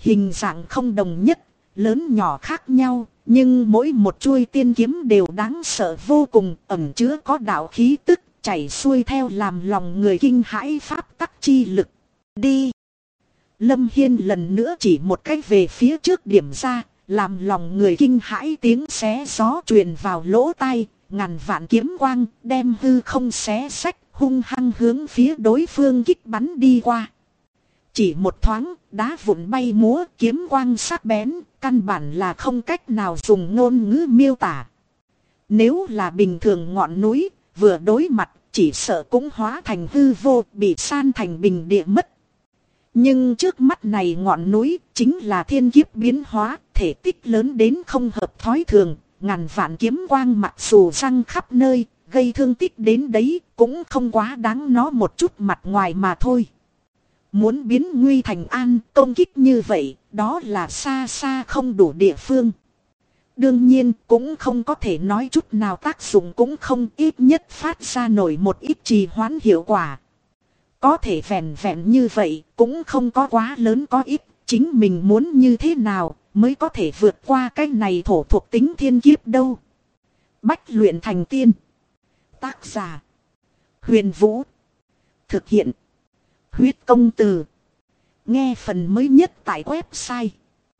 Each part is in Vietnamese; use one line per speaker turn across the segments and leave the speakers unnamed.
hình dạng không đồng nhất, lớn nhỏ khác nhau, nhưng mỗi một chuôi tiên kiếm đều đáng sợ vô cùng, ẩn chứa có đạo khí tức, chảy xuôi theo làm lòng người kinh hãi pháp tắc chi lực. Đi! Lâm Hiên lần nữa chỉ một cách về phía trước điểm ra, làm lòng người kinh hãi tiếng xé gió truyền vào lỗ tai, ngàn vạn kiếm quang đem hư không xé xách, hung hăng hướng phía đối phương kích bắn đi qua. Chỉ một thoáng, đá vụn bay múa, kiếm quang sắc bén, căn bản là không cách nào dùng ngôn ngữ miêu tả. Nếu là bình thường ngọn núi, vừa đối mặt, chỉ sợ cũng hóa thành hư vô, bị san thành bình địa mất. Nhưng trước mắt này ngọn núi, chính là thiên kiếp biến hóa, thể tích lớn đến không hợp thói thường, ngàn vạn kiếm quang mặc dù răng khắp nơi, gây thương tích đến đấy, cũng không quá đáng nó một chút mặt ngoài mà thôi. Muốn biến nguy thành an, công kích như vậy, đó là xa xa không đủ địa phương. Đương nhiên, cũng không có thể nói chút nào tác dụng cũng không, ít nhất phát ra nổi một ít trì hoãn hiệu quả. Có thể vẹn vẹn như vậy, cũng không có quá lớn có ít, chính mình muốn như thế nào mới có thể vượt qua cái này thổ thuộc tính thiên kiếp đâu. Bách luyện thành tiên. Tác giả: Huyền Vũ. Thực hiện: Huyết Công Từ. Nghe phần mới nhất tại website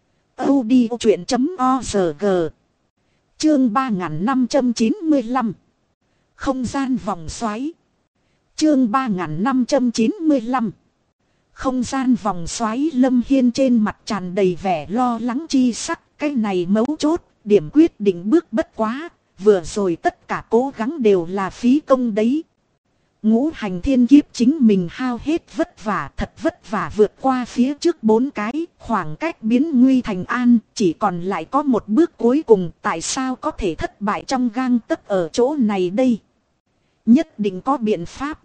audiochuyện.org. Chương 3595. Không gian vòng xoáy. Chương 3595. Không gian vòng xoáy. Lâm Hiên trên mặt tràn đầy vẻ lo lắng chi sắc. Cái này mấu chốt, điểm quyết định bước bất quá. Vừa rồi tất cả cố gắng đều là phí công đấy. Ngũ hành thiên kiếp chính mình hao hết vất vả, thật vất vả vượt qua phía trước 4 cái, khoảng cách biến nguy thành an, chỉ còn lại có một bước cuối cùng, tại sao có thể thất bại trong gang tấc ở chỗ này đây? Nhất định có biện pháp.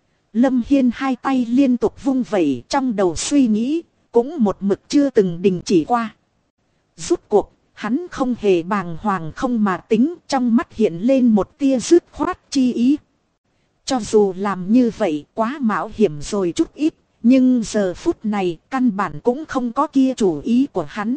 Lâm Hiên hai tay liên tục vung vẩy, trong đầu suy nghĩ, cũng một mực chưa từng đình chỉ qua. Rút cuộc, hắn không hề bàng hoàng không mà tính, trong mắt hiện lên một tia dứt khoát chi ý. Cho dù làm như vậy quá mạo hiểm rồi chút ít, nhưng giờ phút này căn bản cũng không có kia chủ ý của hắn.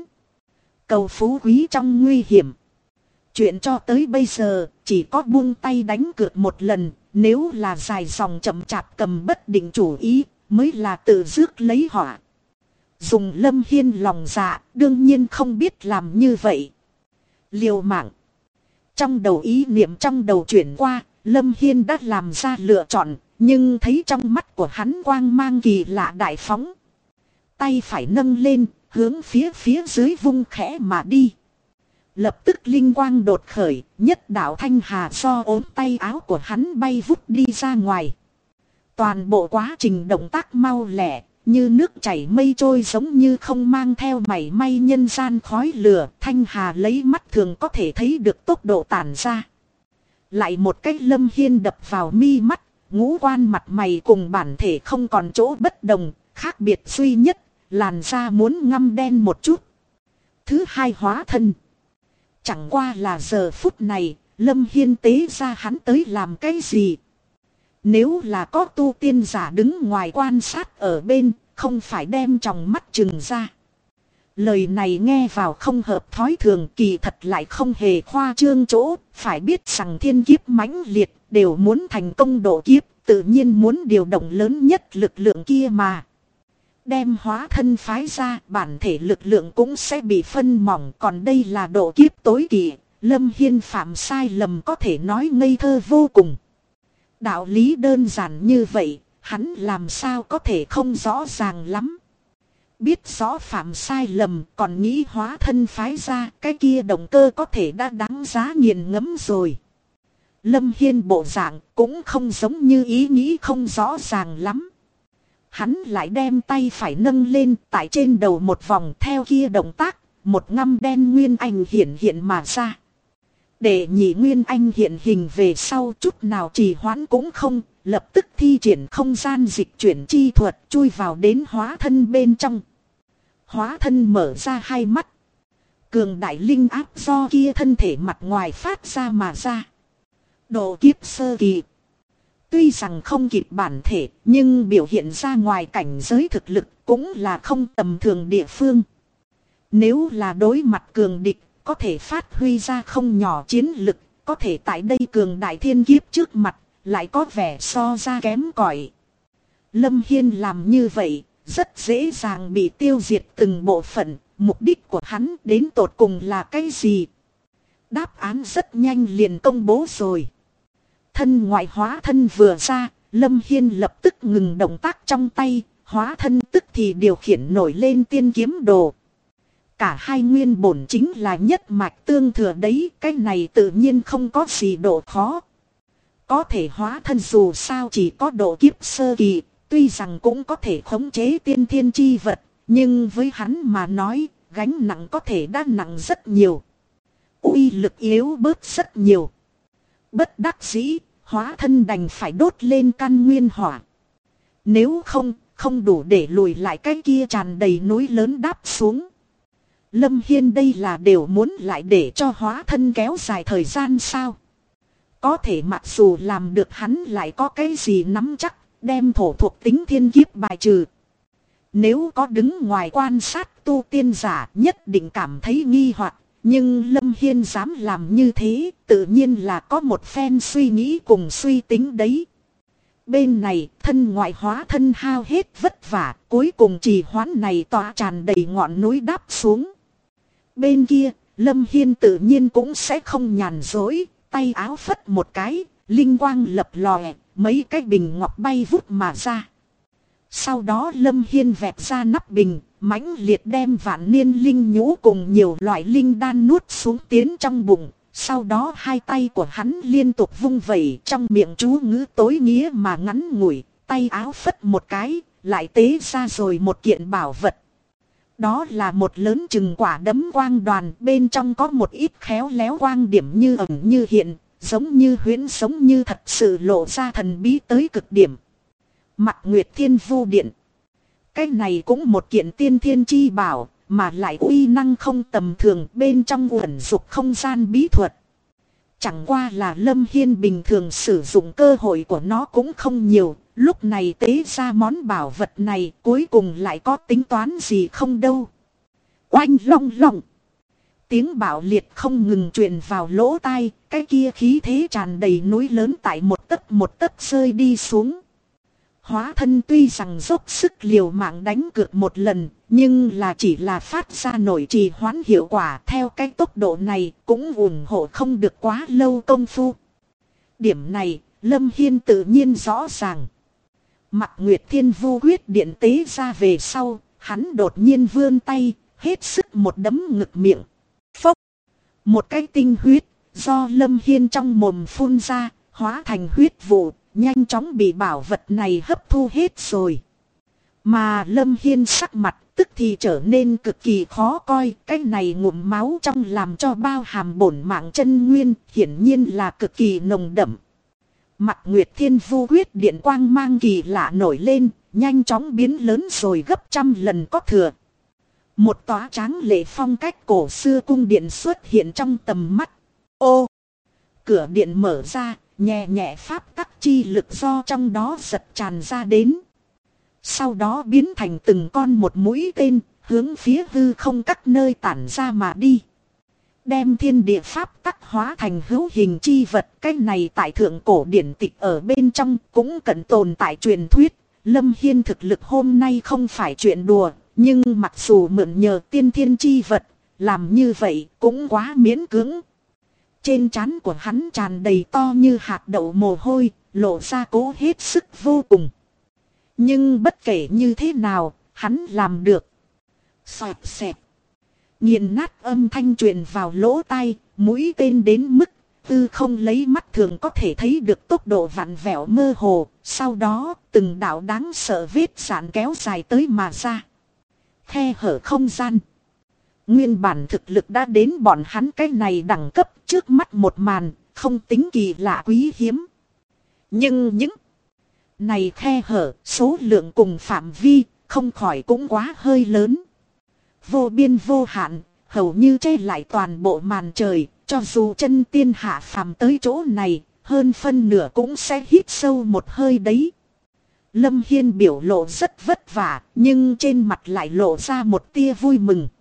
Cầu phú quý trong nguy hiểm. Chuyện cho tới bây giờ chỉ có buông tay đánh cược một lần, nếu là dài dòng chậm chạp cầm bất định chủ ý mới là tự rước lấy họa. Dùng Lâm Hiên lòng dạ đương nhiên không biết làm như vậy. Liều mạng. Trong đầu ý niệm trong đầu chuyển qua, Lâm Hiên đã làm ra lựa chọn, nhưng thấy trong mắt của hắn quang mang kỳ lạ đại phóng. Tay phải nâng lên, hướng phía dưới vung khẽ mà đi. Lập tức linh quang đột khởi, nhất đạo thanh hà do ốm tay áo của hắn bay vút đi ra ngoài. Toàn bộ quá trình động tác mau lẹ, như nước chảy mây trôi, giống như không mang theo mảy may nhân gian khói lửa. Thanh hà lấy mắt thường có thể thấy được tốc độ tản ra. Lại một cách Lâm Hiên đập vào mi mắt, ngũ quan mặt mày cùng bản thể không còn chỗ bất đồng, khác biệt duy nhất, làn da muốn ngăm đen một chút. Thứ hai hóa thân. Chẳng qua là giờ phút này, Lâm Hiên tế ra hắn tới làm cái gì? Nếu là có tu tiên giả đứng ngoài quan sát ở bên, không phải đem tròng mắt trừng ra. Lời này nghe vào không hợp thói thường, kỳ thật lại không hề khoa trương chỗ, phải biết rằng thiên kiếp mãnh liệt đều muốn thành công độ kiếp, tự nhiên muốn điều động lớn nhất lực lượng kia mà. Đem hóa thân phái ra, bản thể lực lượng cũng sẽ bị phân mỏng, còn đây là độ kiếp tối kỵ, Lâm Hiên phạm sai lầm có thể nói ngây thơ vô cùng. Đạo lý đơn giản như vậy, hắn làm sao có thể không rõ ràng lắm. Biết rõ phạm sai lầm còn nghĩ hóa thân phái ra, cái kia động cơ có thể đã đáng giá nghiền ngẫm rồi. Lâm Hiên bộ dạng cũng không giống như ý nghĩ không rõ ràng lắm. Hắn lại đem tay phải nâng lên, tại trên đầu một vòng, theo kia động tác, một ngăm đen nguyên anh hiện mà ra. Để nhị nguyên anh hiện hình về sau chút nào trì hoãn cũng không, lập tức thi triển không gian dịch chuyển chi thuật chui vào đến hóa thân bên trong. Hóa thân mở ra hai mắt. Cường đại linh áp do kia thân thể mặt ngoài phát ra mà ra. Độ kiếp sơ kỳ. Tuy rằng không kịp bản thể, nhưng biểu hiện ra ngoài cảnh giới thực lực cũng là không tầm thường địa phương. Nếu là đối mặt cường địch, có thể phát huy ra không nhỏ chiến lực, có thể tại đây cường đại thiên kiếp trước mặt, lại có vẻ so ra kém cỏi. Lâm Hiên làm như vậy, rất dễ dàng bị tiêu diệt từng bộ phận, mục đích của hắn đến tột cùng là cái gì? Đáp án rất nhanh liền công bố rồi. Thân ngoại hóa thân vừa ra, Lâm Hiên lập tức ngừng động tác trong tay, hóa thân tức thì điều khiển nổi lên tiên kiếm đồ. Cả hai nguyên bổn chính là nhất mạch tương thừa đấy, cái này tự nhiên không có gì độ khó. Có thể hóa thân dù sao chỉ có độ kiếp sơ kỳ, tuy rằng cũng có thể khống chế tiên thiên chi vật, nhưng với hắn mà nói, gánh nặng có thể đã nặng rất nhiều. Uy lực yếu bớt rất nhiều. Bất đắc dĩ, hóa thân đành phải đốt lên căn nguyên hỏa. Nếu không đủ để lùi lại cái kia tràn đầy núi lớn đáp xuống. Lâm Hiên đây là đều muốn lại để cho hóa thân kéo dài thời gian sao? Có thể mặc dù làm được hắn lại có cái gì nắm chắc, đem thổ thuộc tính thiên kiếp bài trừ. Nếu có đứng ngoài quan sát tu tiên giả nhất định cảm thấy nghi hoặc, nhưng Lâm Hiên dám làm như thế, tự nhiên là có một phen suy nghĩ cùng suy tính đấy. Bên này, thân ngoại hóa thân hao hết vất vả, cuối cùng trì hoãn này tỏa tràn đầy ngọn núi đáp xuống. Bên kia, Lâm Hiên tự nhiên cũng sẽ không nhàn dối, tay áo phất một cái, linh quang lập lòe, mấy cái bình ngọc bay vút mà ra. Sau đó Lâm Hiên vẹt ra nắp bình, mãnh liệt đem vạn niên linh nhũ cùng nhiều loại linh đan nuốt xuống tiến trong bụng. Sau đó hai tay của hắn liên tục vung vẩy, trong miệng chú ngữ tối nghĩa mà ngắn ngủi, tay áo phất một cái, lại tế ra rồi một kiện bảo vật. Đó là một lớn chừng quả đấm quang đoàn, bên trong có một ít khéo léo quang điểm như ẩn như hiện, giống như huyễn sống như thật sự lộ ra thần bí tới cực điểm. Mặc Nguyệt Thiên Vu Điện. Cái này cũng một kiện tiên thiên chi bảo, mà lại uy năng không tầm thường, bên trong ẩn dục không gian bí thuật. Chẳng qua là Lâm Hiên bình thường sử dụng cơ hội của nó cũng không nhiều, lúc này tế ra món bảo vật này cuối cùng lại có tính toán gì không đâu. Oanh long long. Tiếng bạo liệt không ngừng truyền vào lỗ tai, cái kia khí thế tràn đầy núi lớn tại một tấc rơi đi xuống. Hóa thân tuy rằng dốc sức liều mạng đánh cược một lần, nhưng là chỉ là phát ra nổi trì hoãn hiệu quả, theo cái tốc độ này cũng ủng hộ không được quá lâu công phu. Điểm này, Lâm Hiên tự nhiên rõ ràng. Mặc Nguyệt Thiên Vu quyết điện tế ra về sau, hắn đột nhiên vươn tay, hết sức một đấm ngực miệng. Phốc! Một cái tinh huyết, do Lâm Hiên trong mồm phun ra, hóa thành huyết vụ, nhanh chóng bị bảo vật này hấp thu hết rồi. Mà Lâm Hiên sắc mặt tức thì trở nên cực kỳ khó coi, cái này ngụm máu trong làm cho bao hàm bổn mạng chân nguyên, hiển nhiên là cực kỳ nồng đậm. Mặc Nguyệt Thiên Vu quyết điện quang mang kỳ lạ nổi lên, nhanh chóng biến lớn rồi gấp trăm lần có thừa. Một tòa tráng lệ phong cách cổ xưa cung điện xuất hiện trong tầm mắt. Ô! Cửa điện mở ra, nhẹ nhẹ pháp tắc chi lực do trong đó giật tràn ra đến. Sau đó biến thành từng con một mũi tên, hướng phía hư không các nơi tản ra mà đi. Đem thiên địa pháp tắc hóa thành hữu hình chi vật, cái này tại thượng cổ điển tịch ở bên trong cũng cận tồn tại truyền thuyết. Lâm Hiên thực lực hôm nay không phải chuyện đùa, nhưng mặc dù mượn nhờ tiên thiên chi vật, làm như vậy cũng quá miễn cưỡng. Trên trán của hắn tràn đầy to như hạt đậu mồ hôi, lộ ra cố hết sức vô cùng. Nhưng bất kể như thế nào, hắn làm được. Xoẹt xẹt. Nghiền nát âm thanh truyền vào lỗ tai, mũi tên đến mức tư không lấy mắt thường có thể thấy được tốc độ vặn vẹo mơ hồ. Sau đó từng đạo đáng sợ vết rạn kéo dài tới mà ra. Khe hở không gian. Nguyên bản thực lực đã đến bọn hắn cái này đẳng cấp, trước mắt một màn, không tính kỳ lạ quý hiếm. Nhưng những này khe hở, số lượng cùng phạm vi, không khỏi cũng quá hơi lớn. Vô biên vô hạn, hầu như che lại toàn bộ màn trời, cho dù chân tiên hạ phàm tới chỗ này, hơn phân nửa cũng sẽ hít sâu một hơi đấy. Lâm Hiên biểu lộ rất vất vả, nhưng trên mặt lại lộ ra một tia vui mừng.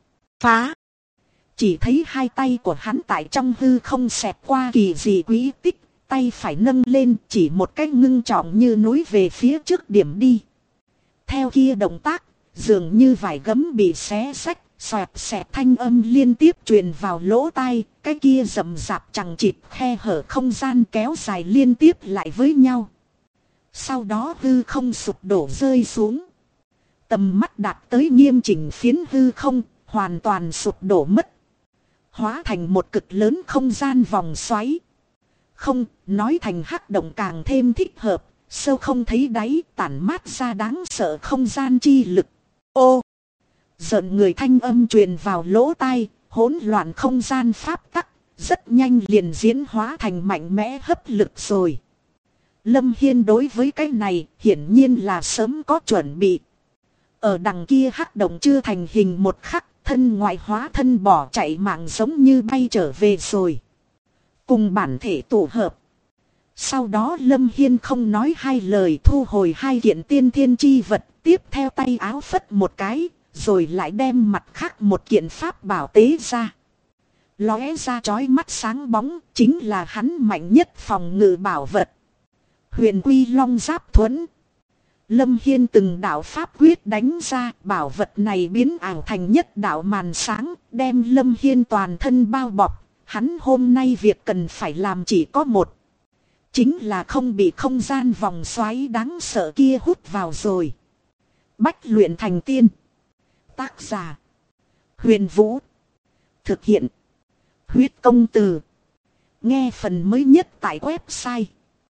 phá. Chỉ thấy hai tay của hắn tại trong hư không xẹt qua kỳ dị quý tích, tay phải nâng lên chỉ một cách ngưng trọng như núi về phía trước điểm đi. Theo kia động tác, dường như vải gấm bị xé xách, xoẹt xẹt thanh âm liên tiếp truyền vào lỗ tai, cái kia rậm rạp chằng chịt khe hở không gian kéo dài liên tiếp lại với nhau. Sau đó hư không sụp đổ rơi xuống. Tầm mắt đạt tới nghiêm chỉnh phiến hư không, hoàn toàn sụp đổ mất. Hóa thành một cực lớn không gian vòng xoáy. Không, nói thành hắc động càng thêm thích hợp, sâu không thấy đáy, tản mát ra đáng sợ không gian chi lực. Ô! Giận người thanh âm truyền vào lỗ tai, hỗn loạn không gian pháp tắc, rất nhanh liền diễn hóa thành mạnh mẽ hấp lực rồi. Lâm Hiên đối với cái này hiển nhiên là sớm có chuẩn bị. Ở đằng kia hắc động chưa thành hình một khắc, thân ngoại hóa thân bỏ chạy mạng giống như bay trở về rồi. Cùng bản thể tụ hợp. Sau đó Lâm Hiên không nói hai lời thu hồi hai kiện tiên thiên chi vật, tiếp theo tay áo phất một cái, rồi lại đem mặt khác một kiện pháp bảo tế ra. Lóe ra chói mắt sáng bóng, chính là hắn mạnh nhất phòng ngự bảo vật. Huyền Quy Long Giáp Thuẫn. Lâm Hiên từng đạo pháp quyết đánh ra, bảo vật này biến ảo thành nhất đạo màn sáng, đem Lâm Hiên toàn thân bao bọc. Hắn hôm nay việc cần phải làm chỉ có một. Chính là không bị không gian vòng xoáy đáng sợ kia hút vào rồi. Bách luyện thành tiên. Tác giả: Huyền Vũ. Thực hiện: Huyết Công Từ. Nghe phần mới nhất tại website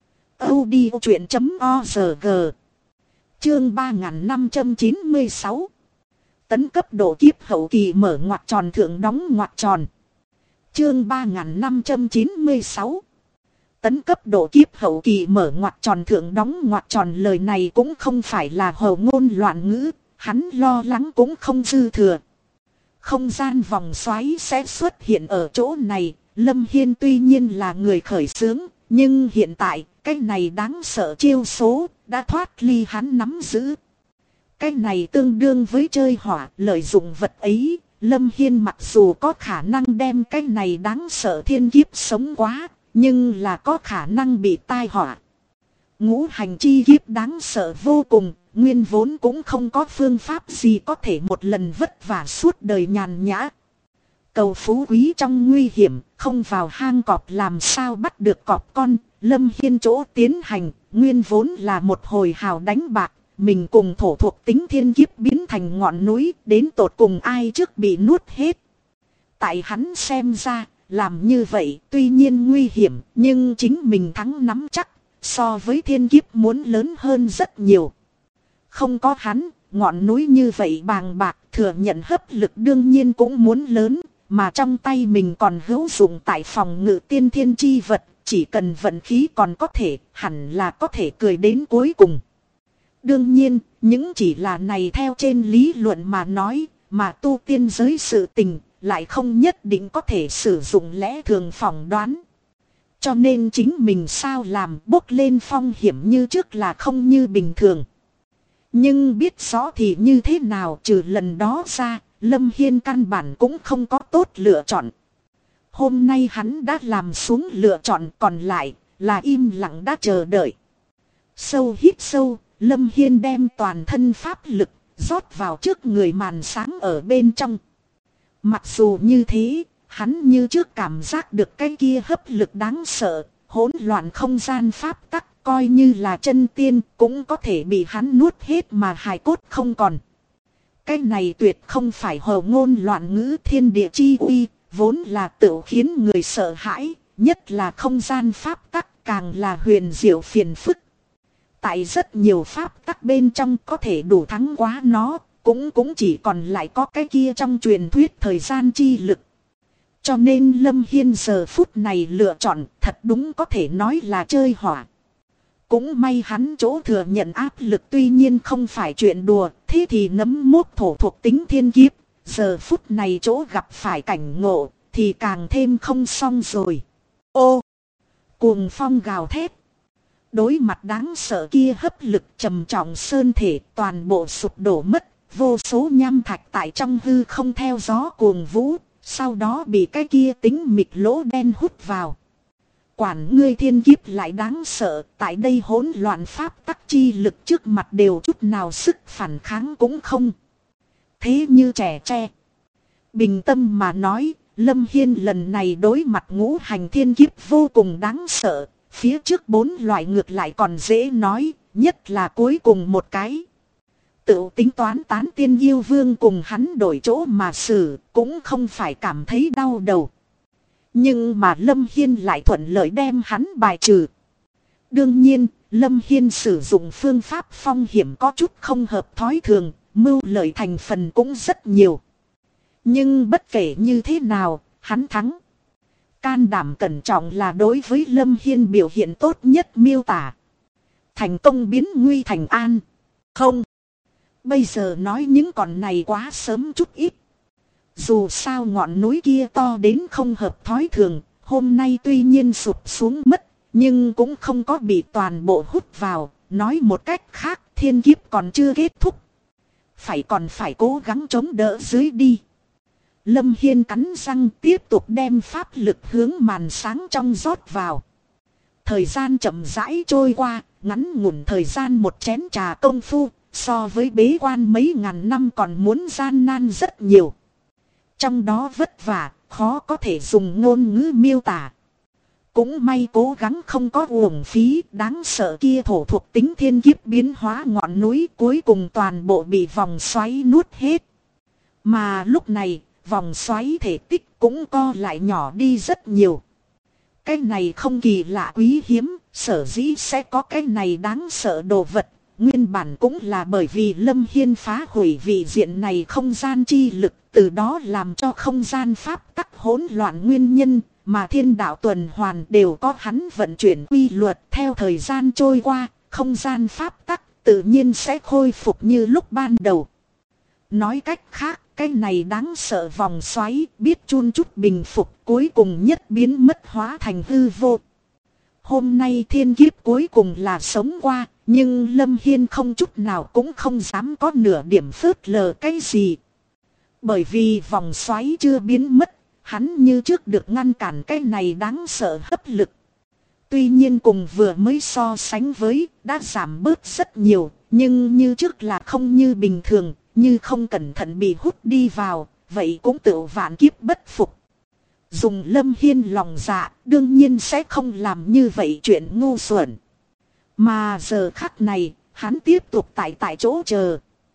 audiochuyện.org. Chương 3596. Tấn cấp độ kiếp hậu kỳ mở ngoặc tròn thượng đóng ngoặc tròn. Chương 3596. Tấn cấp độ kiếp hậu kỳ mở ngoặc tròn thượng đóng ngoặc tròn, lời này cũng không phải là hầu ngôn loạn ngữ, hắn lo lắng cũng không dư thừa. Không gian vòng xoáy sẽ xuất hiện ở chỗ này, Lâm Hiên tuy nhiên là người khởi xướng, nhưng hiện tại, cái này đáng sợ chiêu số, đã thoát ly hắn nắm giữ. Cái này tương đương với chơi hỏa, lợi dụng vật ấy, Lâm Hiên mặc dù có khả năng đem cái này đáng sợ thiên kiếp sống quá, nhưng là có khả năng bị tai họa. Ngũ hành chi kiếp đáng sợ vô cùng, nguyên vốn cũng không có phương pháp gì có thể một lần vất vả suốt đời nhàn nhã. Cầu phú quý trong nguy hiểm, không vào hang cọp làm sao bắt được cọp con. Lâm Hiên chỗ tiến hành, nguyên vốn là một hồi hào đánh bạc. Mình cùng thổ thuộc tính thiên kiếp biến thành ngọn núi, đến tột cùng ai trước bị nuốt hết. Tại hắn xem ra, làm như vậy tuy nhiên nguy hiểm, nhưng chính mình thắng nắm chắc, so với thiên kiếp muốn lớn hơn rất nhiều. Không có hắn, ngọn núi như vậy bàng bạc, thừa nhận hấp lực đương nhiên cũng muốn lớn, mà trong tay mình còn hữu dụng tại phòng ngự tiên thiên chi vật, chỉ cần vận khí còn có thể, hẳn là có thể cười đến cuối cùng. Đương nhiên, những chỉ là này theo trên lý luận mà nói, mà tu tiên giới sự tình, lại không nhất định có thể sử dụng lẽ thường phỏng đoán. Cho nên chính mình sao làm bốc lên phong hiểm như trước là không như bình thường. Nhưng biết rõ thì như thế nào, trừ lần đó ra, Lâm Hiên căn bản cũng không có tốt lựa chọn. Hôm nay hắn đã làm xuống lựa chọn, còn lại là im lặng đã chờ đợi. Sâu hít sâu, Lâm Hiên đem toàn thân pháp lực rót vào trước người màn sáng ở bên trong. Mặc dù như thế, hắn như trước cảm giác được cái kia hấp lực đáng sợ, hỗn loạn không gian pháp tắc, coi như là chân tiên cũng có thể bị hắn nuốt hết mà hài cốt không còn. Cái này tuyệt không phải hầu ngôn loạn ngữ, thiên địa chi uy, vốn là tự khiến người sợ hãi, nhất là không gian pháp tắc càng là huyền diệu phiền phức. Tại rất nhiều pháp tắc bên trong có thể đủ thắng quá nó, cũng chỉ còn lại có cái kia trong truyền thuyết thời gian chi lực. Cho nên Lâm Hiên giờ phút này lựa chọn thật đúng có thể nói là chơi hỏa. Cũng may hắn chỗ thừa nhận áp lực tuy nhiên không phải chuyện đùa, thế thì nấm mốt thổ thuộc tính thiên kiếp, giờ phút này chỗ gặp phải cảnh ngộ thì càng thêm không xong rồi. Ô! Cuồng phong gào thét. Đối mặt đáng sợ kia hấp lực trầm trọng sơn thể toàn bộ sụp đổ mất, vô số nham thạch tại trong hư không theo gió cuồng vũ, sau đó bị cái kia tính mịt lỗ đen hút vào. Quản ngươi thiên kiếp lại đáng sợ, tại đây hỗn loạn pháp tắc chi lực trước mặt đều chút nào sức phản kháng cũng không. Thế như trẻ tre. Bình tâm mà nói, Lâm Hiên lần này đối mặt ngũ hành thiên kiếp vô cùng đáng sợ, phía trước 4 loại ngược lại còn dễ nói, nhất là cuối cùng một cái. Tự tính toán tán tiên yêu vương cùng hắn đổi chỗ mà xử, cũng không phải cảm thấy đau đầu. Nhưng mà Lâm Hiên lại thuận lợi đem hắn bài trừ. Đương nhiên, Lâm Hiên sử dụng phương pháp phong hiểm có chút không hợp thói thường, mưu lợi thành phần cũng rất nhiều. Nhưng bất kể như thế nào, hắn thắng. Can đảm cẩn trọng là đối với Lâm Hiên biểu hiện tốt nhất miêu tả. Thành công biến nguy thành an. Không. Bây giờ nói những con này quá sớm chút ít. Dù sao ngọn núi kia to đến không hợp thói thường, hôm nay tuy nhiên sụp xuống mất, nhưng cũng không có bị toàn bộ hút vào. Nói một cách khác, thiên kiếp còn chưa kết thúc. Còn phải cố gắng chống đỡ dưới đi. Lâm Hiên cắn răng tiếp tục đem pháp lực hướng màn sáng trong rót vào. Thời gian chậm rãi trôi qua, ngắn ngủn thời gian một chén trà công phu, so với bế quan mấy ngàn năm còn muốn gian nan rất nhiều. Trong đó vất vả, khó có thể dùng ngôn ngữ miêu tả. Cũng may cố gắng không có uổng phí, đáng sợ kia thổ thuộc tính thiên kiếp biến hóa ngọn núi cuối cùng toàn bộ bị vòng xoáy nuốt hết. Mà lúc này, vòng xoáy thể tích cũng co lại nhỏ đi rất nhiều. Cái này không kỳ lạ quý hiếm, sở dĩ sẽ có cái này đáng sợ đồ vật. Nguyên bản cũng là bởi vì Lâm Hiên phá hủy vị diện này không gian chi lực, từ đó làm cho không gian pháp tắc hỗn loạn nguyên nhân, mà thiên đạo tuần hoàn đều có hắn vận chuyển quy luật. Theo thời gian trôi qua, không gian pháp tắc tự nhiên sẽ khôi phục như lúc ban đầu. Nói cách khác, cái này đáng sợ vòng xoáy biết chun chút bình phục cuối cùng nhất biến mất hóa thành hư vô. Hôm nay thiên kiếp cuối cùng là sống qua, nhưng Lâm Hiên không chút nào cũng không dám có nửa điểm phớt lờ cái gì. Bởi vì vòng xoáy chưa biến mất, hắn như trước được ngăn cản cái này đáng sợ hấp lực. Tuy nhiên cùng vừa mới so sánh với đã giảm bớt rất nhiều, nhưng như trước là không như bình thường, như không cẩn thận bị hút đi vào, vậy cũng tự vạn kiếp bất phục. Dùng Lâm Hiên lòng dạ, đương nhiên sẽ không làm như vậy chuyện ngu xuẩn. Mà giờ khắc này, hắn tiếp tục tại chỗ chờ.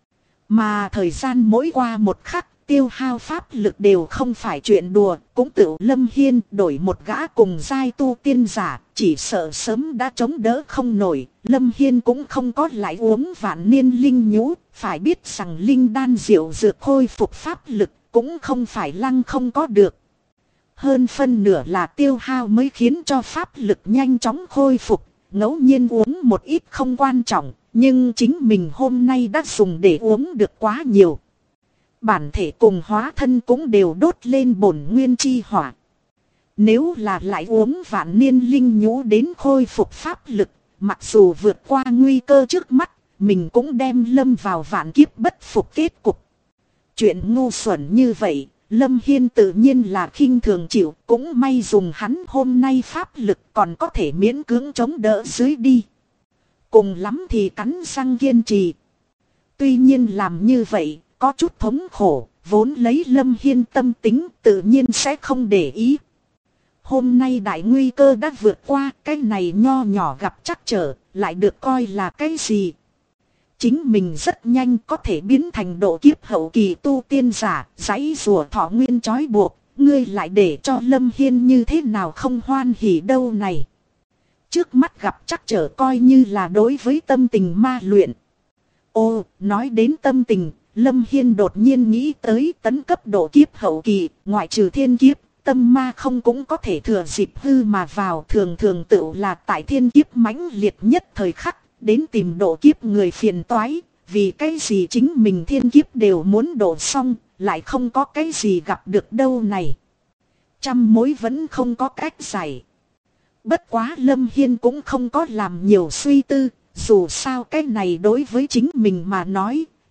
Mà thời gian mỗi qua một khắc, tiêu hao pháp lực đều không phải chuyện đùa, cũng tự Lâm Hiên đổi một gã cùng giai tu tiên giả, chỉ sợ sớm đã chống đỡ không nổi. Lâm Hiên cũng không có lại uống vạn niên linh nhũ, phải biết rằng linh đan diệu dược khôi phục pháp lực, cũng không phải lăng không có được. Hơn phân nửa là tiêu hao mới khiến cho pháp lực nhanh chóng khôi phục, ngẫu nhiên uống một ít không quan trọng, nhưng chính mình hôm nay đã dùng để uống được quá nhiều. Bản thể cùng hóa thân cũng đều đốt lên bổn nguyên chi hỏa. Nếu là lại uống vạn niên linh nhũ đến khôi phục pháp lực, mặc dù vượt qua nguy cơ trước mắt, mình cũng đem lâm vào vạn kiếp bất phục kết cục. Chuyện ngu xuẩn như vậy, Lâm Hiên tự nhiên là khinh thường chịu, cũng may dùng hắn hôm nay pháp lực còn có thể miễn cưỡng chống đỡ dưới đi. Cùng lắm thì cắn răng kiên trì. Tuy nhiên làm như vậy, có chút thống khổ, vốn lấy Lâm Hiên tâm tính tự nhiên sẽ không để ý. Hôm nay đại nguy cơ đã vượt qua, cái này nho nhỏ gặp trắc trở, lại được coi là cái gì? Chính mình rất nhanh có thể biến thành độ kiếp hậu kỳ tu tiên giả, giãy rùa thọ nguyên trói buộc, ngươi lại để cho Lâm Hiên như thế nào không hoan hỉ đâu này. Trước mắt gặp trắc trở coi như là đối với tâm tình ma luyện. Ô, nói đến tâm tình, Lâm Hiên đột nhiên nghĩ tới tấn cấp độ kiếp hậu kỳ, ngoại trừ thiên kiếp, tâm ma không cũng có thể thừa dịp hư mà vào, thường thường tự là tại thiên kiếp mãnh liệt nhất thời khắc, đến tìm độ kiếp người phiền toái, vì cái gì chính mình thiên kiếp đều muốn độ xong, lại không có cái gì gặp được đâu này. Trăm mối vẫn không có cách giải. Bất quá Lâm Hiên cũng không có làm nhiều suy tư, dù sao cái này đối với chính mình mà nói,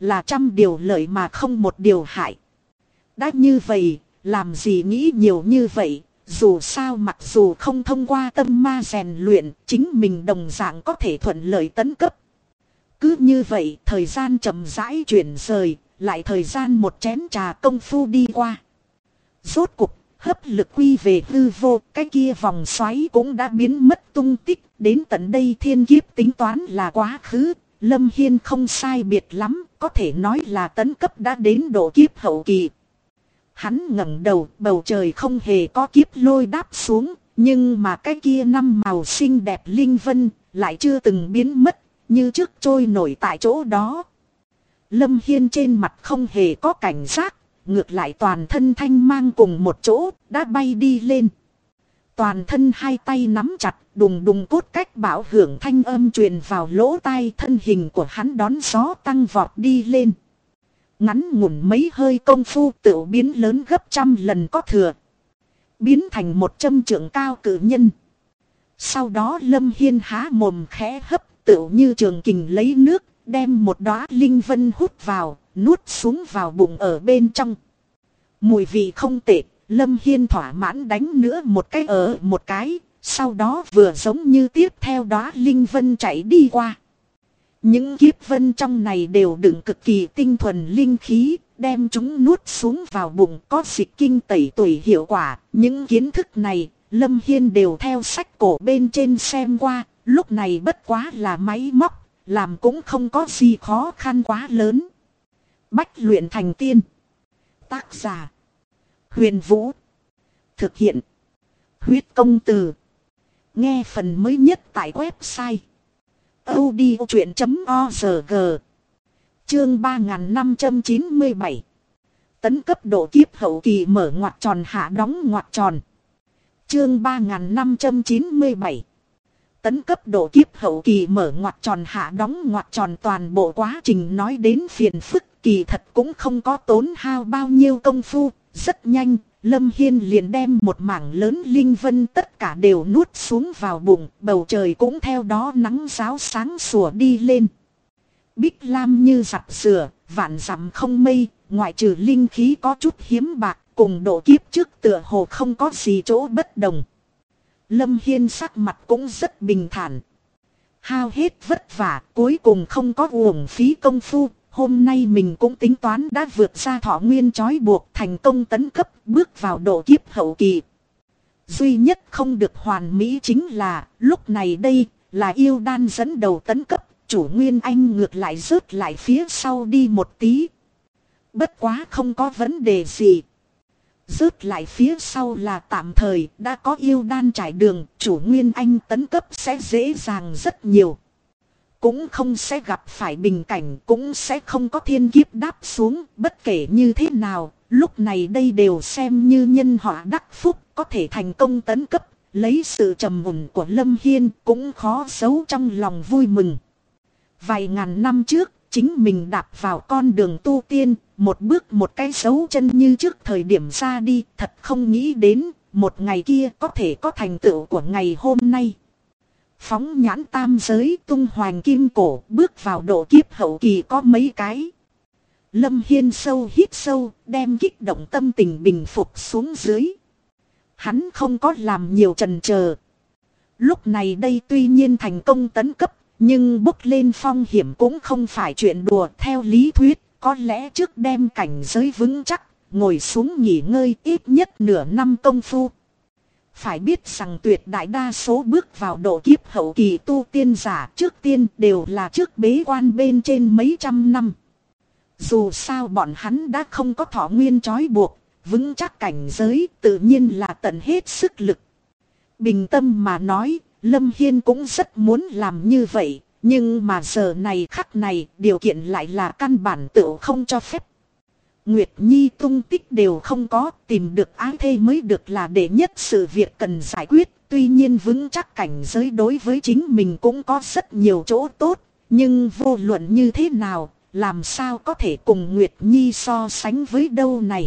là trăm điều lợi mà không một điều hại. Đã như vậy, làm gì nghĩ nhiều như vậy, dù sao mặc dù không thông qua tâm ma rèn luyện, chính mình đồng dạng có thể thuận lợi tấn cấp. Cứ như vậy, thời gian chậm rãi chuyển rời, lại thời gian một chén trà công phu đi qua. Rốt cục, hấp lực quy về hư vô, cái kia vòng xoáy cũng đã biến mất tung tích, đến tận đây thiên kiếp tính toán là quá khứ, Lâm Hiên không sai biệt lắm, có thể nói là tấn cấp đã đến độ kiếp hậu kỳ. Hắn ngẩng đầu, bầu trời không hề có kiếp lôi đáp xuống, nhưng mà cái kia năm màu xinh đẹp linh vân lại chưa từng biến mất, như trước trôi nổi tại chỗ đó. Lâm Hiên trên mặt không hề có cảnh giác, ngược lại toàn thân thanh mang cùng một chỗ, đã bay đi lên. Toàn thân hai tay nắm chặt, đùng đùng cốt cách bảo hưởng thanh âm truyền vào lỗ tai, thân hình của hắn đón gió tăng vọt đi lên. Ngắn ngủn mấy hơi công phu tựu biến lớn gấp trăm lần có thừa. Biến thành một châm trượng cao cử nhân. Sau đó Lâm Hiên há mồm khẽ hấp, tựu như trường kình lấy nước, đem một đóa linh vân hút vào, nuốt xuống vào bụng ở bên trong. Mùi vị không tệ, Lâm Hiên thỏa mãn đánh nữa một cái ở một cái, sau đó vừa giống như tiếp theo đóa linh vân chạy đi qua. Những kiếp vân trong này đều đựng cực kỳ tinh thuần linh khí, đem chúng nuốt xuống vào bụng, có dịch kinh tẩy tủy hiệu quả. Những kiến thức này, Lâm Hiên đều theo sách cổ bên trên xem qua, lúc này bất quá là máy móc, làm cũng không có gì khó khăn quá lớn. Bách luyện thành tiên. Tác giả: Huyền Vũ. Thực hiện: Huyết Công Từ. Nghe phần mới nhất tại website audiochuyện.org. Chương 3597. Tấn cấp độ kiếp hậu kỳ mở ngoặc tròn hạ đóng ngoặc tròn. Chương 3597. Tấn cấp độ kiếp hậu kỳ mở ngoặc tròn hạ đóng ngoặc tròn, toàn bộ quá trình nói đến phiền phức, kỳ thật cũng không có tốn hao bao nhiêu công phu, rất nhanh. Lâm Hiên liền đem một mảng lớn linh vân tất cả đều nuốt xuống vào bụng, bầu trời cũng theo đó nắng ráo sáng sủa đi lên. Bích lam như giặt rửa, vạn dặm không mây, ngoại trừ linh khí có chút hiếm bạc, cùng độ kiếp trước tựa hồ không có gì chỗ bất đồng. Lâm Hiên sắc mặt cũng rất bình thản. Hao hết vất vả, cuối cùng không có uổng phí công phu. Hôm nay mình cũng tính toán đã vượt ra thọ nguyên trói buộc, thành công tấn cấp, bước vào độ kiếp hậu kỳ. Duy nhất không được hoàn mỹ chính là, lúc này đây, là yêu đan dẫn đầu tấn cấp, chủ Nguyên Anh ngược lại rớt lại phía sau đi một tí. Bất quá không có vấn đề gì. Rớt lại phía sau là tạm thời, đã có yêu đan trải đường, chủ Nguyên Anh tấn cấp sẽ dễ dàng rất nhiều. Cũng không sẽ gặp phải bình cảnh, cũng sẽ không có thiên kiếp đáp xuống, bất kể như thế nào, lúc này đây đều xem như nhân họa đắc phúc, có thể thành công tấn cấp, lấy sự trầm ổn của Lâm Hiên cũng khó giấu trong lòng vui mừng. Vài ngàn năm trước, chính mình đạp vào con đường tu tiên, một bước một cái dấu chân như trước thời điểm ra đi, thật không nghĩ đến, một ngày kia có thể có thành tựu của ngày hôm nay. Phóng nhãn tam giới tung hoành kim cổ, bước vào độ kiếp hậu kỳ có mấy cái. Lâm Hiên sâu hít sâu, đem kích động tâm tình bình phục xuống dưới. Hắn không có làm nhiều chần chờ. Lúc này đây tuy nhiên thành công tấn cấp, nhưng bốc lên phong hiểm cũng không phải chuyện đùa. Theo lý thuyết, có lẽ trước đem cảnh giới vững chắc, ngồi xuống nghỉ ngơi ít nhất nửa năm công phu. Phải biết rằng tuyệt đại đa số bước vào độ kiếp hậu kỳ tu tiên giả trước tiên đều là trước bế quan bên trên mấy trăm năm. Dù sao bọn hắn đã không có thọ nguyên trói buộc, vững chắc cảnh giới tự nhiên là tận hết sức lực. Bình tâm mà nói, Lâm Hiên cũng rất muốn làm như vậy, nhưng mà giờ này khắc này điều kiện lại là căn bản tự không cho phép. Nguyệt Nhi tung tích đều không có, tìm được ái thê mới được là đệ nhất sự việc cần giải quyết. Tuy nhiên vững chắc cảnh giới đối với chính mình cũng có rất nhiều chỗ tốt, nhưng vô luận như thế nào, làm sao có thể cùng Nguyệt Nhi so sánh với đâu này.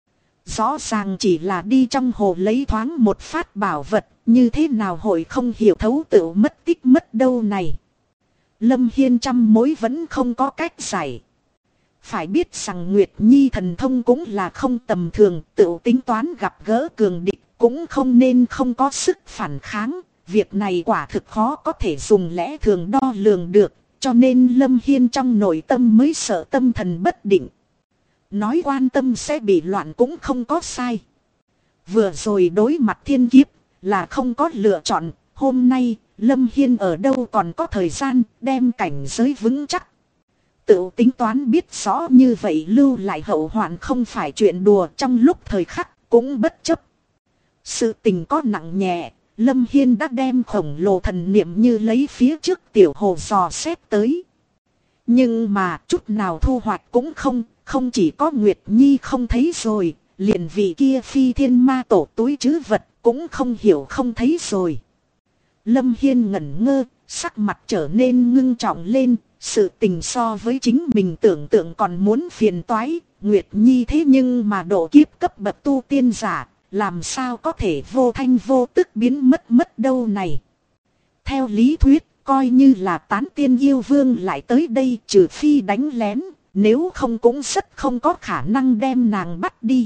Rõ ràng chỉ là đi trong hồ lấy thoáng một phát bảo vật, như thế nào hội không hiểu thấu tự mất tích mất đâu này. Lâm Hiên trăm mối vẫn không có cách giải. Phải biết rằng Nguyệt Nhi thần thông cũng là không tầm thường, tự tính toán gặp gỡ cường địch cũng không nên không có sức phản kháng. Việc này quả thực khó có thể dùng lẽ thường đo lường được, cho nên Lâm Hiên trong nội tâm mới sợ tâm thần bất định. Nói quan tâm sẽ bị loạn cũng không có sai. Vừa rồi đối mặt thiên kiếp là không có lựa chọn, hôm nay Lâm Hiên ở đâu còn có thời gian đem cảnh giới vững chắc. Tự tính toán biết rõ như vậy lưu lại hậu hoạn không phải chuyện đùa, trong lúc thời khắc cũng bất chấp. Sự tình có nặng nhẹ, Lâm Hiên đã đem khổng lồ thần niệm như lấy phía trước tiểu hồ dò xét tới. Nhưng mà chút nào thu hoạch cũng không chỉ có Nguyệt Nhi không thấy rồi, liền vị kia phi thiên ma tổ túi trữ vật cũng không hiểu không thấy rồi. Lâm Hiên ngẩn ngơ, sắc mặt trở nên ngưng trọng lên, sự tình so với chính mình tưởng tượng còn muốn phiền toái. Nguyệt Nhi thế nhưng mà độ kiếp cấp bậc tu tiên giả, làm sao có thể vô thanh vô tức biến mất đâu này. Theo lý thuyết, coi như là tán tiên yêu vương lại tới đây trừ phi đánh lén, nếu không cũng rất không có khả năng đem nàng bắt đi.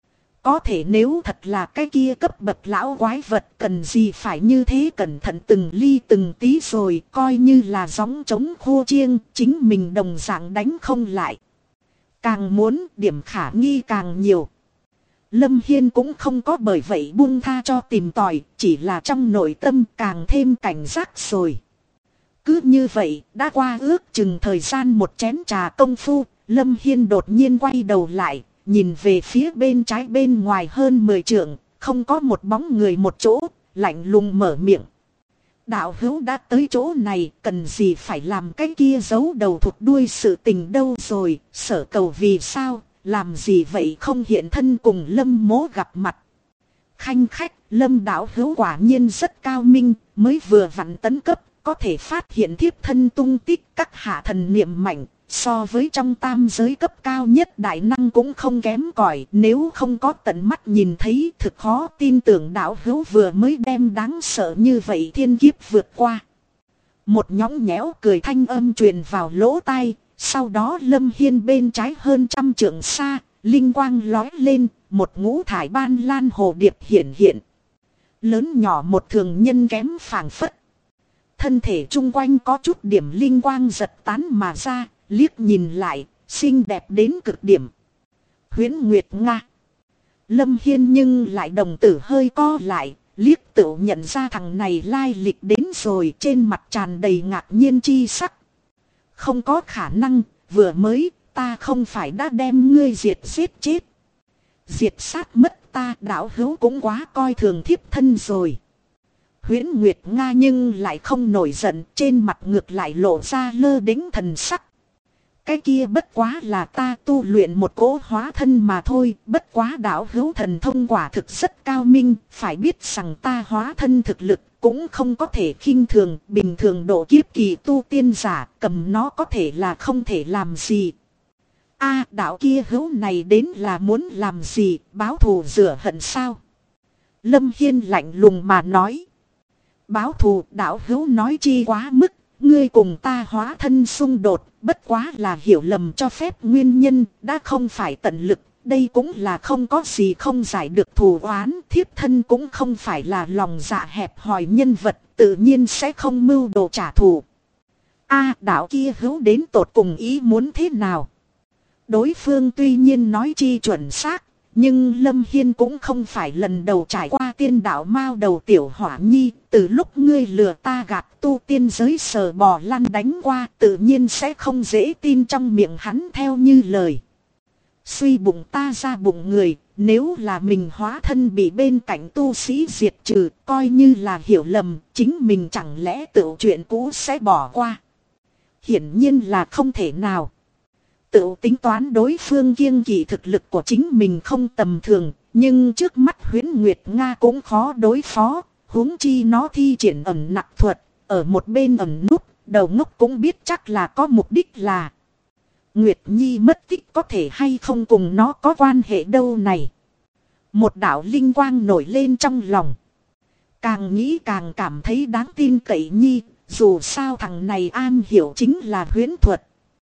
Có thể nếu thật là cái kia cấp bậc lão quái vật cần gì phải như thế cẩn thận từng ly từng tí rồi, coi như là gióng trống khô chiêng, chính mình đồng dạng đánh không lại. Càng muốn điểm khả nghi càng nhiều. Lâm Hiên cũng không có bởi vậy buông tha cho tìm tòi, chỉ là trong nội tâm càng thêm cảnh giác rồi. Cứ như vậy, đã qua ước chừng thời gian một chén trà công phu, Lâm Hiên đột nhiên quay đầu lại, nhìn về phía bên trái bên ngoài hơn 10 trượng, không có một bóng người một chỗ, lạnh lùng mở miệng. Đạo hữu đã tới chỗ này, cần gì phải làm cái kia giấu đầu thụt đuôi sự tình đâu rồi, sở cầu vì sao, làm gì vậy không hiện thân cùng Lâm mỗ gặp mặt. Khanh khách, Lâm đạo hữu quả nhiên rất cao minh, mới vừa vặn tấn cấp, có thể phát hiện thiếp thân tung tích các hạ thần niệm mạnh. So với trong tam giới cấp cao nhất đại năng cũng không kém cỏi, nếu không có tận mắt nhìn thấy thực khó tin tưởng đạo hữu vừa mới đem đáng sợ như vậy thiên kiếp vượt qua. Một nhõng nhẽo cười thanh âm truyền vào lỗ tai, sau đó Lâm Hiên bên trái hơn 100 trượng xa, linh quang lói lên, một ngũ thải ban lan hồ điệp hiện hiện. Lớn nhỏ một thường nhân kém phảng phất. Thân thể chung quanh có chút điểm linh quang giật tán mà ra. Liếc nhìn lại, xinh đẹp đến cực điểm. Huyễn Nguyệt Nga. Lâm Hiên nhưng lại đồng tử hơi co lại, liếc tự nhận ra thằng này lai lịch đến rồi, trên mặt tràn đầy ngạc nhiên chi sắc. Không có khả năng, vừa mới, ta không phải đã đem ngươi diệt giết chết. Diệt sát mất ta, đạo hữu cũng quá coi thường thiếp thân rồi. Huyễn Nguyệt Nga nhưng lại không nổi giận, trên mặt ngược lại lộ ra lơ đĩnh thần sắc. Cái kia bất quá là ta tu luyện một cỗ hóa thân mà thôi, bất quá đạo hữu thần thông quả thực rất cao minh, phải biết rằng ta hóa thân thực lực cũng không có thể khinh thường, bình thường độ kiếp kỳ tu tiên giả, cầm nó có thể là không thể làm gì. A đạo kia hữu này đến là muốn làm gì, báo thù rửa hận sao? Lâm Hiên lạnh lùng mà nói. Báo thù đạo hữu nói chi quá mức. Ngươi cùng ta hóa thân xung đột, bất quá là hiểu lầm cho phép nguyên nhân, đã không phải tận lực, đây cũng là không có gì không giải được thù oán, thiếp thân cũng không phải là lòng dạ hẹp hòi nhân vật, tự nhiên sẽ không mưu đồ trả thù. A đạo kia hữu đến tột cùng ý muốn thế nào? Đối phương tuy nhiên nói chi chuẩn xác, nhưng Lâm Hiên cũng không phải lần đầu trải qua tiên đạo mao đầu tiểu hỏa nhi, từ lúc ngươi lừa ta gạt tu tiên giới sờ bò lăn đánh qua tự nhiên sẽ không dễ tin trong miệng hắn theo như lời. Suy bụng ta ra bụng người, nếu là mình hóa thân bị bên cạnh tu sĩ diệt trừ, coi như là hiểu lầm, chính mình chẳng lẽ tự chuyện cũ sẽ bỏ qua. Hiển nhiên là không thể nào. Tự tính toán đối phương kiêng kỵ thực lực của chính mình không tầm thường, nhưng trước mắt Huyễn Nguyệt Nga cũng khó đối phó, huống chi nó thi triển ẩn nặc thuật, ở một bên ẩn núp, đầu ngốc cũng biết chắc là có mục đích là. Nguyệt Nhi mất tích có thể hay không cùng nó có quan hệ đâu này. Một đạo linh quang nổi lên trong lòng. Càng nghĩ càng cảm thấy đáng tin cậy Nhi, dù sao thằng này am hiểu chính là huyễn thuật.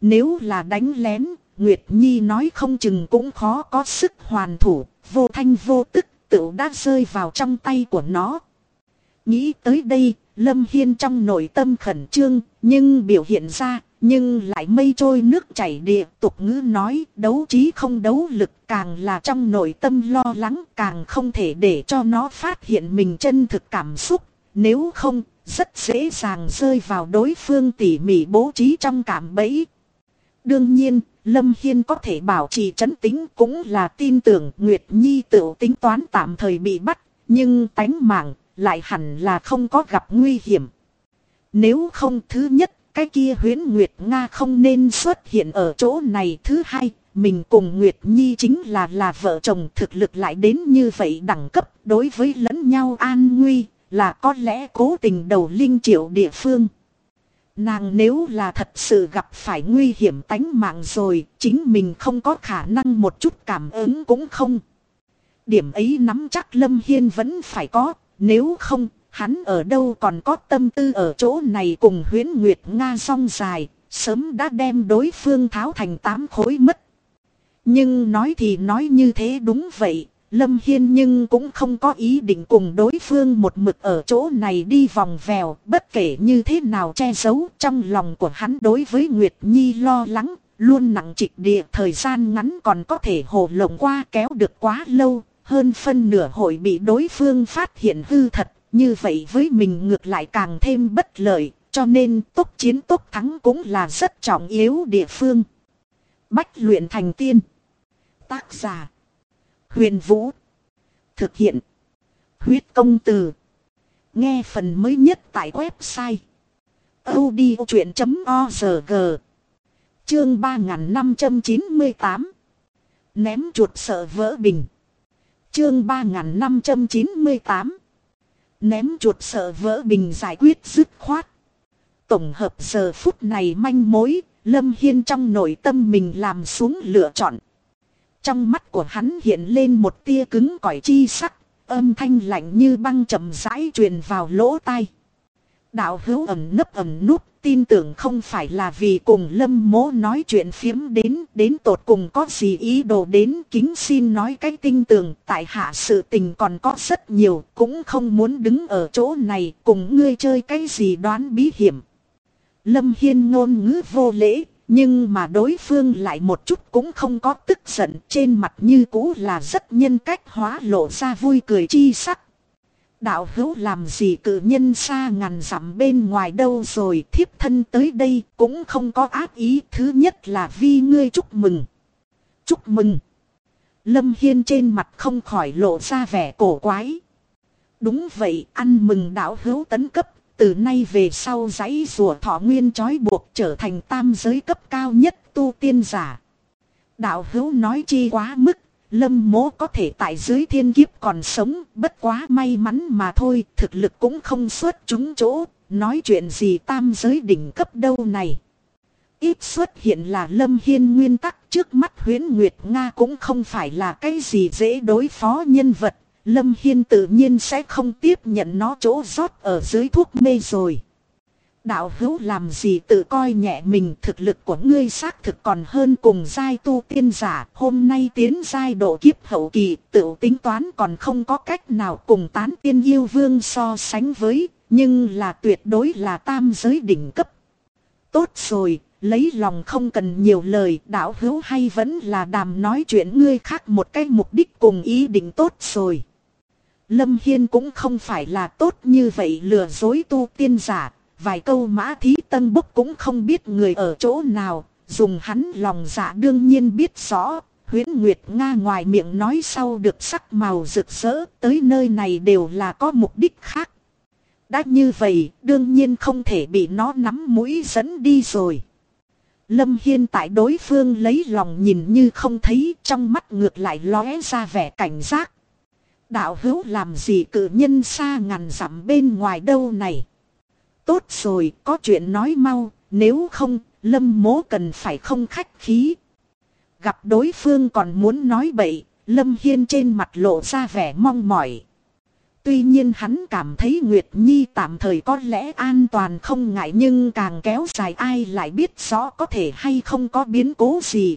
Nếu là đánh lén, Nguyệt Nhi nói không chừng cũng khó có sức hoàn thủ, vô thanh vô tức tựu đã rơi vào trong tay của nó. Nghĩ tới đây, Lâm Hiên trong nội tâm khẩn trương, nhưng biểu hiện ra, nhưng lại mây trôi nước chảy địa. Tục ngữ nói, đấu trí không đấu lực, càng là trong nội tâm lo lắng, càng không thể để cho nó phát hiện mình chân thực cảm xúc. Nếu không, rất dễ dàng rơi vào đối phương tỉ mỉ bố trí trong cảm bẫy. Đương nhiên, Lâm Hiên có thể bảo trì trấn tĩnh cũng là tin tưởng Nguyệt Nhi tự tính toán tạm thời bị bắt, nhưng tánh mạng lại hẳn là không có gặp nguy hiểm. Nếu không, thứ nhất, cái kia Huyễn Nguyệt Nga không nên xuất hiện ở chỗ này. Thứ hai, mình cùng Nguyệt Nhi chính là vợ chồng, thực lực lại đến như vậy đẳng cấp, đối với lẫn nhau an nguy, là có lẽ cố tình đầu linh triệu địa phương. Nàng nếu là thật sự gặp phải nguy hiểm tánh mạng rồi, chính mình không có khả năng một chút cảm ứng cũng không. Điểm ấy nắm chắc Lâm Hiên vẫn phải có, nếu không, hắn ở đâu còn có tâm tư ở chỗ này cùng Huyễn Nguyệt Nga song dài, sớm đã đem đối phương tháo thành 8 khối mất. Nhưng nói thì nói như thế đúng vậy, Lâm Hiên nhưng cũng không có ý định cùng đối phương một mực ở chỗ này đi vòng vèo, bất kể như thế nào che giấu. Trong lòng của hắn đối với Nguyệt Nhi lo lắng, luôn nặng trịch địa, thời gian ngắn còn có thể hồ lộng qua kéo được quá lâu, hơn phân nửa hội bị đối phương phát hiện hư thật, như vậy với mình ngược lại càng thêm bất lợi, cho nên tốc chiến tốc thắng cũng là rất trọng yếu địa phương. Bách luyện thành tiên. Tác giả Huyền Vũ. Thực hiện Huyết Công Từ. Nghe phần mới nhất tại website audiochuyện.org. Chương 3598. Ném chuột sợ vỡ bình. Chương 3598. Ném chuột sợ vỡ bình giải quyết dứt khoát. Tổng hợp giờ phút này manh mối, Lâm Hiên trong nội tâm mình làm xuống lựa chọn. Trong mắt của hắn hiện lên một tia cứng cỏi chi sắc, âm thanh lạnh như băng chậm rãi truyền vào lỗ tai. Đạo hữu ẩn nấp ẩn núp, tin tưởng không phải là vì cùng Lâm Mỗ nói chuyện phiếm đến tột cùng có gì ý đồ đến, kính xin nói cái tinh tường, tại hạ sự tình còn có rất nhiều, cũng không muốn đứng ở chỗ này cùng ngươi chơi cái gì đoán bí hiểm. Lâm Hiên ngôn ngữ vô lễ, nhưng mà đối phương lại một chút cũng không có tức giận, trên mặt như cũ là rất nhân cách hóa lộ ra vui cười chi sắc. Đạo hữu làm gì cử nhân xa ngàn dặm bên ngoài đâu rồi, thiếp thân tới đây cũng không có ác ý, thứ nhất là vì ngươi chúc mừng. Chúc mừng. Lâm Hiên trên mặt không khỏi lộ ra vẻ cổ quái. Đúng vậy, ăn mừng đạo hữu tấn cấp. Từ nay về sau giấy rùa thọ nguyên trói buộc trở thành tam giới cấp cao nhất tu tiên giả. Đạo hữu nói chi quá mức, Lâm Mỗ có thể tại dưới thiên kiếp còn sống, bất quá may mắn mà thôi, thực lực cũng không xuất chúng chỗ, nói chuyện gì tam giới đỉnh cấp đâu này. Ít xuất hiện là Lâm Hiên nguyên tắc, trước mắt Huyễn Nguyệt Nga cũng không phải là cái gì dễ đối phó nhân vật. Lâm Hiên tự nhiên sẽ không tiếp nhận nó chỗ rót ở dưới thuốc mê rồi. Đạo hữu làm gì tự coi nhẹ mình, thực lực của ngươi xác thực còn hơn cùng giai tu tiên giả. Hôm nay tiến giai độ kiếp hậu kỳ, tự tính toán còn không có cách nào cùng tán tiên yêu vương so sánh với, nhưng là tuyệt đối là tam giới đỉnh cấp. Tốt rồi, lấy lòng không cần nhiều lời, đạo hữu hay vẫn là đàm nói chuyện ngươi khác một cái mục đích cùng ý định tốt rồi. Lâm Hiên cũng không phải là tốt như vậy lừa dối tu tiên giả, vài câu mã thí tân bốc cũng không biết người ở chỗ nào, dùng hắn lòng dạ đương nhiên biết rõ. Huyễn Nguyệt Nga ngoài miệng nói sau được sắc màu rực rỡ, tới nơi này đều là có mục đích khác. Đã như vậy, đương nhiên không thể bị nó nắm mũi dẫn đi rồi. Lâm Hiên tại đối phương lấy lòng nhìn như không thấy, trong mắt ngược lại lóe ra vẻ cảnh giác. Đạo hữu làm gì cử nhân xa ngàn dặm bên ngoài đâu này. Tốt rồi, có chuyện nói mau, nếu không, Lâm Mỗ cần phải không khách khí. Gặp đối phương còn muốn nói bậy, Lâm Hiên trên mặt lộ ra vẻ mong mỏi. Tuy nhiên hắn cảm thấy Nguyệt Nhi tạm thời có lẽ an toàn không ngại, nhưng càng kéo dài ai lại biết rõ có thể hay không có biến cố gì.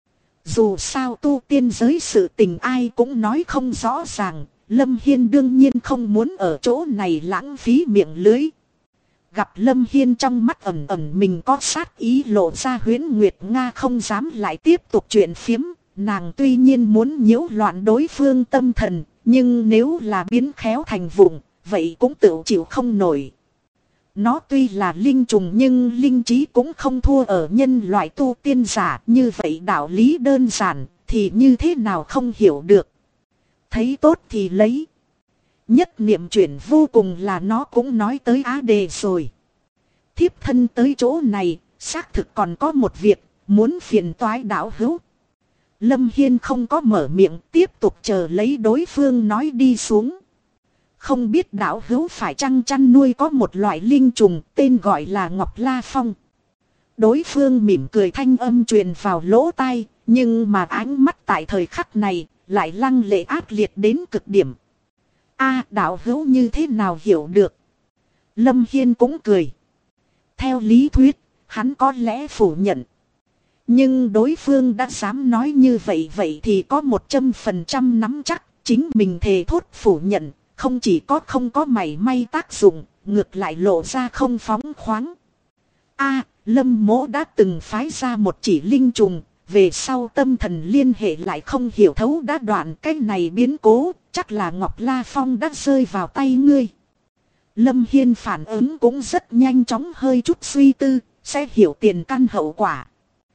Dù sao tu tiên giới sự tình ai cũng nói không rõ ràng, Lâm Hiên đương nhiên không muốn ở chỗ này lãng phí miệng lưới. Gặp Lâm Hiên trong mắt ẩn ẩn mình có sát ý lộ ra, Huyễn Nguyệt Nga không dám lại tiếp tục chuyện phiếm. Nàng tuy nhiên muốn nhiễu loạn đối phương tâm thần, nhưng nếu là biến khéo thành vụng, vậy cũng tự chịu không nổi. Nó tuy là linh trùng nhưng linh trí cũng không thua ở nhân loại tu tiên giả, như vậy đạo lý đơn giản thì như thế nào không hiểu được. Thấy tốt thì lấy. Nhất niệm chuyển vô cùng là nó cũng nói tới á đề rồi. Thiếp thân tới chỗ này, xác thực còn có một việc, muốn phiền toái đạo hữu. Lâm Hiên không có mở miệng, tiếp tục chờ lấy đối phương nói đi xuống. Không biết đạo hữu phải chăng chăn nuôi có một loại linh trùng tên gọi là Ngọc La Phong. Đối phương mỉm cười, thanh âm truyền vào lỗ tai, nhưng mà ánh mắt tại thời khắc này lại lăng lệ ác liệt đến cực điểm. A, đạo hữu như thế nào hiểu được? Lâm Hiên cũng cười. Theo lý thuyết, hắn có lẽ phủ nhận. Nhưng đối phương đã dám nói như vậy, vậy thì có 100% nắm chắc chính mình thề thốt phủ nhận. Không chỉ không có mảy may tác dụng, ngược lại lộ ra không phóng khoáng. A, Lâm Mỗ đã từng phái ra một chỉ linh trùng, về sau tâm thần liên hệ lại không hiểu thấu đã đoạn, cái này biến cố, chắc là Ngọc La Phong đã rơi vào tay ngươi. Lâm Hiên phản ứng cũng rất nhanh chóng, hơi chút suy tư, sẽ hiểu tiền căn hậu quả.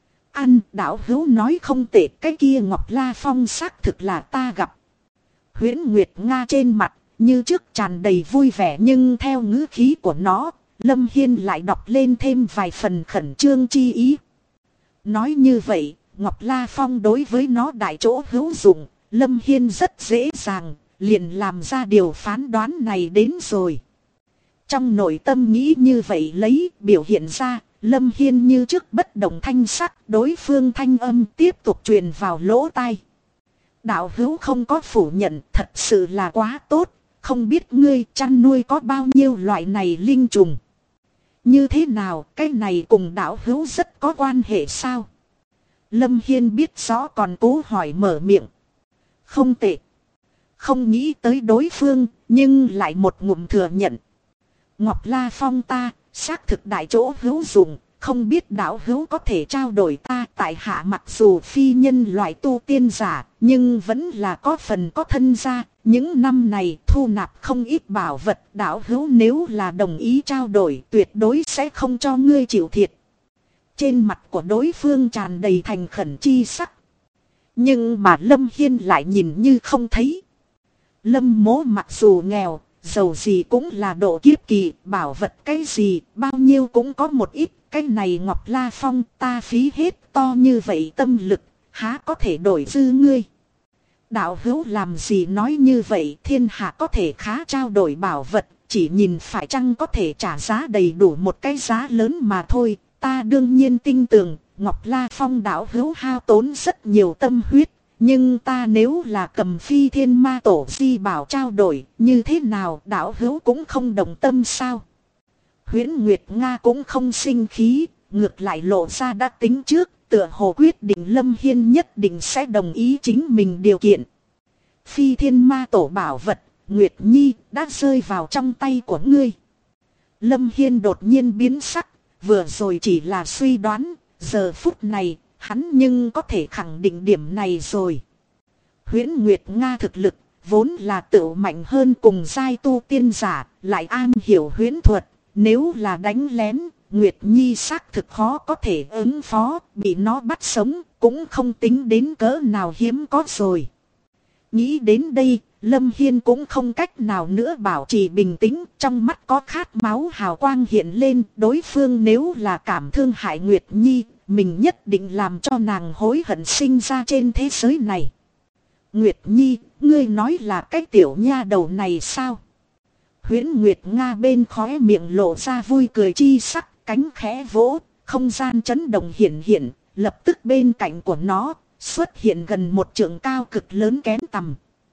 Đạo hữu nói không tệ, cái kia Ngọc La Phong xác thực là ta gặp. Huyễn Nguyệt Nga trên mặt như trước tràn đầy vui vẻ, nhưng theo ngữ khí của nó, Lâm Hiên lại đọc lên thêm vài phần khẩn trương chi ý. Nói như vậy, Ngọc La Phong đối với nó đại chỗ hữu dụng, Lâm Hiên rất dễ dàng, liền làm ra điều phán đoán này đến rồi. Trong nội tâm nghĩ như vậy lấy biểu hiện ra, Lâm Hiên như trước bất động thanh sắc, đối phương thanh âm tiếp tục truyền vào lỗ tai. Đạo hữu không có phủ nhận, thật sự là quá tốt, không biết ngươi chăn nuôi có bao nhiêu loại này linh trùng. Như thế nào, cái này cùng đạo hữu rất có quan hệ sao? Lâm Hiên biết rõ còn cố hỏi mở miệng. Không tệ. Không nghĩ tới đối phương, nhưng lại một ngụm thừa nhận. Ngọc La Phong ta, xác thực đại chỗ hữu dụng, không biết đạo hữu có thể trao đổi ta. Tại hạ mặc dù phi nhân loại tu tiên giả, nhưng vẫn là có phần có thân gia. Những năm này thu nạp không ít bảo vật, đạo hữu nếu là đồng ý trao đổi tuyệt đối sẽ không cho ngươi chịu thiệt. Trên mặt của đối phương tràn đầy thành khẩn chi sắc. Nhưng mà Lâm Hiên lại nhìn như không thấy. Lâm Mỗ mặc dù nghèo, dầu gì cũng là độ kiếp kỳ, bảo vật cái gì, bao nhiêu cũng có một ít. Cái này Ngọc La Phong ta phí hết to như vậy tâm lực, há có thể đổi dư ngươi. Đạo hữu làm gì nói như vậy, thiên hạ có thể khá trao đổi bảo vật, chỉ nhìn phải chăng có thể trả giá đầy đủ một cái giá lớn mà thôi. Ta đương nhiên tin tưởng, Ngọc La Phong đạo hữu hao tốn rất nhiều tâm huyết, nhưng ta nếu là cầm Phi Thiên Ma Tổ di bảo trao đổi, như thế nào đạo hữu cũng không đồng tâm sao? Huyễn Nguyệt Nga cũng không sinh khí, ngược lại lộ ra đã tính trước, tựa hồ quyết định Lâm Hiên nhất định sẽ đồng ý chính mình điều kiện. Phi Thiên Ma Tổ bảo vật, Nguyệt Nhi đã rơi vào trong tay của ngươi. Lâm Hiên đột nhiên biến sắc, vừa rồi chỉ là suy đoán, giờ phút này, hắn nhưng có thể khẳng định điểm này rồi. Huyễn Nguyệt Nga thực lực, vốn là tự mạnh hơn cùng giai tu tiên giả, lại am hiểu huyễn thuật. Nếu là đánh lén, Nguyệt Nhi xác thực khó có thể ứng phó, bị nó bắt sống, cũng không tính đến cỡ nào hiếm có rồi. Nghĩ đến đây, Lâm Hiên cũng không cách nào nữa bảo trì bình tĩnh, trong mắt có khát máu hào quang hiện lên, đối phương nếu là cảm thương hại Nguyệt Nhi, mình nhất định làm cho nàng hối hận sinh ra trên thế giới này. Nguyệt Nhi, ngươi nói là cái tiểu nha đầu này sao? Huyễn Nguyệt Nga bên khóe miệng lộ ra vui cười chi sắc, cánh khẽ vỗ, không gian chấn động hiện, lập tức bên cạnh của nó xuất hiện gần một trượng cao cực lớn kén tầm.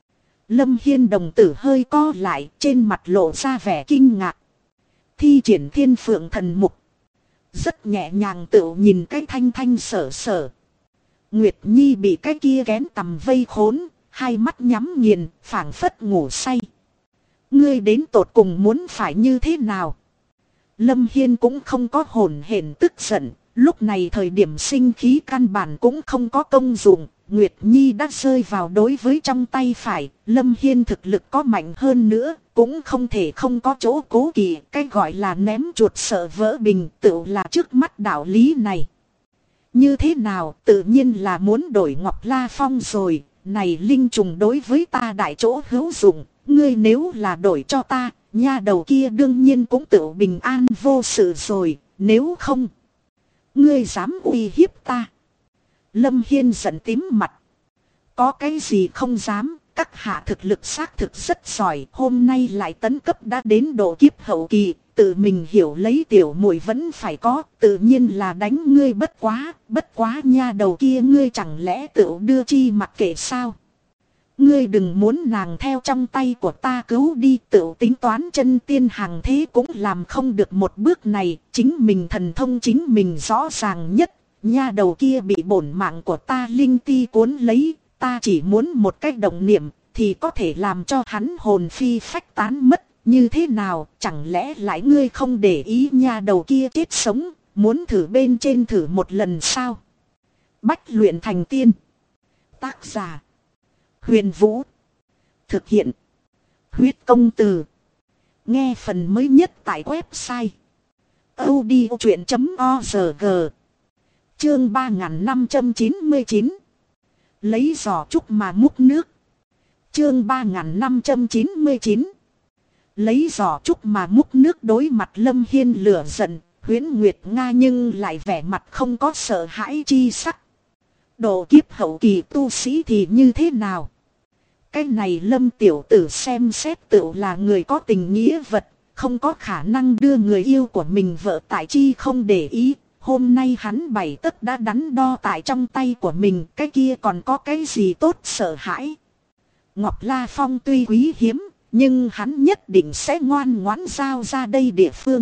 Lâm Hiên đồng tử hơi co lại, trên mặt lộ ra vẻ kinh ngạc. Thi triển Thiên Phượng Thần Mục. Rất nhẹ nhàng tự nhìn cái thanh thanh sở sở. Nguyệt Nhi bị cái kia kén tầm vây khốn, hai mắt nhắm nghiền, phảng phất ngủ say. Ngươi đến tột cùng muốn phải như thế nào? Lâm Hiên cũng không có hồn hển tức giận, lúc này thời điểm sinh khí căn bản cũng không có công dụng. Nguyệt Nhi đã rơi vào đối với trong tay phải, Lâm Hiên thực lực có mạnh hơn nữa, cũng không thể không có chỗ cố kỵ. Cái gọi là ném chuột sợ vỡ bình tựu là trước mắt đạo lý này. Như thế nào, tự nhiên là muốn đổi Ngọc La Phong rồi, này linh trùng đối với ta đại chỗ hữu dụng, ngươi nếu là đổi cho ta, nha đầu kia đương nhiên cũng tự bình an vô sự rồi, nếu không, ngươi dám uy hiếp ta. Lâm Hiên giận tím mặt. Có cái gì không dám, các hạ thực lực xác thực rất giỏi, hôm nay lại tấn cấp đã đến độ kiếp hậu kỳ, tự mình hiểu lấy tiểu muội vẫn phải có, tự nhiên là đánh ngươi bất quá nha đầu kia ngươi chẳng lẽ tự đưa chi mặc kệ sao? Ngươi đừng muốn nàng theo trong tay của ta cứu đi, tự tính toán chân tiên hàng thế cũng làm không được một bước này, chính mình thần thông chính mình rõ ràng nhất, nha đầu kia bị bổn mạng của ta linh ti cuốn lấy, ta chỉ muốn một cách động niệm thì có thể làm cho hắn hồn phi phách tán mất, như thế nào, chẳng lẽ lại ngươi không để ý nha đầu kia chết sống, muốn thử bên trên thử một lần sao? Bách luyện thành tiên. Tác giả Huyền Vũ. Thực hiện Huyết Công Từ. Nghe phần mới nhất tại website audiochuyện.org. Chương 3599. Lấy giỏ trúc mà múc nước. Chương 3599. Lấy giỏ trúc mà múc nước. Đối mặt Lâm Hiên lửa giận, Huyễn Nguyệt Nga nhưng lại vẻ mặt không có sợ hãi chi sắc. Độ kiếp hậu kỳ tu sĩ thì như thế nào? Cái này Lâm tiểu tử xem xét tự là người có tình nghĩa vật, không có khả năng đưa người yêu của mình vợ tại chi không để ý. Hôm nay hắn bảy tất đã đắn đo tại trong tay của mình, cái kia còn có cái gì tốt sợ hãi. Ngọc La Phong tuy quý hiếm, nhưng hắn nhất định sẽ ngoan ngoãn giao ra đây địa phương.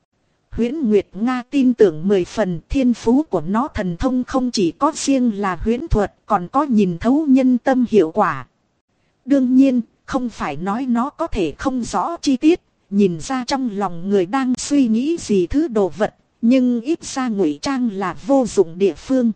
Huyễn Nguyệt Nga tin tưởng 10 phần, thiên phú của nó thần thông không chỉ có riêng là huyễn thuật, còn có nhìn thấu nhân tâm hiệu quả. Đương nhiên, không phải nói nó có thể không rõ chi tiết, nhìn ra trong lòng người đang suy nghĩ gì thứ đồ vật, nhưng ít ra ngụy trang là vô dụng địa phương.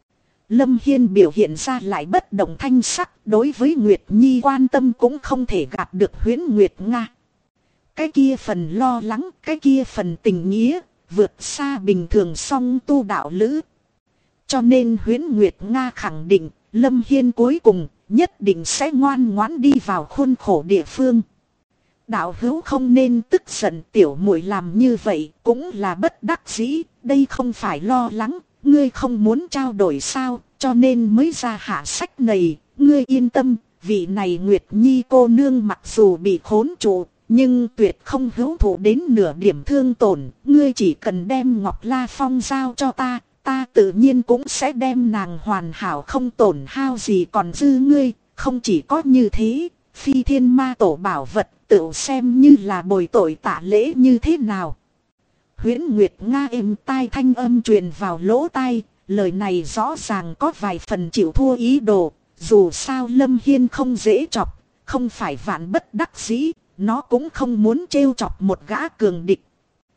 Lâm Hiên biểu hiện ra lại bất động thanh sắc, đối với Nguyệt Nhi quan tâm cũng không thể gạt được Huyễn Nguyệt Nga. Cái kia phần lo lắng, cái kia phần tình nghĩa, vượt xa bình thường song tu đạo lữ. Cho nên Huyễn Nguyệt Nga khẳng định, Lâm Hiên cuối cùng nhất định sẽ ngoan ngoãn đi vào khuôn khổ địa phương. Đạo hữu không nên tức giận, tiểu muội làm như vậy cũng là bất đắc dĩ, đây không phải lo lắng, ngươi không muốn trao đổi sao, cho nên mới ra hạ sách này, ngươi yên tâm, vị này Nguyệt Nhi cô nương mặc dù bị khốn trụ, nhưng tuyệt không hữu thụ đến nửa điểm thương tổn, ngươi chỉ cần đem Ngọc La Phong giao cho ta, ta tự nhiên cũng sẽ đem nàng hoàn hảo không tổn hao gì còn dư ngươi, không chỉ có như thế, Phi Thiên Ma Tổ bảo vật tự xem như là bồi tội tạ lễ như thế nào. Huyễn Nguyệt Nga êm tai thanh âm truyền vào lỗ tai, lời này rõ ràng có vài phần chịu thua ý đồ, dù sao Lâm Hiên không dễ chọc, không phải vạn bất đắc dĩ, nó cũng không muốn trêu chọc một gã cường địch.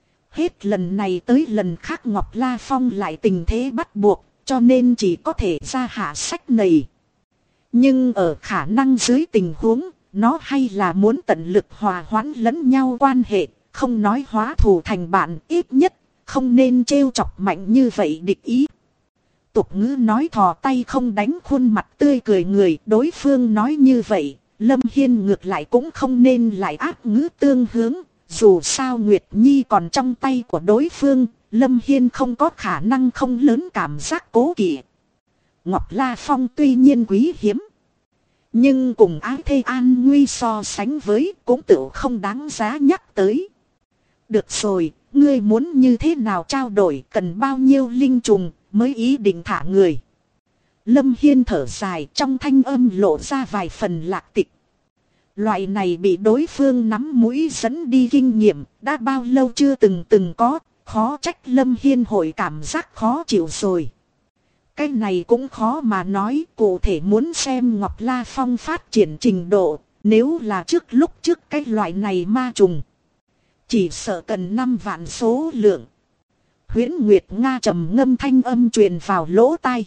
Hết lần này tới lần khác Ngọc La Phong lại tình thế bắt buộc, cho nên chỉ có thể ra hạ sách này. Nhưng ở khả năng dưới tình huống, nó hay là muốn tận lực hòa hoãn lẫn nhau quan hệ, không nói hóa thù thành bạn, ít nhất không nên trêu chọc mạnh như vậy địch ý. Tục ngữ nói thò tay không đánh khuôn mặt tươi cười người, đối phương nói như vậy, Lâm Hiên ngược lại cũng không nên lại áp ngữ tương hướng. Dù sao Nguyệt Nhi còn trong tay của đối phương, Lâm Hiên không có khả năng không lớn cảm giác cố kỵ. Ngọc La Phong tuy nhiên quý hiếm, nhưng cùng ái thê an nguy so sánh với cũng tự không đáng giá nhắc tới. Được rồi, ngươi muốn như thế nào trao đổi, cần bao nhiêu linh trùng mới ý định thả người. Lâm Hiên thở dài, trong thanh âm lộ ra vài phần lạc tịch. Loại này bị đối phương nắm mũi dẫn đi kinh nghiệm đã bao lâu chưa từng có, khó trách Lâm Hiên hội cảm giác khó chịu rồi. Cái này cũng khó mà nói, cụ thể muốn xem Ngọc La Phong phát triển trình độ, nếu là lúc trước cái loại này ma trùng. Chỉ sợ cần 5 vạn số lượng. Huyễn Nguyệt Nga trầm ngâm thanh âm truyền vào lỗ tai.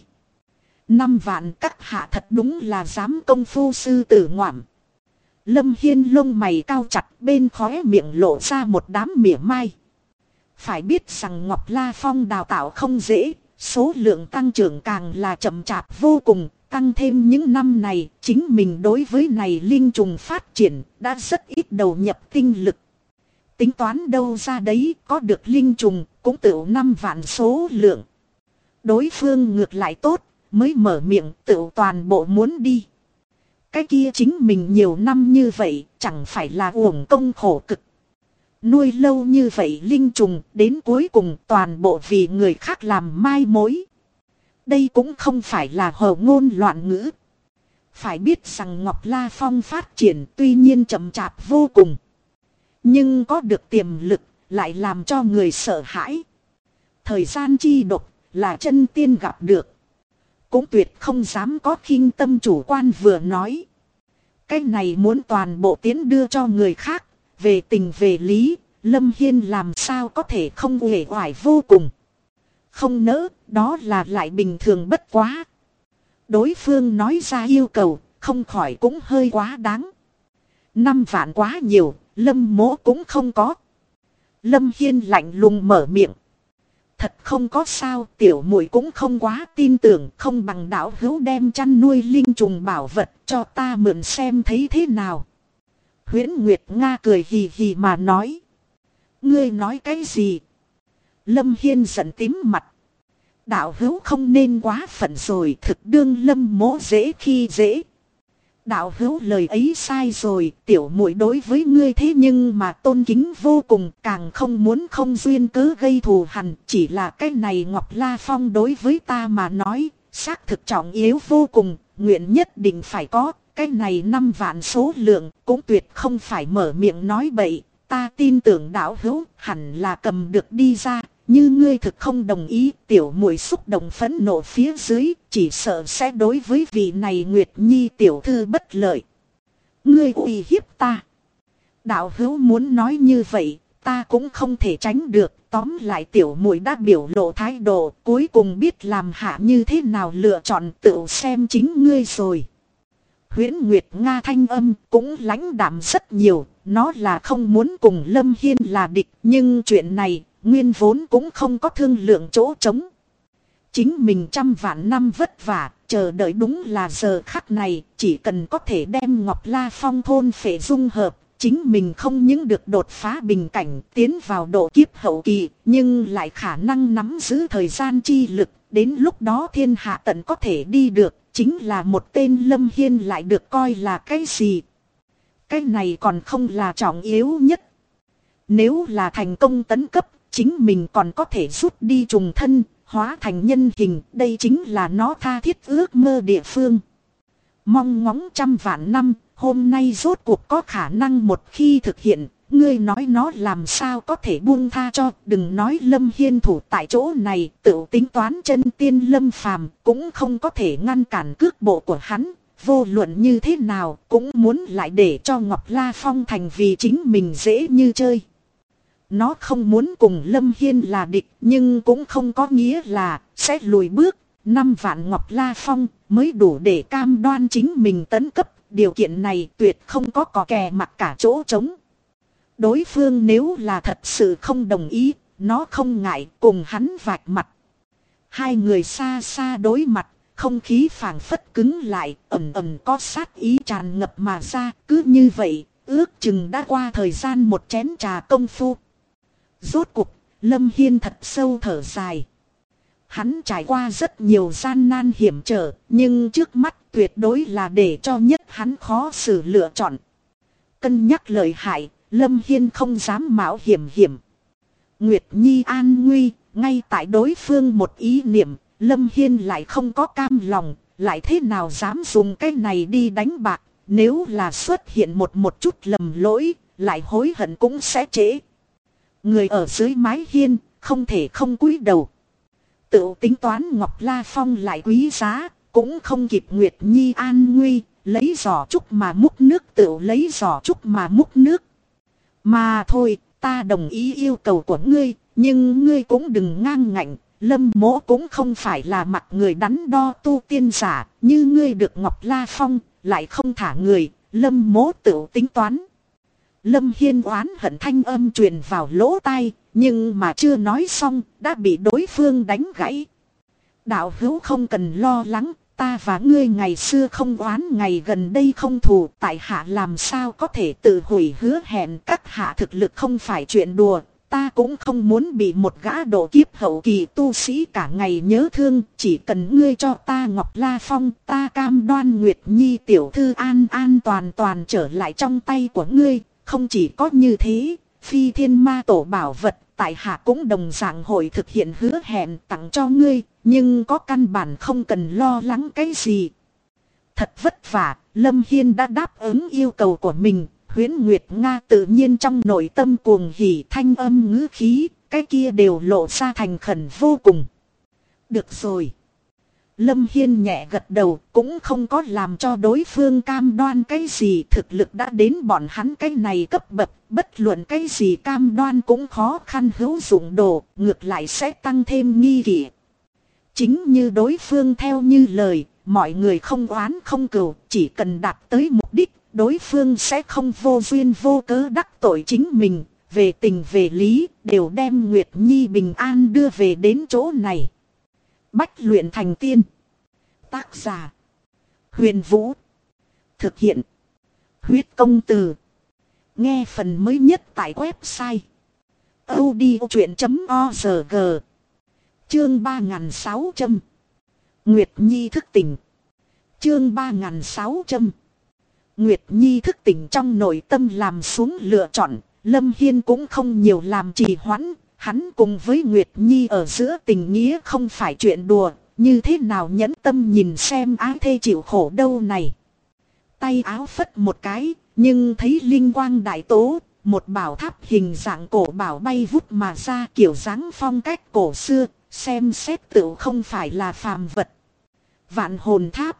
5 vạn các hạ thật đúng là dám công phu sư tử ngoạm. Lâm Hiên lông mày cao chặt, bên khóe miệng lộ ra một đám mỉa mai. Phải biết rằng Ngọc La Phong đào tạo không dễ, số lượng tăng trưởng càng là chậm chạp vô cùng. Tăng thêm những năm này, chính mình đối với này linh trùng phát triển đã rất ít đầu nhập tinh lực. Tính toán đâu ra đấy, có được linh trùng cũng tự 5 vạn số lượng. Đối phương ngược lại tốt, mới mở miệng tự toàn bộ muốn đi. Cái kia chính mình nhiều năm như vậy, chẳng phải là uổng công khổ cực. Nuôi lâu như vậy linh trùng, đến cuối cùng toàn bộ vì người khác làm mai mối. Đây cũng không phải là hờ ngôn loạn ngữ. Phải biết rằng Ngọc La Phong phát triển tuy nhiên chậm chạp vô cùng. Nhưng có được tiềm lực, lại làm cho người sợ hãi. Thời gian chi độc, là chân tiên gặp được. Cũng tuyệt không dám có khinh tâm chủ quan vừa nói. Cái này muốn toàn bộ tiến đưa cho người khác, về tình về lý, Lâm Hiên làm sao có thể không uể oải vô cùng. Không nỡ, đó là lại bình thường bất quá. Đối phương nói ra yêu cầu, không khỏi cũng hơi quá đáng. 5 vạn quá nhiều, Lâm Mỗ cũng không có. Lâm Hiên lạnh lùng mở miệng. Thật không có sao, tiểu muội cũng không quá tin tưởng, không bằng đạo hữu đem chăn nuôi linh trùng bảo vật cho ta mượn xem thấy thế nào. Huyễn Nguyệt Nga cười hì hì mà nói. Ngươi nói cái gì? Lâm Hiên giận tím mặt. Đạo hữu không nên quá phận rồi, thực đương Lâm Mỗ dễ khi dễ. Đạo hữu lời ấy sai rồi, tiểu muội đối với ngươi thế nhưng mà tôn kính vô cùng, càng không muốn không duyên cớ gây thù hằn, chỉ là cái này Ngọc La Phong đối với ta mà nói, xác thực trọng yếu vô cùng, nguyện nhất định phải có, cái này 5 vạn số lượng, cũng tuyệt không phải mở miệng nói bậy, ta tin tưởng đạo hữu hẳn là cầm được đi ra. Như ngươi thực không đồng ý, tiểu muội xúc động phẫn nộ phía dưới, chỉ sợ sẽ đối với vị này Nguyệt Nhi tiểu thư bất lợi. Ngươi uy hiếp ta. Đạo hữu muốn nói như vậy, ta cũng không thể tránh được. Tóm lại tiểu muội đã biểu lộ thái độ, cuối cùng biết làm hạ như thế nào lựa chọn tự xem chính ngươi rồi. Huyễn Nguyệt Nga thanh âm cũng lãnh đạm rất nhiều, nó là không muốn cùng Lâm Hiên là địch, nhưng chuyện này nguyên vốn cũng không có thương lượng chỗ trống. Chính mình 100 vạn năm vất vả, chờ đợi đúng là giờ khắc này, chỉ cần có thể đem Ngọc La Phong thôn phệ dung hợp, chính mình không những được đột phá bình cảnh tiến vào độ kiếp hậu kỳ, nhưng lại khả năng nắm giữ thời gian chi lực, đến lúc đó thiên hạ tận có thể đi được, chính là một tên Lâm Hiên lại được coi là cái gì. Cái này còn không là trọng yếu nhất. Nếu là thành công tấn cấp, chính mình còn có thể rút đi trùng thân, hóa thành nhân hình, đây chính là nó tha thiết ước mơ địa phương. Mong ngóng 100 vạn năm, hôm nay rốt cuộc có khả năng một khi thực hiện, ngươi nói nó làm sao có thể buông tha cho, đừng nói Lâm Hiên thủ tại chỗ này, tự tính toán chân tiên Lâm Phàm cũng không có thể ngăn cản cước bộ của hắn, vô luận như thế nào cũng muốn lại để cho Ngọc La Phong thành vì chính mình dễ như chơi. Nó không muốn cùng Lâm Hiên là địch, nhưng cũng không có nghĩa là sẽ lùi bước. 5 vạn Ngọc La Phong mới đủ để cam đoan chính mình tấn cấp. Điều kiện này tuyệt không có cò kè mặc cả chỗ trống. Đối phương nếu là thật sự không đồng ý, nó không ngại cùng hắn vạch mặt. Hai người xa xa đối mặt, không khí phảng phất cứng lại, ẩm ẩm có sát ý tràn ngập mà ra. Cứ như vậy, ước chừng đã qua thời gian một chén trà công phu. Rốt cuộc, Lâm Hiên thật sâu thở dài. Hắn trải qua rất nhiều gian nan hiểm trở, nhưng trước mắt tuyệt đối là để cho nhất hắn khó xử lựa chọn. Cân nhắc lợi hại, Lâm Hiên không dám mạo hiểm. Nguyệt Nhi an nguy, ngay tại đối phương một ý niệm, Lâm Hiên lại không có cam lòng, lại thế nào dám dùng cái này đi đánh bạc. nếu là xuất hiện một chút lầm lỗi, lại hối hận cũng sẽ trễ. Người ở dưới mái hiên, không thể không cúi đầu. Tự tính toán Ngọc La Phong lại quý giá, cũng không kịp Nguyệt Nhi an nguy, lấy giỏ trúc mà múc nước tự lấy giỏ trúc mà múc nước. Mà thôi, ta đồng ý yêu cầu của ngươi, nhưng ngươi cũng đừng ngang ngạnh, Lâm Mỗ cũng không phải là mặt người đắn đo tu tiên giả, như ngươi được Ngọc La Phong, lại không thả người, Lâm Mỗ tự tính toán. Lâm Hiên oán hận thanh âm truyền vào lỗ tai, nhưng mà chưa nói xong, đã bị đối phương đánh gãy. Đạo hữu không cần lo lắng, ta và ngươi ngày xưa không oán, ngày gần đây không thù, tại hạ làm sao có thể tự hủy hứa hẹn, các hạ thực lực không phải chuyện đùa, ta cũng không muốn bị một gã độ kiếp hậu kỳ tu sĩ cả ngày nhớ thương, chỉ cần ngươi cho ta Ngọc La Phong, ta cam đoan Nguyệt Nhi tiểu thư an an toàn toàn trở lại trong tay của ngươi. Không chỉ có như thế, Phi Thiên Ma Tổ bảo vật, tại hạ cũng đồng dạng hội thực hiện hứa hẹn tặng cho ngươi, nhưng có căn bản không cần lo lắng cái gì. Thật vất vả, Lâm Hiên đã đáp ứng yêu cầu của mình, Huyễn Nguyệt Nga tự nhiên trong nội tâm cuồng hỉ, thanh âm ngữ khí, cái kia đều lộ ra thành khẩn vô cùng. Được rồi. Lâm Hiên nhẹ gật đầu, cũng không có làm cho đối phương cam đoan cái gì, thực lực đã đến bọn hắn cái này cấp bậc, bất luận cái gì cam đoan cũng khó khăn hữu dụng đồ, ngược lại sẽ tăng thêm nghi kỵ. Chính như đối phương theo như lời, mọi người không oán không cừu, chỉ cần đạt tới mục đích, đối phương sẽ không vô duyên vô cớ đắc tội chính mình, về tình về lý, đều đem Nguyệt Nhi bình an đưa về đến chỗ này. Bách luyện thành tiên. Tác giả: Huyền Vũ. Thực hiện: Huyết Công Từ. Nghe phần mới nhất tại website audiochuyện.org. Chương 3600. Nguyệt Nhi thức tỉnh. Chương 3600. Nguyệt Nhi thức tỉnh, trong nội tâm làm xuống lựa chọn, Lâm Hiên cũng không nhiều làm trì hoãn. Hắn cùng với Nguyệt Nhi ở giữa tình nghĩa không phải chuyện đùa, như thế nào nhẫn tâm nhìn xem ái thê chịu khổ đâu này. Tay áo phất một cái, nhưng thấy linh quang đại tố, một bảo tháp hình dạng cổ bảo bay vút mà ra, kiểu dáng phong cách cổ xưa, xem xét tựu không phải là phàm vật. Vạn hồn tháp.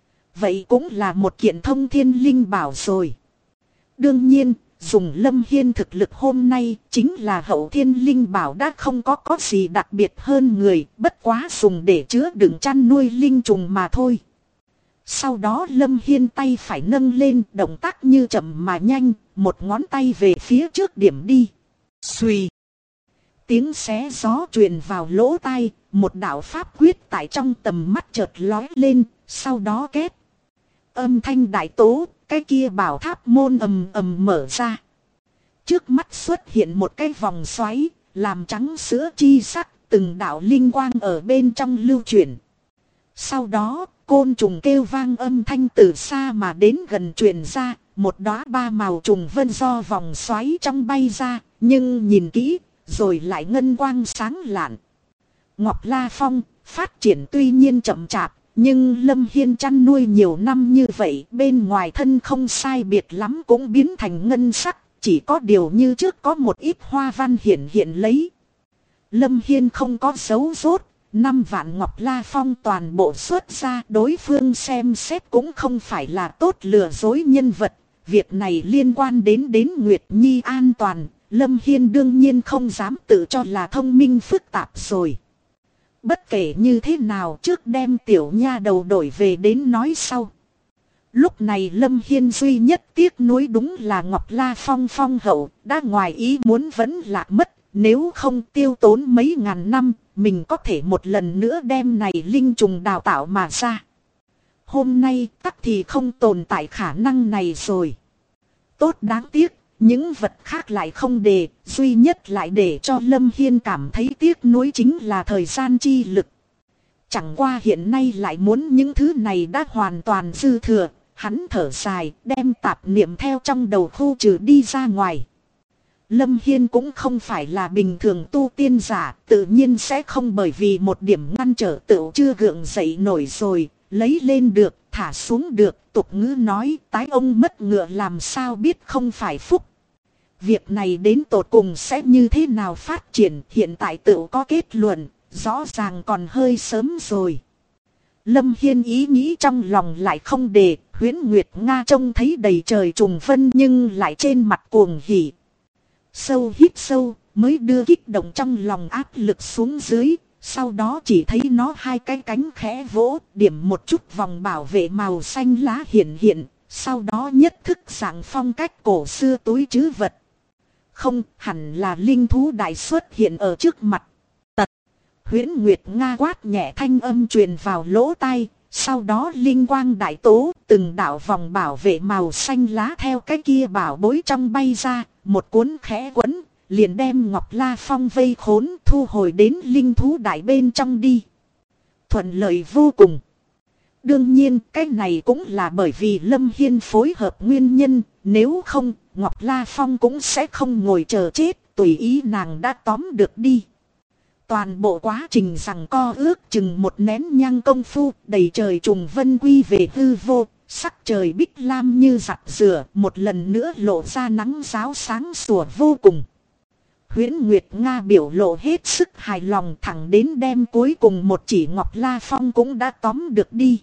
Vậy cũng là một kiện thông thiên linh bảo rồi. Đương nhiên, dùng Lâm Hiên thực lực hôm nay, chính là hậu thiên linh bảo đã không có gì đặc biệt hơn người, bất quá dùng để chứa đựng chăn nuôi linh trùng mà thôi. Sau đó Lâm Hiên tay phải nâng lên, động tác như chậm mà nhanh, một ngón tay về phía trước điểm đi. Xuy. Tiếng xé gió truyền vào lỗ tai, một đạo pháp quyết tại trong tầm mắt chợt lóe lên, sau đó két. Âm thanh đại tố, cái kia bảo tháp môn ầm ầm mở ra. Trước mắt xuất hiện một cái vòng xoáy, làm trắng sữa chi sắc, từng đạo linh quang ở bên trong lưu chuyển. Sau đó, côn trùng kêu vang âm thanh từ xa mà đến gần truyền ra, một đóa ba màu trùng vân do vòng xoáy trong bay ra, nhưng nhìn kỹ, rồi lại ngân quang sáng lạn. Ngọc La Phong, phát triển tuy nhiên chậm chạp, nhưng Lâm Hiên chăn nuôi nhiều năm như vậy, bên ngoài thân không sai biệt lắm cũng biến thành ngân sắc, chỉ có điều như trước có một ít hoa văn hiện hiện lấy. Lâm Hiên không có giấu rốt, 5 vạn Ngọc La Phong toàn bộ xuất ra, đối phương xem xét cũng không phải là tốt lừa dối nhân vật, việc này liên quan đến Nguyệt Nhi an toàn, Lâm Hiên đương nhiên không dám tự cho là thông minh phức tạp rồi. Bất kể như thế nào, trước đem tiểu nha đầu đổi về đến nói sau. Lúc này Lâm Hiên duy nhất tiếc nuối đúng là Ngọc La Phong phong hậu, đã ngoài ý muốn vẫn lạc mất, nếu không tiêu tốn mấy ngàn năm, mình có thể một lần nữa đem này linh trùng đào tạo mà ra. Hôm nay tắc thì không tồn tại khả năng này rồi. Tốt đáng tiếc, những vật khác lại không để, duy nhất lại để cho Lâm Hiên cảm thấy tiếc nuối chính là thời gian chi lực. Chẳng qua hiện nay lại muốn những thứ này đã hoàn toàn dư thừa, hắn thở dài, đem tạp niệm theo trong đầu khu trừ đi ra ngoài. Lâm Hiên cũng không phải là bình thường tu tiên giả, tự nhiên sẽ không bởi vì một điểm ngăn trở tựu chưa gượng dậy nổi rồi. lấy lên được, thả xuống được, tục ngữ nói tái ông mất ngựa làm sao biết không phải phúc. Việc này đến tột cùng sẽ như thế nào phát triển, hiện tại tự có kết luận, rõ ràng còn hơi sớm rồi. Lâm Hiên ý nghĩ trong lòng lại không để, Huyễn Nguyệt Nga trông thấy đầy trời trùng vân nhưng lại trên mặt cuồng hỉ. Sâu hít sâu, mới đưa kích động trong lòng áp lực xuống dưới, sau đó chỉ thấy nó hai cái cánh khẽ vỗ, điểm một chút vòng bảo vệ màu xanh lá hiện hiện, sau đó nhất thức dạng phong cách cổ xưa túi trữ vật. Không, hẳn là linh thú đại xuất hiện ở trước mặt. Huyễn Nguyệt Nga quát nhẹ thanh âm truyền vào lỗ tai, sau đó linh quang đại tố, từng đạo vòng bảo vệ màu xanh lá theo cái kia bảo bối trong bay ra, một cuốn khẽ quấn, liền đem Ngọc La Phong vây khốn thu hồi đến linh thú đại bên trong đi. Thuận lợi vô cùng. Đương nhiên cái này cũng là bởi vì Lâm Hiên phối hợp nguyên nhân, nếu không Ngọc La Phong cũng sẽ không ngồi chờ chết, tùy ý nàng đã tóm được đi. Toàn bộ quá trình giằng co ước chừng một nén nhang công phu, đầy trời trùng vân quy về hư vô, sắc trời bích lam như giặt rửa, một lần nữa lộ ra nắng ráo sáng sủa vô cùng. Huyễn Nguyệt Nga biểu lộ hết sức hài lòng, thẳng đến đem cuối cùng một chỉ Ngọc La Phong cũng đã tóm được đi.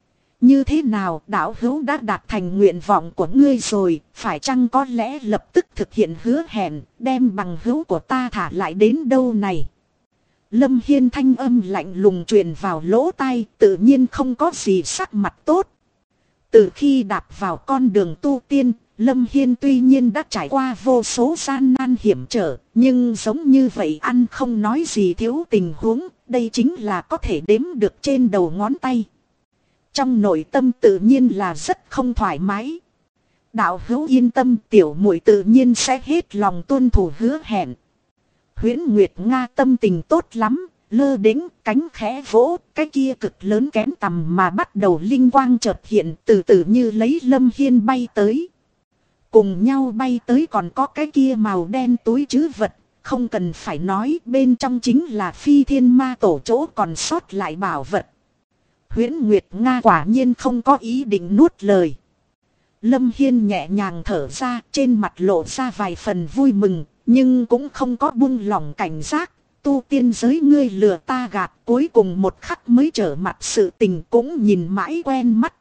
Như thế nào, đạo hữu đã đạt thành nguyện vọng của ngươi rồi, phải chăng có lẽ lập tức thực hiện hứa hẹn, đem bằng hữu của ta thả lại đến đâu này? Lâm Hiên thanh âm lạnh lùng truyền vào lỗ tai, tự nhiên không có gì sắc mặt tốt. Từ khi đạp vào con đường tu tiên, Lâm Hiên tuy nhiên đã trải qua vô số gian nan hiểm trở, nhưng giống như vậy ăn không nói gì thiếu tình huống, đây chính là có thể đếm được trên đầu ngón tay. Trong nội tâm tự nhiên là rất không thoải mái. Đạo hữu yên tâm, tiểu muội tự nhiên sẽ hết lòng tuân thủ hứa hẹn. Huyễn Nguyệt Nga tâm tình tốt lắm, lơ đễnh cánh khẽ vỗ, cái kia cực lớn kén tầm mà bắt đầu linh quang chợt hiện, từ từ như lấy Lâm Hiên bay tới. Cùng nhau bay tới còn có cái kia màu đen túi trữ vật, không cần phải nói, bên trong chính là Phi Thiên Ma Tổ chỗ còn sót lại bảo vật. Huyễn Nguyệt Nga quả nhiên không có ý định nuốt lời. Lâm Hiên nhẹ nhàng thở ra, trên mặt lộ ra vài phần vui mừng, nhưng cũng không có buông lỏng cảnh giác. Tu tiên giới ngươi lừa ta gạt, cuối cùng một khắc mới trở mặt, sự tình cũng nhìn mãi quen mắt.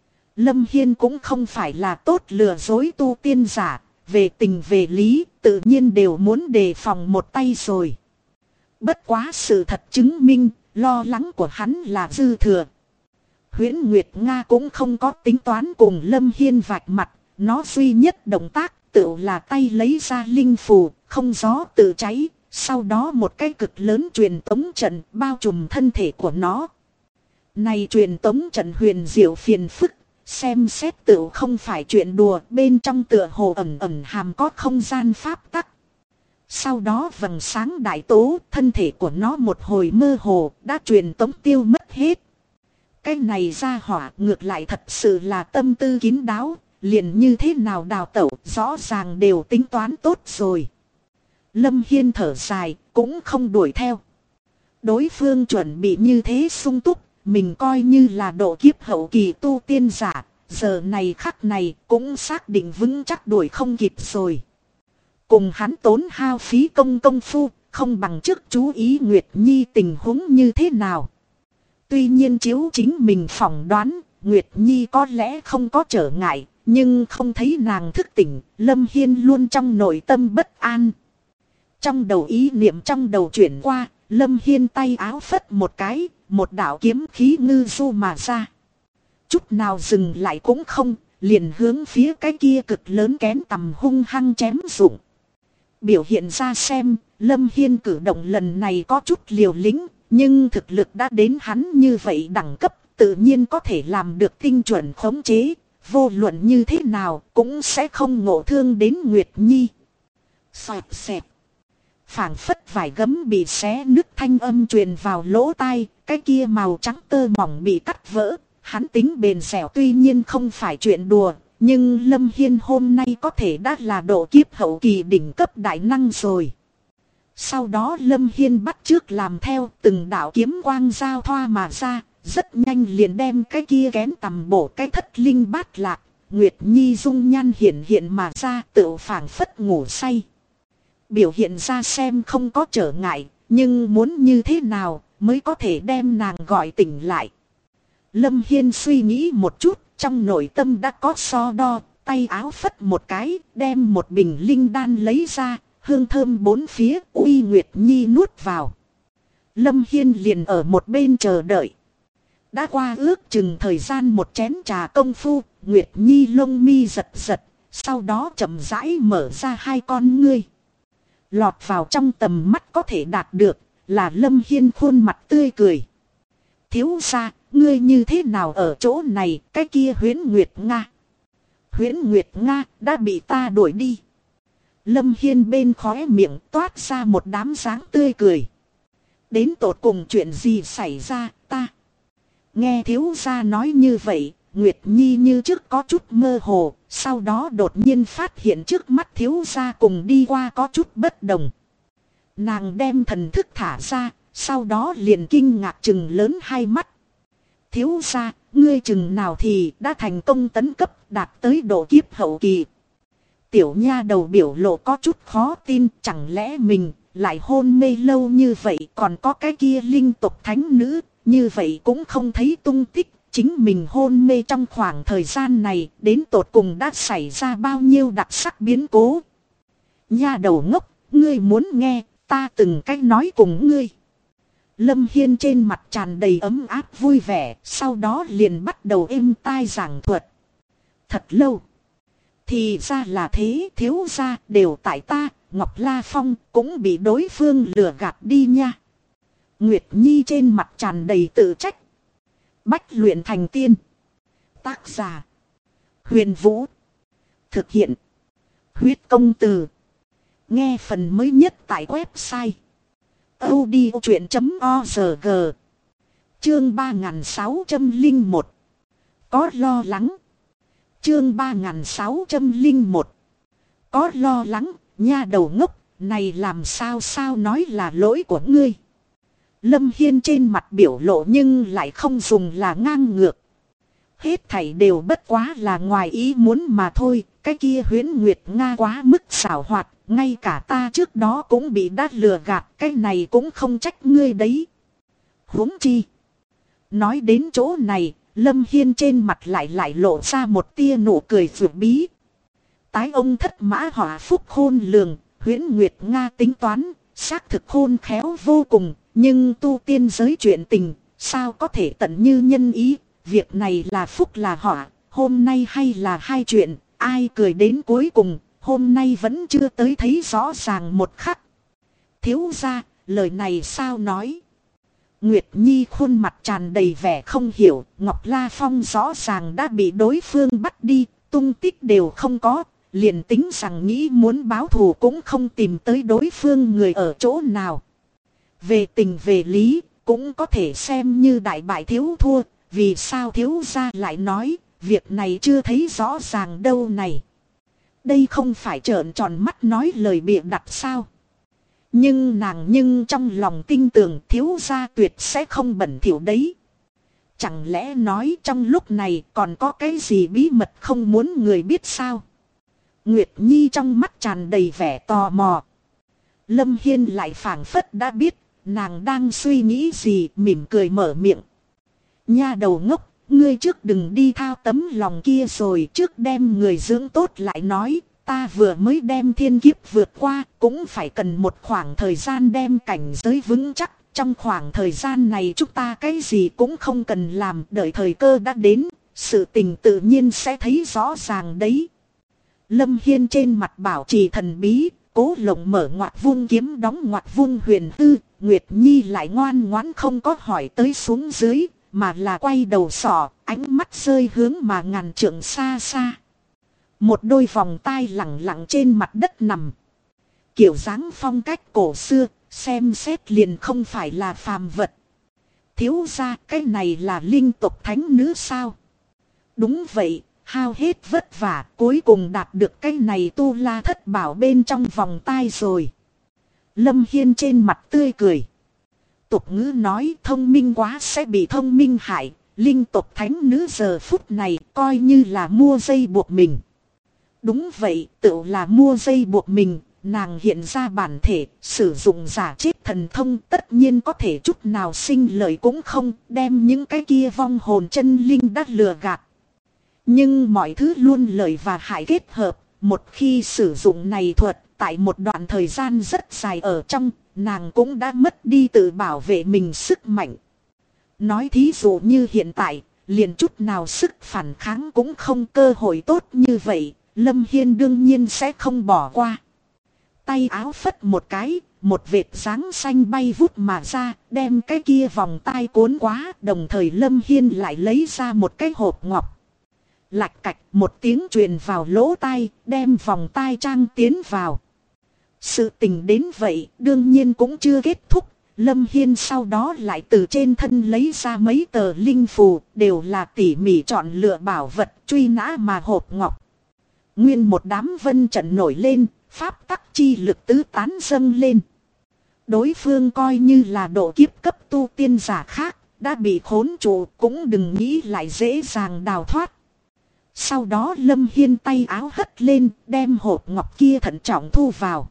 Lâm Hiên cũng không phải là tốt lừa dối tu tiên giả, về tình về lý, tự nhiên đều muốn đề phòng một tay rồi. Bất quá sự thật chứng minh, lo lắng của hắn là dư thừa. Huyễn Nguyệt Nga cũng không có tính toán cùng Lâm Hiên vạch mặt, nó duy nhất động tác tự là tay lấy ra linh phù, không gió tự cháy, sau đó một cái cực lớn truyền tống trận bao trùm thân thể của nó. Này truyền tống trận huyền diệu phiền phức, xem xét tự không phải chuyện đùa, bên trong tựa hồ ẩn ẩn hàm có không gian pháp tắc. Sau đó vầng sáng đại tố, thân thể của nó một hồi mơ hồ, đã truyền tống tiêu mất hết. Cái này ra hỏa ngược lại thật sự là tâm tư kín đáo, liền như thế nào đào tẩu rõ ràng đều tính toán tốt rồi. Lâm Hiên thở dài, cũng không đuổi theo. Đối phương chuẩn bị như thế sung túc, mình coi như là độ kiếp hậu kỳ tu tiên giả, giờ này khắc này cũng xác định vững chắc đuổi không kịp rồi. Cùng hắn tốn hao phí công phu, không bằng trước chú ý Nguyệt Nhi tình huống như thế nào. Tuy nhiên chiếu chính mình phỏng đoán, Nguyệt Nhi có lẽ không có trở ngại, nhưng không thấy nàng thức tỉnh, Lâm Hiên luôn trong nội tâm bất an. Trong đầu ý niệm trong đầu chuyển qua, Lâm Hiên tay áo phất một cái, một đạo kiếm khí ngư du mà ra. Chút nào dừng lại cũng không, liền hướng phía cái kia cực lớn kén tầm hung hăng chém rụng. Biểu hiện ra xem, Lâm Hiên cử động lần này có chút liều lĩnh, nhưng thực lực đã đến hắn như vậy đẳng cấp, tự nhiên có thể làm được tinh chuẩn khống chế, vô luận như thế nào cũng sẽ không ngộ thương đến Nguyệt Nhi. Xoẹt xẹt. Phảng phất vải gấm bị xé nứt thanh âm truyền vào lỗ tai, cái kia màu trắng tơ mỏng bị cắt vỡ, hắn tính bền dẻo tuy nhiên không phải chuyện đùa, nhưng Lâm Hiên hôm nay có thể đã là độ kiếp hậu kỳ đỉnh cấp đại năng rồi. Sau đó Lâm Hiên bắt chước làm theo, từng đạo kiếm quang giao thoa mà ra, rất nhanh liền đem cái kia kén tầm bổ cái thất linh bát lạc. Nguyệt Nhi dung nhan hiện hiện mà ra, tựu phảng phất ngủ say. Biểu hiện ra xem không có trở ngại, nhưng muốn như thế nào mới có thể đem nàng gọi tỉnh lại. Lâm Hiên suy nghĩ một chút, trong nội tâm đã có so đo, tay áo phất một cái, đem một bình linh đan lấy ra, hương thơm bốn phía, uy Nguyệt Nhi nuốt vào. Lâm Hiên liền ở một bên chờ đợi. Đã qua ước chừng thời gian một chén trà công phu, Nguyệt Nhi lông mi giật giật, sau đó chậm rãi mở ra hai con ngươi. Lọt vào trong tầm mắt có thể đạt được, là Lâm Hiên khuôn mặt tươi cười. Thiếu gia, ngươi như thế nào ở chỗ này, cái kia Huyễn Nguyệt Nga. Huyễn Nguyệt Nga đã bị ta đuổi đi. Lâm Hiên bên khóe miệng toát ra một đám dáng tươi cười. Đến tột cùng chuyện gì xảy ra, ta. Nghe thiếu gia nói như vậy, Nguyệt Nhi như trước có chút mơ hồ, sau đó đột nhiên phát hiện trước mắt thiếu gia cùng đi qua có chút bất đồng. Nàng đem thần thức thả ra, sau đó liền kinh ngạc chừng lớn hai mắt. Thiếu gia, ngươi chừng nào thì đã thành công tấn cấp đạt tới độ kiếp hậu kỳ. Tiểu nha đầu biểu lộ có chút khó tin, chẳng lẽ mình lại hôn mê lâu như vậy, còn có cái kia linh tộc thánh nữ, như vậy cũng không thấy tung tích. Chính mình hôn mê trong khoảng thời gian này, đến tột cùng đã xảy ra bao nhiêu đặc sắc biến cố. Nha đầu ngốc, ngươi muốn nghe, ta từng cách nói cùng ngươi. Lâm Hiên trên mặt tràn đầy ấm áp vui vẻ, sau đó liền bắt đầu êm tai giảng thuật. Thật lâu. Thì ra là thế, thiếu gia đều tại ta, Ngọc La Phong cũng bị đối phương lừa gạt đi nha. Nguyệt Nhi trên mặt tràn đầy tự trách. Bách luyện thành tiên. Tác giả. Huyền Vũ. Thực hiện. Huyết công từ. Nghe phần mới nhất tại website. audiochuyện.org. Chương 3601. Có lo lắng. Chương 3601. Có lo lắng, nha đầu ngốc, này làm sao nói là lỗi của ngươi. Lâm Hiên trên mặt biểu lộ nhưng lại không dùng là ngang ngược. Hết thảy đều bất quá là ngoài ý muốn mà thôi, cái kia Huyễn Nguyệt Nga quá mức xảo hoạt, ngay cả ta trước đó cũng bị đã lừa gạt, cái này cũng không trách ngươi đấy. Huống chi. Nói đến chỗ này, Lâm Hiên trên mặt lại lộ ra một tia nụ cười phượng bí. Tái ông thất mã hỏa phúc khôn lường, Huyễn Nguyệt Nga tính toán, xác thực khôn khéo vô cùng, nhưng tu tiên giới chuyện tình, sao có thể tận như nhân ý, việc này là phúc là họa, hôm nay hay là hai chuyện, ai cười đến cuối cùng, hôm nay vẫn chưa tới thấy rõ ràng một khắc. Thiếu gia, lời này sao nói? Nguyệt Nhi khuôn mặt tràn đầy vẻ không hiểu, Ngọc La Phong rõ ràng đã bị đối phương bắt đi, tung tích đều không có, liền tính rằng nghĩ muốn báo thù cũng không tìm tới đối phương người ở chỗ nào. Về tình về lý, cũng có thể xem như đại bại thiếu thua, vì sao thiếu gia lại nói, việc này chưa thấy rõ ràng đâu này. Đây không phải trợn tròn mắt nói lời bịa đặt sao. Nhưng trong lòng tin tưởng thiếu gia tuyệt sẽ không bẩn thỉu đấy. Chẳng lẽ nói trong lúc này còn có cái gì bí mật không muốn người biết sao? Nguyệt Nhi trong mắt tràn đầy vẻ tò mò. Lâm Hiên lại phảng phất đã biết nàng đang suy nghĩ gì, mỉm cười mở miệng. Nha đầu ngốc, ngươi trước đừng đi thao tấm lòng kia rồi, trước đem người dưỡng tốt lại nói. Ta vừa mới đem thiên kiếp vượt qua, cũng phải cần một khoảng thời gian đem cảnh giới vững chắc. Trong khoảng thời gian này chúng ta cái gì cũng không cần làm, đợi thời cơ đã đến, sự tình tự nhiên sẽ thấy rõ ràng đấy. Lâm Hiên trên mặt bảo trì thần bí, cố lộng mở ngoặt vung kiếm đóng ngoặt vung huyền tư. Nguyệt Nhi lại ngoan ngoãn không có hỏi tới xuống dưới, mà là quay đầu sỏ, ánh mắt rơi hướng mà ngàn trượng xa xa. Một đôi vòng tai lẳng lặng trên mặt đất nằm. Kiểu dáng phong cách cổ xưa, xem xét liền không phải là phàm vật. Thiếu gia, cái này là linh tộc thánh nữ sao? Đúng vậy, hao hết vất vả, cuối cùng đạt được cái này tu la thất bảo bên trong vòng tai rồi. Lâm Hiên trên mặt tươi cười. tục ngữ nói thông minh quá sẽ bị thông minh hại. Linh tộc thánh nữ giờ phút này coi như là mua dây buộc mình. Đúng vậy, tự là mua dây buộc mình. Nàng hiện ra bản thể, sử dụng giả chết thần thông tất nhiên có thể chút nào sinh lợi cũng không, đem những cái kia vong hồn chân linh đã lừa gạt. Nhưng mọi thứ luôn lợi và hại kết hợp, một khi sử dụng này thuật, tại một đoạn thời gian rất dài ở trong, nàng cũng đã mất đi tự bảo vệ mình sức mạnh. Nói thí dụ như hiện tại, liền chút nào sức phản kháng cũng không, cơ hội tốt như vậy, Lâm Hiên đương nhiên sẽ không bỏ qua. Tay áo phất một cái, một vệt dáng xanh bay vút mà ra, đem cái kia vòng tai cuốn quá, đồng thời Lâm Hiên lại lấy ra một cái hộp ngọc. Lạch cạch một tiếng truyền vào lỗ tai, đem vòng tai trang tiến vào. Sự tình đến vậy, đương nhiên cũng chưa kết thúc. Lâm Hiên sau đó lại từ trên thân lấy ra mấy tờ linh phù, đều là tỉ mỉ chọn lựa bảo vật truy nã mà hộp ngọc. Nguyên một đám vân trận nổi lên, pháp tắc chi lực tứ tán dâng lên. Đối phương coi như là độ kiếp cấp tu tiên giả khác, đã bị khốn trụ cũng đừng nghĩ lại dễ dàng đào thoát. Sau đó Lâm Hiên tay áo hất lên, đem hộp ngọc kia thận trọng thu vào.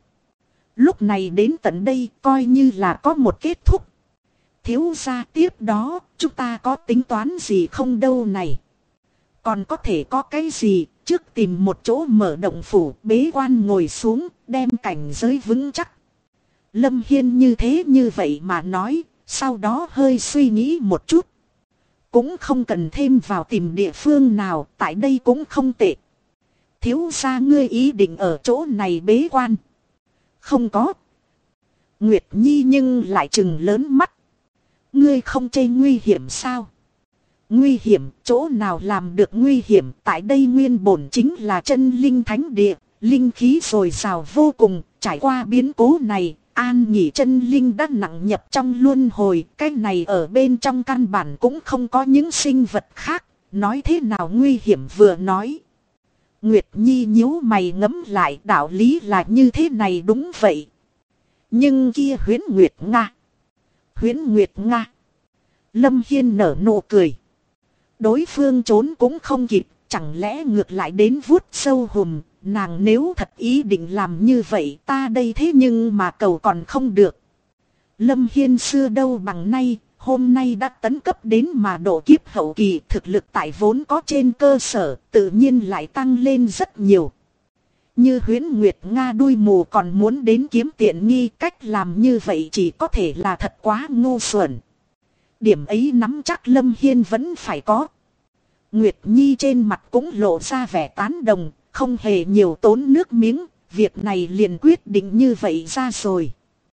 Lúc này đến tận đây coi như là có một kết thúc. Thiếu gia tiếp đó, chúng ta có tính toán gì không đâu này? Còn có thể có cái gì, trước tìm một chỗ mở động phủ, bế quan ngồi xuống, đem cảnh giới vững chắc. Lâm Hiên như thế như vậy mà nói, sau đó hơi suy nghĩ một chút. Cũng không cần thêm vào tìm địa phương nào, tại đây cũng không tệ. Thiếu gia ngươi ý định ở chỗ này bế quan? Không có. Nguyệt Nhi nhưng lại trừng lớn mắt. Ngươi không chê nguy hiểm sao? Nguy hiểm, chỗ nào làm được nguy hiểm, tại đây nguyên bổn chính là chân linh thánh địa, linh khí dồi dào vô cùng, trải qua biến cố này, an nhỉ chân linh đã nặng nhập trong luân hồi, cái này ở bên trong căn bản cũng không có những sinh vật khác, nói thế nào nguy hiểm vừa nói. Nguyệt Nhi nhíu mày ngẫm lại, đạo lý là như thế này, đúng vậy. Nhưng kia Huyễn Nguyệt Nga. Huyễn Nguyệt Nga. Lâm Hiên nở nụ cười. Đối phương trốn cũng không kịp, chẳng lẽ ngược lại đến vuốt sâu hùm. Nàng nếu thật ý định làm như vậy, ta đây thế nhưng mà cầu còn không được. Lâm Hiên xưa đâu bằng nay, hôm nay đã tấn cấp đến mà độ kiếp hậu kỳ, thực lực tại vốn có trên cơ sở, tự nhiên lại tăng lên rất nhiều. Như Huyễn Nguyệt Nga đuôi mù còn muốn đến kiếm tiện nghi, cách làm như vậy chỉ có thể là thật quá ngu xuẩn. Điểm ấy nắm chắc Lâm Hiên vẫn phải có. Nguyệt Nhi trên mặt cũng lộ ra vẻ tán đồng, không hề nhiều tốn nước miếng, việc này liền quyết định như vậy ra rồi.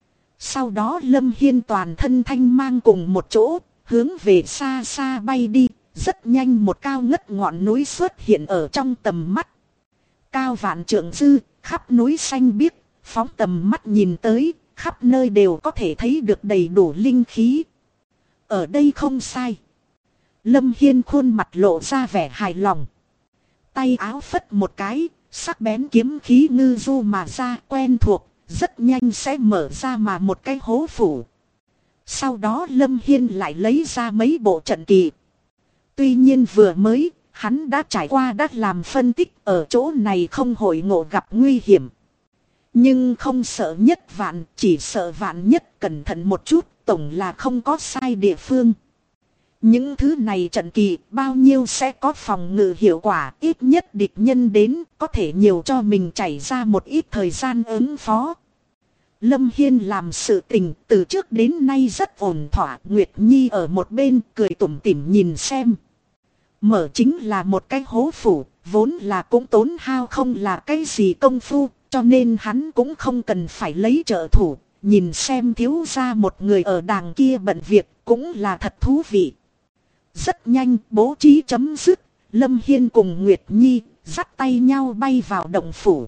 Sau đó Lâm Hiên toàn thân thanh mang cùng một chỗ, hướng về xa xa bay đi, rất nhanh một cao ngất ngọn núi xuất hiện ở trong tầm mắt. Cao vạn trượng dư, khắp núi xanh biếc, phóng tầm mắt nhìn tới, khắp nơi đều có thể thấy được đầy đủ linh khí. Ở đây không sai. Lâm Hiên khuôn mặt lộ ra vẻ hài lòng. Tay áo phất một cái, sắc bén kiếm khí ngư du mà ra, quen thuộc, rất nhanh sẽ mở ra mà một cái hố phủ. Sau đó Lâm Hiên lại lấy ra mấy bộ trận kỳ. Tuy nhiên vừa mới, hắn đã trải qua đã làm phân tích, ở chỗ này không hội ngộ gặp nguy hiểm. Nhưng không sợ nhất vạn, chỉ sợ vạn nhất, cẩn thận một chút, tổng là không có sai địa phương. Những thứ này trận kỳ bao nhiêu sẽ có phòng ngự hiệu quả, ít nhất địch nhân đến có thể nhiều cho mình chảy ra một ít thời gian ứng phó. Lâm Hiên làm sự tình từ trước đến nay rất ổn thỏa, Nguyệt Nhi ở một bên cười tủm tỉm nhìn xem. Mở chính là một cái hố phủ, vốn là cũng tốn hao không là cái gì công phu, cho nên hắn cũng không cần phải lấy trợ thủ, nhìn xem thiếu gia một người ở đàng kia bận việc cũng là thật thú vị. Rất nhanh bố trí chấm dứt, Lâm Hiên cùng Nguyệt Nhi dắt tay nhau bay vào động phủ.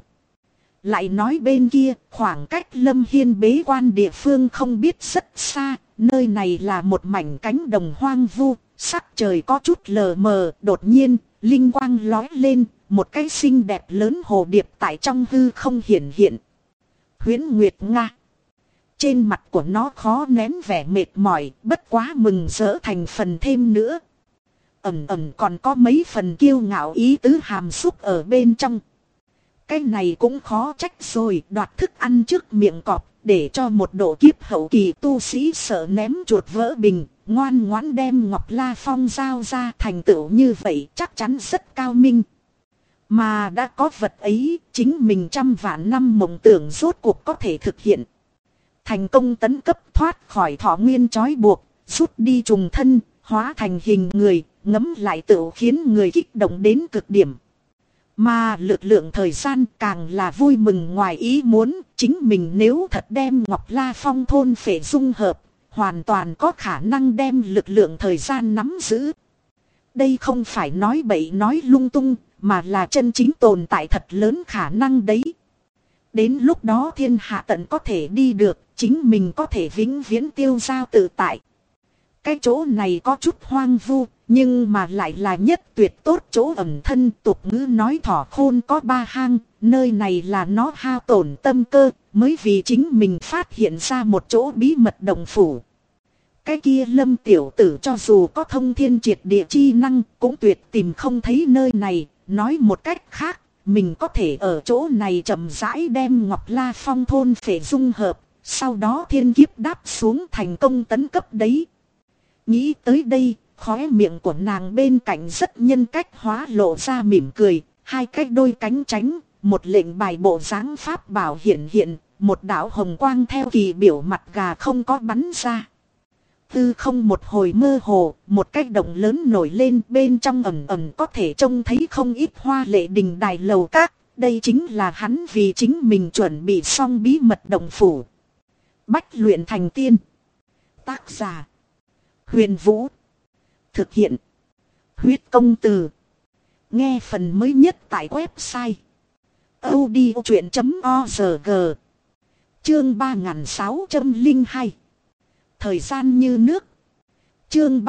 Lại nói bên kia, khoảng cách Lâm Hiên bế quan địa phương không biết rất xa, nơi này là một mảnh cánh đồng hoang vu, sắc trời có chút lờ mờ, đột nhiên, linh quang lói lên, một cái xinh đẹp lớn hồ điệp tại trong hư không hiển hiện. Huyễn Nguyệt Nga. Trên mặt của nó khó nén vẻ mệt mỏi, bất quá mừng rỡ thành phần thêm nữa. Ẩn ẩn còn có mấy phần kiêu ngạo ý tứ hàm xúc ở bên trong. Cái này cũng khó trách rồi, đoạt thức ăn trước miệng cọp, để cho một độ kiếp hậu kỳ tu sĩ sợ ném chuột vỡ bình, ngoan ngoãn đem Ngọc La Phong giao ra, thành tựu như vậy chắc chắn rất cao minh. Mà đã có vật ấy, chính mình trăm vạn năm mộng tưởng rốt cuộc có thể thực hiện. Thành công tấn cấp, thoát khỏi thọ nguyên trói buộc, rút đi trùng thân, hóa thành hình người, ngấm lại tựu khiến người kích động đến cực điểm. Mà lực lượng thời gian càng là vui mừng ngoài ý muốn, chính mình nếu thật đem Ngọc La Phong thôn phệ dung hợp, hoàn toàn có khả năng đem lực lượng thời gian nắm giữ. Đây không phải nói bậy nói lung tung, mà là chân chính tồn tại thật lớn khả năng đấy. Đến lúc đó thiên hạ tận có thể đi được, chính mình có thể vĩnh viễn tiêu dao tự tại. Cái chỗ này có chút hoang vu, nhưng mà lại là nhất tuyệt tốt chỗ ẩn thân. Tục ngữ nói thỏ khôn có ba hang, nơi này là nó hao tổn tâm cơ, mới vì chính mình phát hiện ra một chỗ bí mật động phủ. Cái kia Lâm tiểu tử cho dù có thông thiên triệt địa chi năng, cũng tuyệt tìm không thấy nơi này. Nói một cách khác, mình có thể ở chỗ này chậm rãi đem Ngọc La Phong thôn phệ dung hợp, sau đó thiên kiếp đáp xuống thành công tấn cấp đấy. Nghĩ tới đây, khóe miệng của nàng bên cạnh rất nhân cách hóa lộ ra mỉm cười, hai cái đôi cánh tránh, một lệnh bài bộ dáng pháp bảo hiện hiện, một đạo hồng quang theo kỳ biểu mặt gà không có bắn ra. Tư không một hồi mơ hồ, một cái động lớn nổi lên, bên trong ẩn ẩn có thể trông thấy không ít hoa lệ đình đài lầu các, đây chính là hắn vì chính mình chuẩn bị xong bí mật động phủ. Bách luyện thành tiên. Tác giả Huyền Vũ. Thực hiện Huyết Công Từ. Nghe phần mới nhất tại website audiochuyện.org. Chương 3602. Thời gian như nước. Chương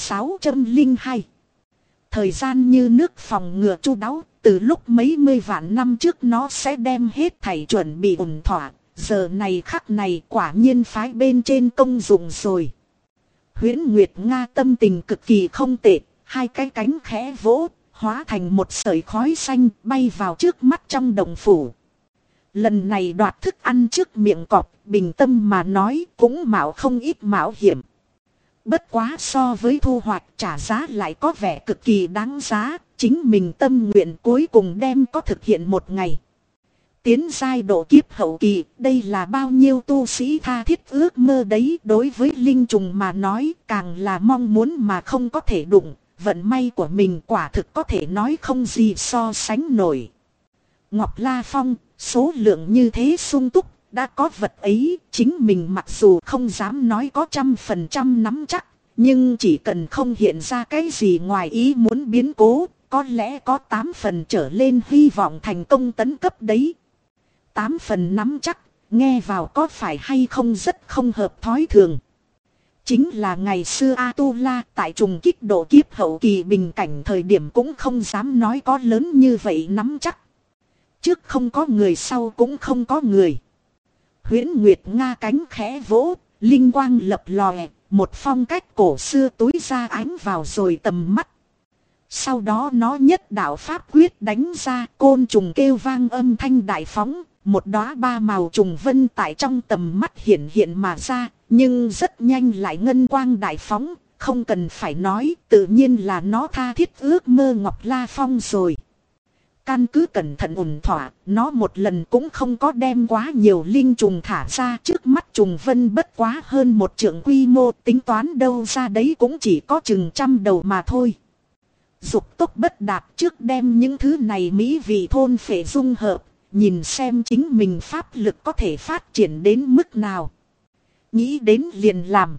3602. Thời gian như nước phòng ngừa chu đáo, từ lúc mấy mươi vạn năm trước nó sẽ đem hết thảy chuẩn bị ổn thỏa, giờ này khắc này quả nhiên phái bên trên công dụng rồi. Huyễn Nguyệt Nga tâm tình cực kỳ không tệ, hai cái cánh khẽ vỗ, hóa thành một sợi khói xanh bay vào trước mắt trong động phủ. Lần này đoạt thức ăn trước miệng cọp, bình tâm mà nói cũng mạo không ít mạo hiểm. Bất quá so với thu hoạch trả giá lại có vẻ cực kỳ đáng giá, chính mình tâm nguyện cuối cùng đem có thực hiện một ngày. Tiến giai độ kiếp hậu kỳ, đây là bao nhiêu tu sĩ tha thiết ước mơ đấy, đối với linh trùng mà nói càng là mong muốn mà không có thể đụng, vận may của mình quả thực có thể nói không gì so sánh nổi. Ngọc La Phong, số lượng như thế sung túc, đã có vật ấy, chính mình mặc dù không dám nói có 100% nắm chắc, nhưng chỉ cần không hiện ra cái gì ngoài ý muốn biến cố, có lẽ có 8 phần trở lên hy vọng thành công tấn cấp đấy. 8 phần nắm chắc, nghe vào có phải hay không rất không hợp thói thường. Chính là ngày xưa A-tu-la tại trùng kích độ kiếp hậu kỳ bình cảnh thời điểm cũng không dám nói có lớn như vậy nắm chắc. Trước không có người, sau cũng không có người. Huyễn Nguyệt Nga cánh khẽ vỗ, linh quang lập lòe, một phong cách cổ xưa túi ra ánh vào rồi tầm mắt. Sau đó nó nhất đạo pháp quyết đánh ra, côn trùng kêu vang âm thanh đại phóng, một đóa ba màu trùng vân tại trong tầm mắt hiện hiện mà ra, nhưng rất nhanh lại ngân quang đại phóng, không cần phải nói, tự nhiên là nó tha thiết ước mơ Ngọc La Phong rồi. Căn cứ cẩn thận ổn thỏa, nó một lần cũng không có đem quá nhiều linh trùng thả ra, trước mắt trùng vân bất quá hơn một trượng quy mô, tính toán đâu ra đấy cũng chỉ có chừng 100 đầu mà thôi. Dục tốc bất đạt, trước đem những thứ này mỹ vị thôn phệ dung hợp, nhìn xem chính mình pháp lực có thể phát triển đến mức nào. Nghĩ đến liền làm.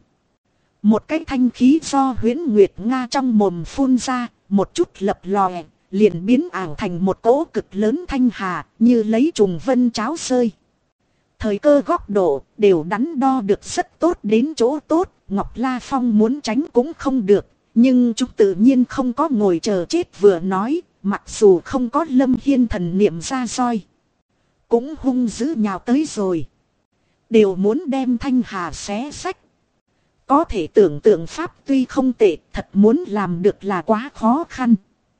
Một cái thanh khí do Huyễn Nguyệt Nga trong mồm phun ra, một chút lập lòe, liền biến ảo thành một cỗ cực lớn thanh hà, như lấy trùng vân cháo rơi. Thời cơ góc độ đều đắn đo được rất tốt đến chỗ tốt, Ngọc La Phong muốn tránh cũng không được, nhưng chúng tự nhiên không có ngồi chờ chết vừa nói, mặc dù không có Lâm Hiên thần niệm ra roi, cũng hung dữ nhào tới rồi. đều muốn đem Thanh Hà xé xách. Có thể tưởng tượng pháp tuy không tệ, thật muốn làm được là quá khó khăn.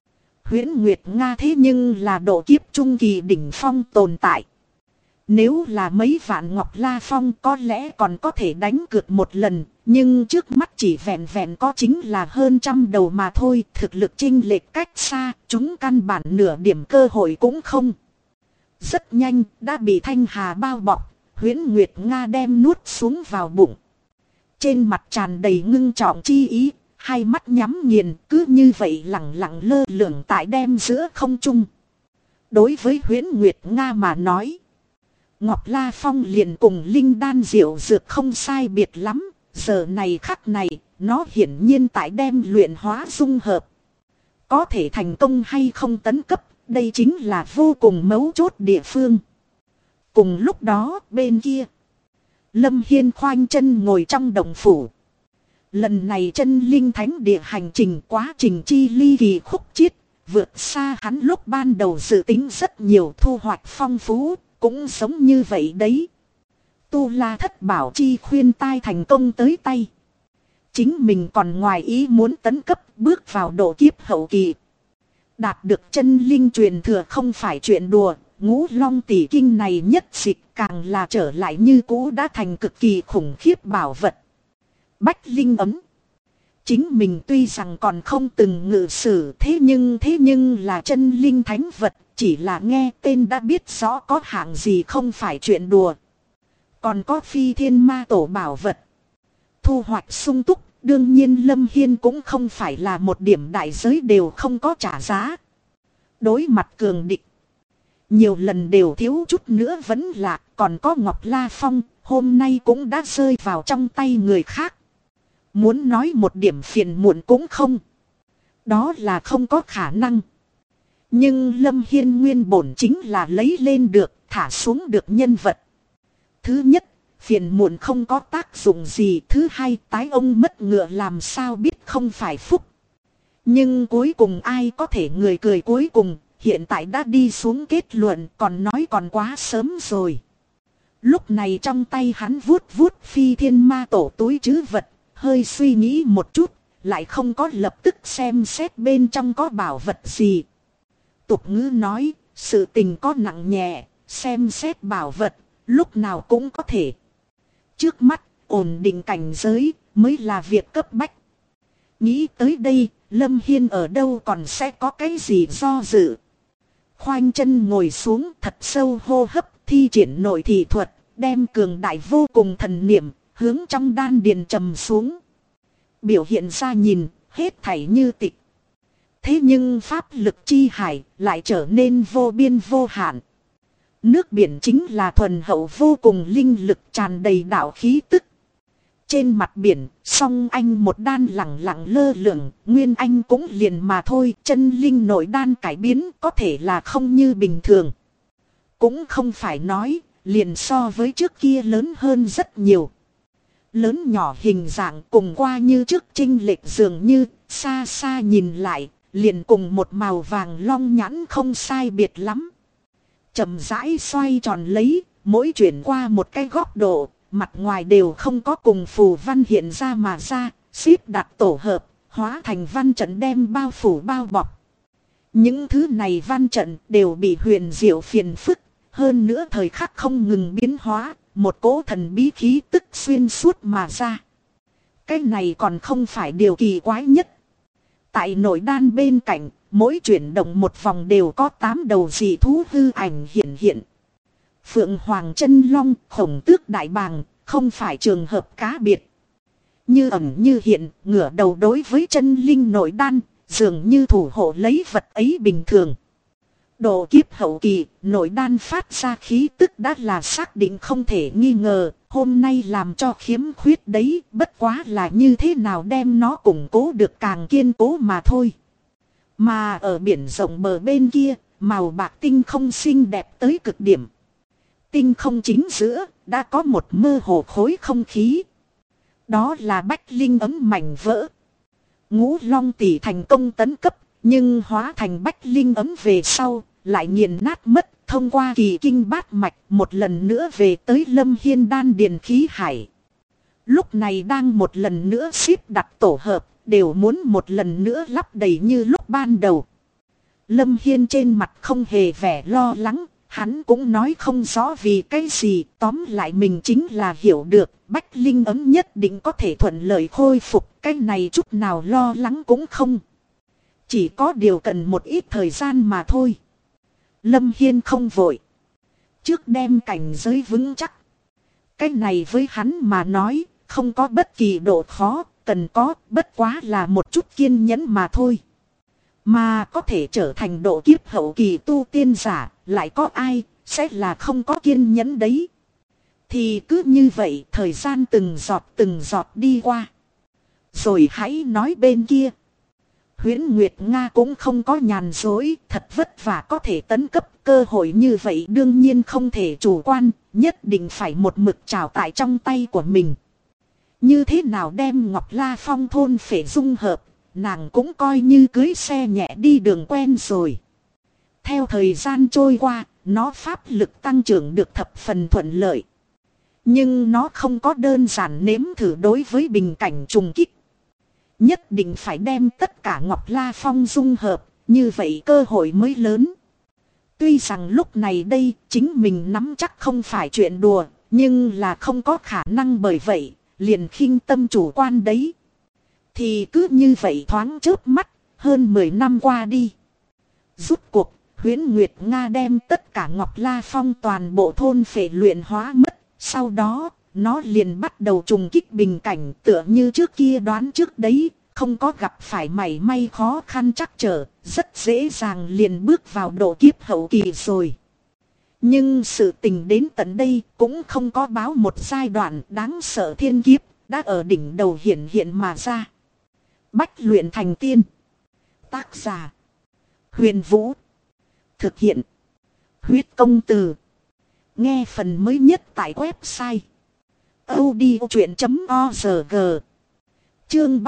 Huyễn Nguyệt Nga thế nhưng là độ kiếp trung kỳ đỉnh phong tồn tại. Nếu là mấy vạn Ngọc La Phong có lẽ còn có thể đánh cược một lần, nhưng trước mắt chỉ vẹn vẹn có chính là hơn 100 đầu mà thôi, thực lực chênh lệch cách xa, chúng căn bản nửa điểm cơ hội cũng không. Rất nhanh, đã bị Thanh Hà bao bọc, Huyễn Nguyệt Nga đem nuốt xuống vào bụng. Trên mặt tràn đầy ngưng trọng chi ý, hai mắt nhắm nghiền, cứ như vậy lẳng lặng lơ lửng tại đem giữa không trung. Đối với Huyễn Nguyệt Nga mà nói, Ngọc La Phong liền cùng linh đan diệu dược không sai biệt lắm, giờ này khắc này, nó hiển nhiên tại đem luyện hóa dung hợp. Có thể thành công hay không tấn cấp, đây chính là vô cùng mấu chốt địa phương. Cùng lúc đó, bên kia, Lâm Hiên khoanh chân ngồi trong động phủ. Lần này chân linh thánh địa hành trình quá trình chi ly kỳ khúc chiết, vượt xa hắn lúc ban đầu dự tính rất nhiều, thu hoạch phong phú, cũng giống như vậy đấy. Tu La Thất Bảo chi khuyên tai thành công tới tay. Chính mình còn ngoài ý muốn tấn cấp bước vào độ kiếp hậu kỳ. Đạt được chân linh truyền thừa không phải chuyện đùa, Ngũ Long tỷ kinh này nhất dịch càng là trở lại như cũ đã thành cực kỳ khủng khiếp bảo vật. Bách Linh ấm. Chính mình tuy rằng còn không từng ngự sử thế nhưng là chân linh thánh vật, chỉ là nghe tên đã biết rõ có hạng gì không phải chuyện đùa. Còn có Phi Thiên Ma Tổ bảo vật. Thu hoạch sung túc, đương nhiên Lâm Hiên cũng không phải là một điểm đại giới đều không có trả giá. Đối mặt cường địch, nhiều lần đều thiếu chút nữa vẫn lạc, còn có Ngọc La Phong, hôm nay cũng đã rơi vào trong tay người khác. Muốn nói một điểm phiền muộn cũng không. Đó là không có khả năng. Nhưng Lâm Hiên nguyên bổn chính là lấy lên được, thả xuống được nhân vật. Thứ nhất, phiền muộn không có tác dụng gì. Thứ hai, tái ông mất ngựa làm sao biết không phải phúc. Nhưng cuối cùng ai có thể người cười cuối cùng, hiện tại đã đi xuống kết luận, còn nói còn quá sớm rồi. Lúc này trong tay hắn vuốt vuốt Phi Thiên Ma Tổ túi trữ vật, hơi suy nghĩ một chút, lại không có lập tức xem xét bên trong có bảo vật gì. Tục ngữ nói, sự tình có nặng nhẹ, xem xét bảo vật, lúc nào cũng có thể. Trước mắt, ổn định cảnh giới, mới là việc cấp bách. Nghĩ tới đây, Lâm Hiên ở đâu còn sẽ có cái gì do dự. Khoanh chân ngồi xuống thật sâu hô hấp, thi triển nội thị thuật, đem cường đại vô cùng thần niệm, hướng trong đan điền trầm xuống. Biểu hiện ra nhìn, hết thảy như tịch. Thế nhưng pháp lực chi hải lại trở nên vô biên vô hạn. Nước biển chính là thuần hậu vô cùng linh lực tràn đầy đạo khí tức. Trên mặt biển, song anh một đan lẳng lặng lơ lửng, nguyên anh cũng liền mà thôi, chân linh nội đan cải biến có thể là không như bình thường. Cũng không phải nói, liền so với trước kia lớn hơn rất nhiều. Lớn nhỏ hình dạng cùng qua như trước chênh lệch dường như, xa xa nhìn lại, liền cùng một màu vàng long nhãn không sai biệt lắm. Chậm rãi xoay tròn lấy, mỗi chuyển qua một cái góc độ, mặt ngoài đều không có cùng phù văn hiện ra mà ra, xếp đặt tổ hợp, hóa thành văn trận đem bao phủ bao bọc. Những thứ này văn trận đều bị huyền diệu phiền phức, hơn nữa thời khắc không ngừng biến hóa, một cỗ thần bí khí tức xuyên suốt mà ra. Cái này còn không phải điều kỳ quái nhất. Tại nội đan bên cạnh, mỗi chuyển động một vòng đều có 8 đầu dị thú hư ảnh hiện hiện. Phượng Hoàng Chân Long, Khổng Tước Đại Bàng, không phải trường hợp cá biệt. Như ẩn như hiện, ngửa đầu đối với chân linh nội đan, dường như thủ hộ lấy vật ấy bình thường. Độ kiếp hậu kỳ, nội đan phát ra khí tức đã là xác định không thể nghi ngờ, hôm nay làm cho khiếm khuyết đấy, bất quá là như thế nào đem nó củng cố được càng kiên cố mà thôi. Mà ở biển rộng bờ bên kia, màu bạc tinh không xinh đẹp tới cực điểm. Tinh không chính giữa, đã có một mơ hồ khối không khí. Đó là Bách Linh ấm mảnh vỡ. Ngũ Long tỷ thành công tấn cấp, nhưng hóa thành Bách Linh ấm về sau, lại nghiền nát mất, thông qua kỳ kinh bát mạch một lần nữa về tới Lâm Hiên đan điền khí hải. Lúc này đang một lần nữa xếp đặt tổ hợp, đều muốn một lần nữa lắp đầy như lúc ban đầu. Lâm Hiên trên mặt không hề vẻ lo lắng, hắn cũng nói không rõ vì cái gì, tóm lại mình chính là hiểu được, Bách Linh ấm nhất định có thể thuận lợi khôi phục, cái này chút nào lo lắng cũng không. Chỉ có điều cần một ít thời gian mà thôi. Lâm Hiên không vội. Trước đem cảnh giới vững chắc. Cái này với hắn mà nói, không có bất kỳ độ khó, cần có bất quá là một chút kiên nhẫn mà thôi. Mà có thể trở thành độ kiếp hậu kỳ tu tiên giả, lại có ai, sẽ là không có kiên nhẫn đấy. Thì cứ như vậy thời gian từng giọt đi qua. Rồi hãy nói bên kia. Huyễn Nguyệt Nga cũng không có nhàn dối, thật vất vả có thể tấn cấp, cơ hội như vậy đương nhiên không thể chủ quan, nhất định phải một mực trào tại trong tay của mình. Như thế nào đem Ngọc La Phong thôn phệ dung hợp, nàng cũng coi như cưới xe nhẹ đi đường quen rồi. Theo thời gian trôi qua, nó pháp lực tăng trưởng được thập phần thuận lợi. Nhưng nó không có đơn giản nếm thử đối với bình cảnh trùng kích. Nhất định phải đem tất cả Ngọc La Phong dung hợp, như vậy cơ hội mới lớn. Tuy rằng lúc này đây chính mình nắm chắc không phải chuyện đùa, nhưng là không có khả năng bởi vậy, liền khinh tâm chủ quan đấy. Thì cứ như vậy thoáng chớp mắt, hơn 10 năm qua đi. Rút cuộc, Huyễn Nguyệt Nga đem tất cả Ngọc La Phong toàn bộ thôn phệ luyện hóa mất, sau đó nó liền bắt đầu trùng kích bình cảnh tựa như trước kia đoán trước đấy, không có gặp phải mảy may khó khăn trắc trở, rất dễ dàng liền bước vào độ kiếp hậu kỳ rồi. Nhưng sự tình đến tận đây cũng không có báo một giai đoạn đáng sợ thiên kiếp, đã ở đỉnh đầu hiện hiện mà ra. Bách luyện thành tiên. Tác giả: Huyền Vũ. Thực hiện: Huyết Công Từ. Nghe phần mới nhất tại website audiochuyện.org. Chương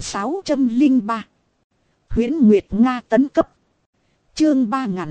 3603. Huyễn Nguyệt Nga tấn cấp. Chương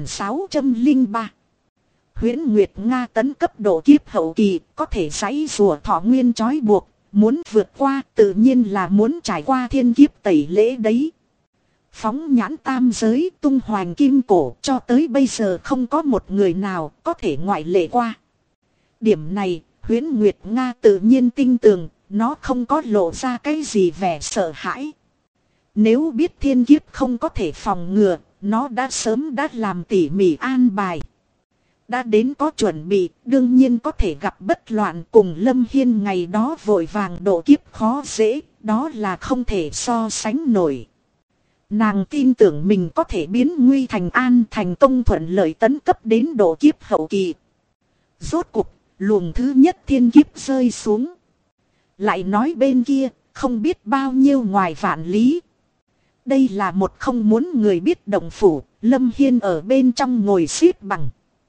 3603. Huyễn Nguyệt Nga tấn cấp độ kiếp hậu kỳ, có thể giãy giụa thọ nguyên trói buộc, muốn vượt qua tự nhiên là muốn trải qua thiên kiếp tẩy lễ đấy. Phóng nhãn tam giới tung hoành kim cổ cho tới bây giờ không có một người nào có thể ngoại lệ qua. Điểm này, Huyễn Nguyệt Nga tự nhiên tin tưởng, nó không có lộ ra cái gì vẻ sợ hãi. Nếu biết thiên kiếp không có thể phòng ngừa, nó đã sớm đã làm tỉ mỉ an bài. Đã đến có chuẩn bị, đương nhiên có thể gặp bất loạn cùng Lâm Hiên ngày đó vội vàng độ kiếp khó dễ, đó là không thể so sánh nổi. Nàng tin tưởng mình có thể biến nguy thành an, thành công thuận lợi tấn cấp đến độ kiếp hậu kỳ. Rốt cuộc, luồng thứ nhất thiên kiếp rơi xuống. Lại nói bên kia, không biết bao nhiêu ngoài vạn lý. Đây là một không muốn người biết động phủ, Lâm Hiên ở bên trong ngồi xếp bằng.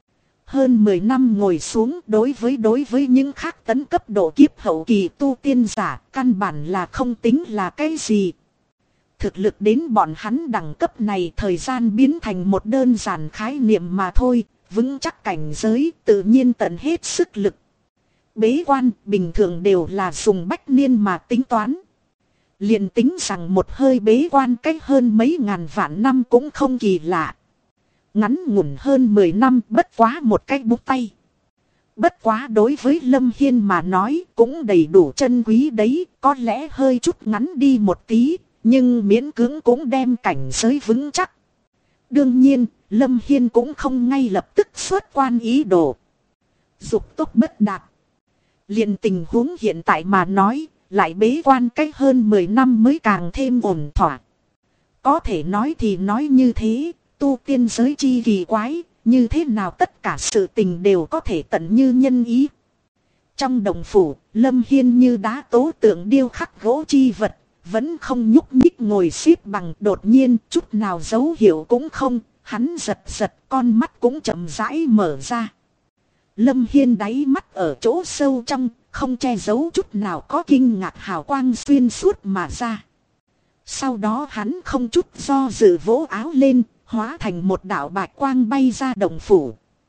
Hơn 10 năm ngồi xuống đối với những khác tấn cấp độ kiếp hậu kỳ tu tiên giả, căn bản là không tính là cái gì. Thực lực đến bọn hắn đẳng cấp này thời gian biến thành một đơn giản khái niệm mà thôi, vững chắc cảnh giới tự nhiên tận hết sức lực. Bế quan bình thường đều là dùng bách niên mà tính toán. Liền tính rằng một hơi bế quan cách hơn mấy ngàn vạn năm cũng không kỳ lạ. Ngắn ngủn hơn 10 năm bất quá một cái bút tay. Bất quá đối với Lâm Hiên mà nói cũng đầy đủ chân quý đấy, có lẽ hơi chút ngắn đi một tí, nhưng miễn cưỡng cũng đem cảnh giới vững chắc. Đương nhiên, Lâm Hiên cũng không ngay lập tức xuất quan ý đồ. Dục tốc bất đạt. Liền tình huống hiện tại mà nói, lại bế quan cách hơn 10 năm mới càng thêm ổn thỏa. Có thể nói thì nói như thế, tu tiên giới chi kỳ quái, như thế nào tất cả sự tình đều có thể tận như nhân ý. Trong đồng phủ, Lâm Hiên như đá tố tượng điêu khắc gỗ chi vật, vẫn không nhúc nhích ngồi xếp bằng, đột nhiên chút nào dấu hiệu cũng không, hắn giật giật con mắt cũng chậm rãi mở ra. Lâm Hiên đáy mắt ở chỗ sâu trong, không che giấu chút nào có kinh ngạc hào quang xuyên suốt mà ra. Sau đó hắn không chút do dự vỗ áo lên, hóa thành một đạo bạch quang bay ra đồng phủ.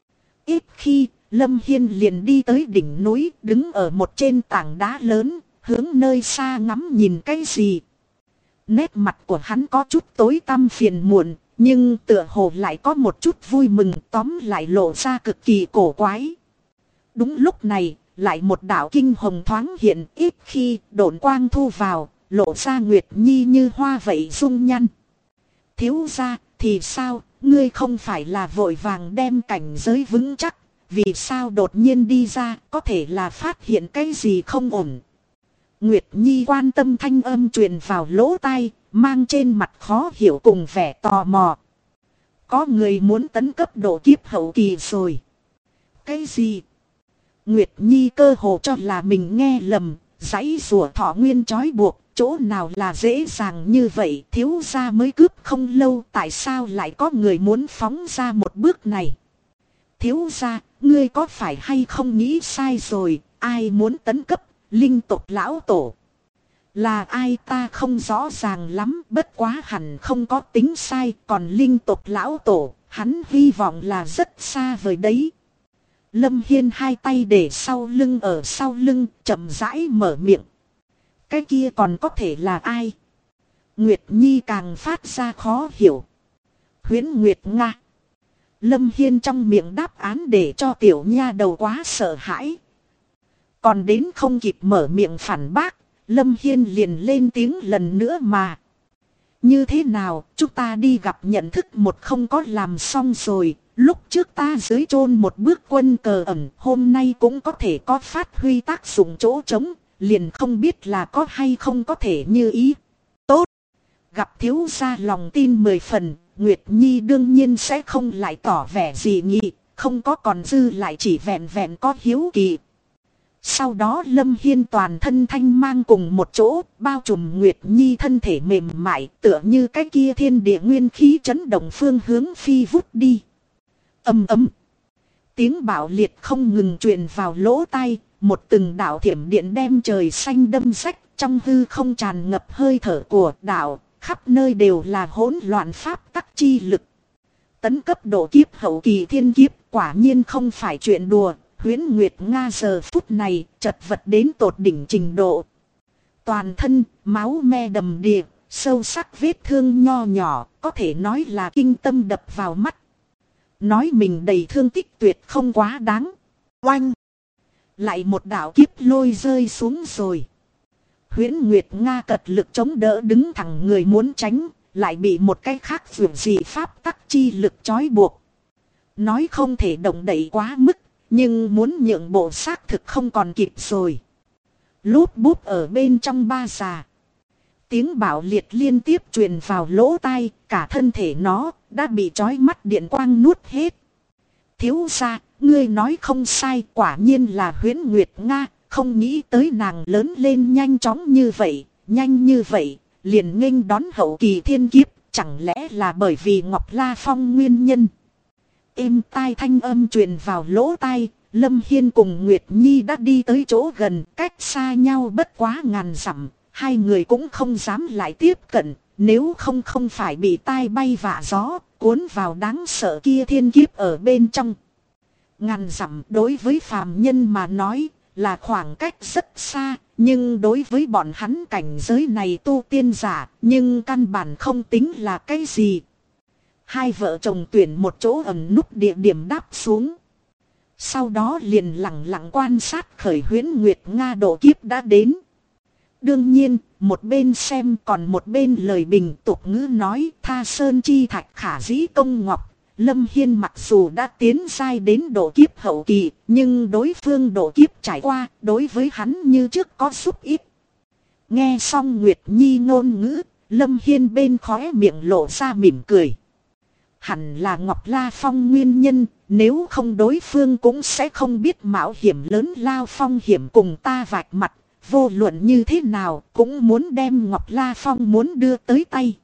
Ít khi, Lâm Hiên liền đi tới đỉnh núi, đứng ở một trên tảng đá lớn, hướng nơi xa ngắm nhìn cái gì. Nét mặt của hắn có chút tối tăm phiền muộn, nhưng tựa hồ lại có một chút vui mừng, tóm lại lộ ra cực kỳ cổ quái. Đúng lúc này, lại một đạo kinh hồng thoáng hiện, ít khi độn quang thu vào, lộ ra Nguyệt Nhi như hoa vậy dung nhăn. Thiếu gia, thì sao, ngươi không phải là vội vàng đem cảnh giới vững chắc, vì sao đột nhiên đi ra, có thể là phát hiện cái gì không ổn. Nguyệt Nhi quan tâm thanh âm truyền vào lỗ tai, mang trên mặt khó hiểu cùng vẻ tò mò. Có người muốn tấn cấp độ kiếp hậu kỳ rồi. Cái gì? Nguyệt Nhi cơ hồ cho là mình nghe lầm, giãy giụa thọ nguyên trói buộc, chỗ nào là dễ dàng như vậy, thiếu gia mới cướp không lâu, tại sao lại có người muốn phóng ra một bước này? Thiếu gia, ngươi có phải hay không nghĩ sai rồi, ai muốn tấn cấp, linh tộc lão tổ? Là ai ta không rõ ràng lắm, bất quá hẳn không có tính sai, còn linh tộc lão tổ, hắn hy vọng là rất xa vời đấy. Lâm Hiên hai tay để sau lưng, ở sau lưng, chậm rãi mở miệng. Cái kia còn có thể là ai? Nguyệt Nhi càng phát ra khó hiểu. Huyễn Nguyệt Nga. Lâm Hiên trong miệng đáp án để cho tiểu nha đầu quá sợ hãi. Còn đến không kịp mở miệng phản bác, Lâm Hiên liền lên tiếng lần nữa mà. Như thế nào, chúng ta đi gặp nhận thức một không có làm xong rồi. Lúc trước ta dưới chôn một bước quân cờ ẩn, hôm nay cũng có thể có phát huy tác dụng chỗ trống, liền không biết là có hay không có thể như ý. Tốt! Gặp thiếu gia lòng tin 10 phần, Nguyệt Nhi đương nhiên sẽ không lại tỏ vẻ gì nhị, không có còn dư lại chỉ vẹn vẹn có hiếu kỳ. Sau đó Lâm Hiên toàn thân thanh mang cùng một chỗ, bao trùm Nguyệt Nhi thân thể mềm mại, tựa như cái kia thiên địa nguyên khí chấn động phương hướng phi vút đi. Ầm ầm. Tiếng bạo liệt không ngừng truyền vào lỗ tai, một từng đạo thiểm điện đem trời xanh đâm rách, trong hư không tràn ngập hơi thở của đạo, khắp nơi đều là hỗn loạn pháp tắc chi lực. Tấn cấp độ kiếp hậu kỳ thiên kiếp quả nhiên không phải chuyện đùa, Huyễn Nguyệt Nga giờ phút này chật vật đến tột đỉnh trình độ. Toàn thân máu me đầm đìa, sâu sắc vết thương nho nhỏ, có thể nói là kinh tâm đập vào mắt. Nói mình đầy thương tích tuyệt không quá đáng. Oanh! Lại một đạo kiếp lôi rơi xuống rồi. Huyễn Nguyệt Nga cật lực chống đỡ đứng thẳng người muốn tránh, lại bị một cái khác vượt dị pháp tắc chi lực trói buộc. Nói không thể động đậy quá mức, nhưng muốn nhượng bộ xác thực không còn kịp rồi. Lút bút ở bên trong ba già. Tiếng bạo liệt liên tiếp truyền vào lỗ tai, cả thân thể nó đã bị trói mắt điện quang nuốt hết. Thiếu gia, ngươi nói không sai, quả nhiên là Huyễn Nguyệt Nga, không nghĩ tới nàng lớn lên nhanh chóng như vậy, liền nghênh đón hậu kỳ thiên kiếp, chẳng lẽ là bởi vì Ngọc La Phong nguyên nhân. Êm tai thanh âm truyền vào lỗ tai, Lâm Hiên cùng Nguyệt Nhi đã đi tới chỗ gần, cách xa nhau bất quá ngàn dặm. Hai người cũng không dám lại tiếp cận, nếu không phải bị tai bay vạ gió, cuốn vào đáng sợ kia thiên kiếp ở bên trong. Ngàn dặm đối với phàm nhân mà nói là khoảng cách rất xa, nhưng đối với bọn hắn cảnh giới này tu tiên giả, nhưng căn bản không tính là cái gì. Hai vợ chồng tuyển một chỗ ẩn núp địa điểm đáp xuống. Sau đó liền lặng lặng quan sát khởi Huyễn Nguyệt Nga độ kiếp đã đến. Đương nhiên, một bên xem còn một bên lời bình tục ngữ nói tha sơn chi thạch khả dĩ công ngọc. Lâm Hiên mặc dù đã tiến giai đến độ kiếp hậu kỳ, nhưng đối phương độ kiếp trải qua, đối với hắn như trước có giúp ít. Nghe xong Nguyệt Nhi ngôn ngữ, Lâm Hiên bên khóe miệng lộ ra mỉm cười. Hẳn là Ngọc La Phong nguyên nhân, nếu không đối phương cũng sẽ không biết mạo hiểm lớn lao phong hiểm cùng ta vạch mặt. Vô luận như thế nào cũng muốn đem Ngọc La Phong muốn đưa tới tay.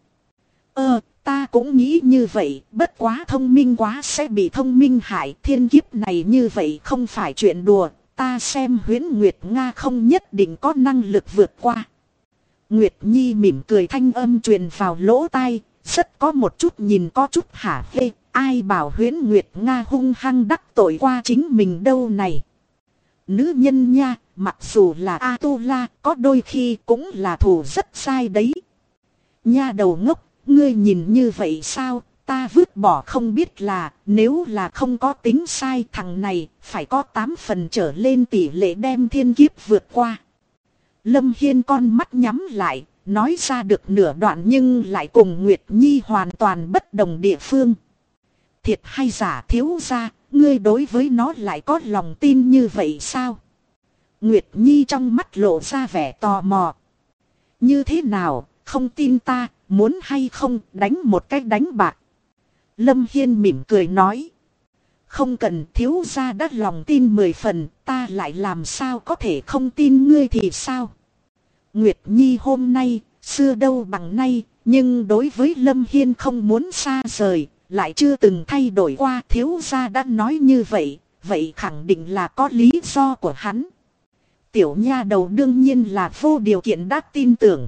Ta cũng nghĩ như vậy, bất quá thông minh quá sẽ bị thông minh hại. Thiên kiếp này như vậy không phải chuyện đùa, ta xem Huyễn Nguyệt Nga không nhất định có năng lực vượt qua. Nguyệt Nhi mỉm cười thanh âm truyền vào lỗ tai, rất có một chút nhìn có chút hả hê, Ai bảo Huyễn Nguyệt Nga hung hăng đắc tội qua chính mình đâu này. Nữ nhân nha, mặc dù là A-tu-la, có đôi khi cũng là thù rất sai đấy. Nha đầu ngốc, ngươi nhìn như vậy sao, ta vứt bỏ không biết là, nếu là không có tính sai thằng này, phải có 8 phần trở lên tỷ lệ đem thiên kiếp vượt qua. Lâm Hiên con mắt nhắm lại, nói ra được nửa đoạn nhưng lại cùng Nguyệt Nhi hoàn toàn bất đồng địa phương. Thiệt hay giả thiếu gia, ngươi đối với nó lại có lòng tin như vậy sao? Nguyệt Nhi trong mắt lộ ra vẻ tò mò. Như thế nào, không tin ta, muốn hay không đánh một cách đánh bạc. Lâm Hiên mỉm cười nói. Không cần, thiếu gia đã lòng tin 10 phần, ta lại làm sao có thể không tin ngươi thì sao? Nguyệt Nhi hôm nay, xưa đâu bằng nay, nhưng đối với Lâm Hiên không muốn xa rời, lại chưa từng thay đổi qua. Thiếu gia đã nói như vậy, vậy khẳng định là có lý do của hắn. Tiểu nha đầu đương nhiên là vô điều kiện đã tin tưởng.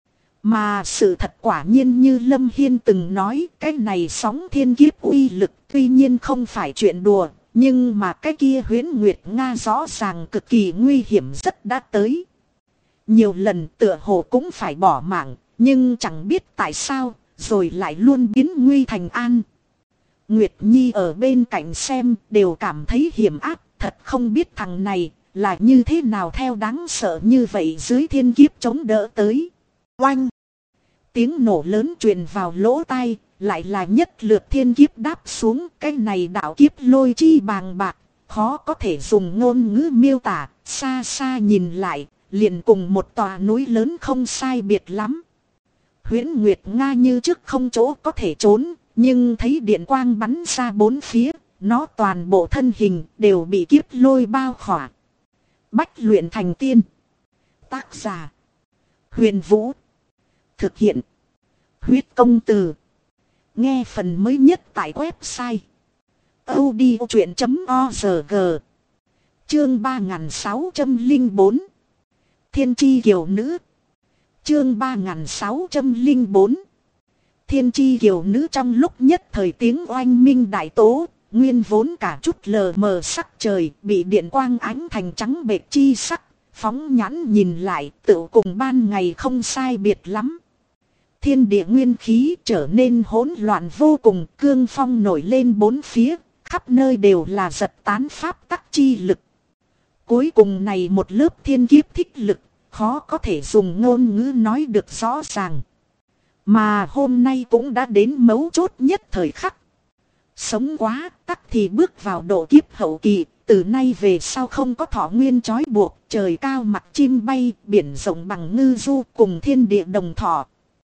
Mà sự thật quả nhiên như Lâm Hiên từng nói, cái này sóng thiên kiếp uy lực tuy nhiên không phải chuyện đùa, nhưng mà cái kia Huyễn Nguyệt Nga rõ ràng cực kỳ nguy hiểm rất đã tới. Nhiều lần tựa hồ cũng phải bỏ mạng, nhưng chẳng biết tại sao, rồi lại luôn biến nguy thành an. Nguyệt Nhi ở bên cạnh xem đều cảm thấy hiểm áp, thật không biết thằng này là như thế nào theo đáng sợ như vậy dưới thiên kiếp chống đỡ tới. Oanh! Tiếng nổ lớn truyền vào lỗ tai, lại là nhất lượt thiên kiếp đáp xuống. Cái này đạo kiếp lôi chi bàng bạc, khó có thể dùng ngôn ngữ miêu tả. Xa xa nhìn lại, liền cùng một tòa núi lớn không sai biệt lắm. Huyễn Nguyệt Nga như trước không chỗ có thể trốn, nhưng thấy điện quang bắn ra bốn phía, nó toàn bộ thân hình đều bị kiếp lôi bao khỏa. Bách luyện thành tiên. Tác giả: Huyền Vũ. Thực hiện: Huyết Công Từ. Nghe phần mới nhất tại website audiochuyện.org. Chương 3604. Thiên chi kiều nữ. Chương 3604. Thiên chi kiều nữ. Trong lúc nhất thời tiếng oanh minh đại tố, nguyên vốn cả chút lờ mờ sắc trời bị điện quang ánh thành trắng bệch chi sắc, phóng nhãn nhìn lại tựu cùng ban ngày không sai biệt lắm. Thiên địa nguyên khí trở nên hỗn loạn vô cùng, cương phong nổi lên bốn phía, khắp nơi đều là giật tán pháp tắc chi lực. Cuối cùng này một lớp thiên kiếp thích lực, khó có thể dùng ngôn ngữ nói được rõ ràng. Mà hôm nay cũng đã đến mấu chốt nhất thời khắc. Sống quá tắc thì bước vào độ kiếp hậu kỳ, từ nay về sau không có thọ nguyên trói buộc, trời cao mặc chim bay, biển rộng bằng ngư du, cùng thiên địa đồng thọ.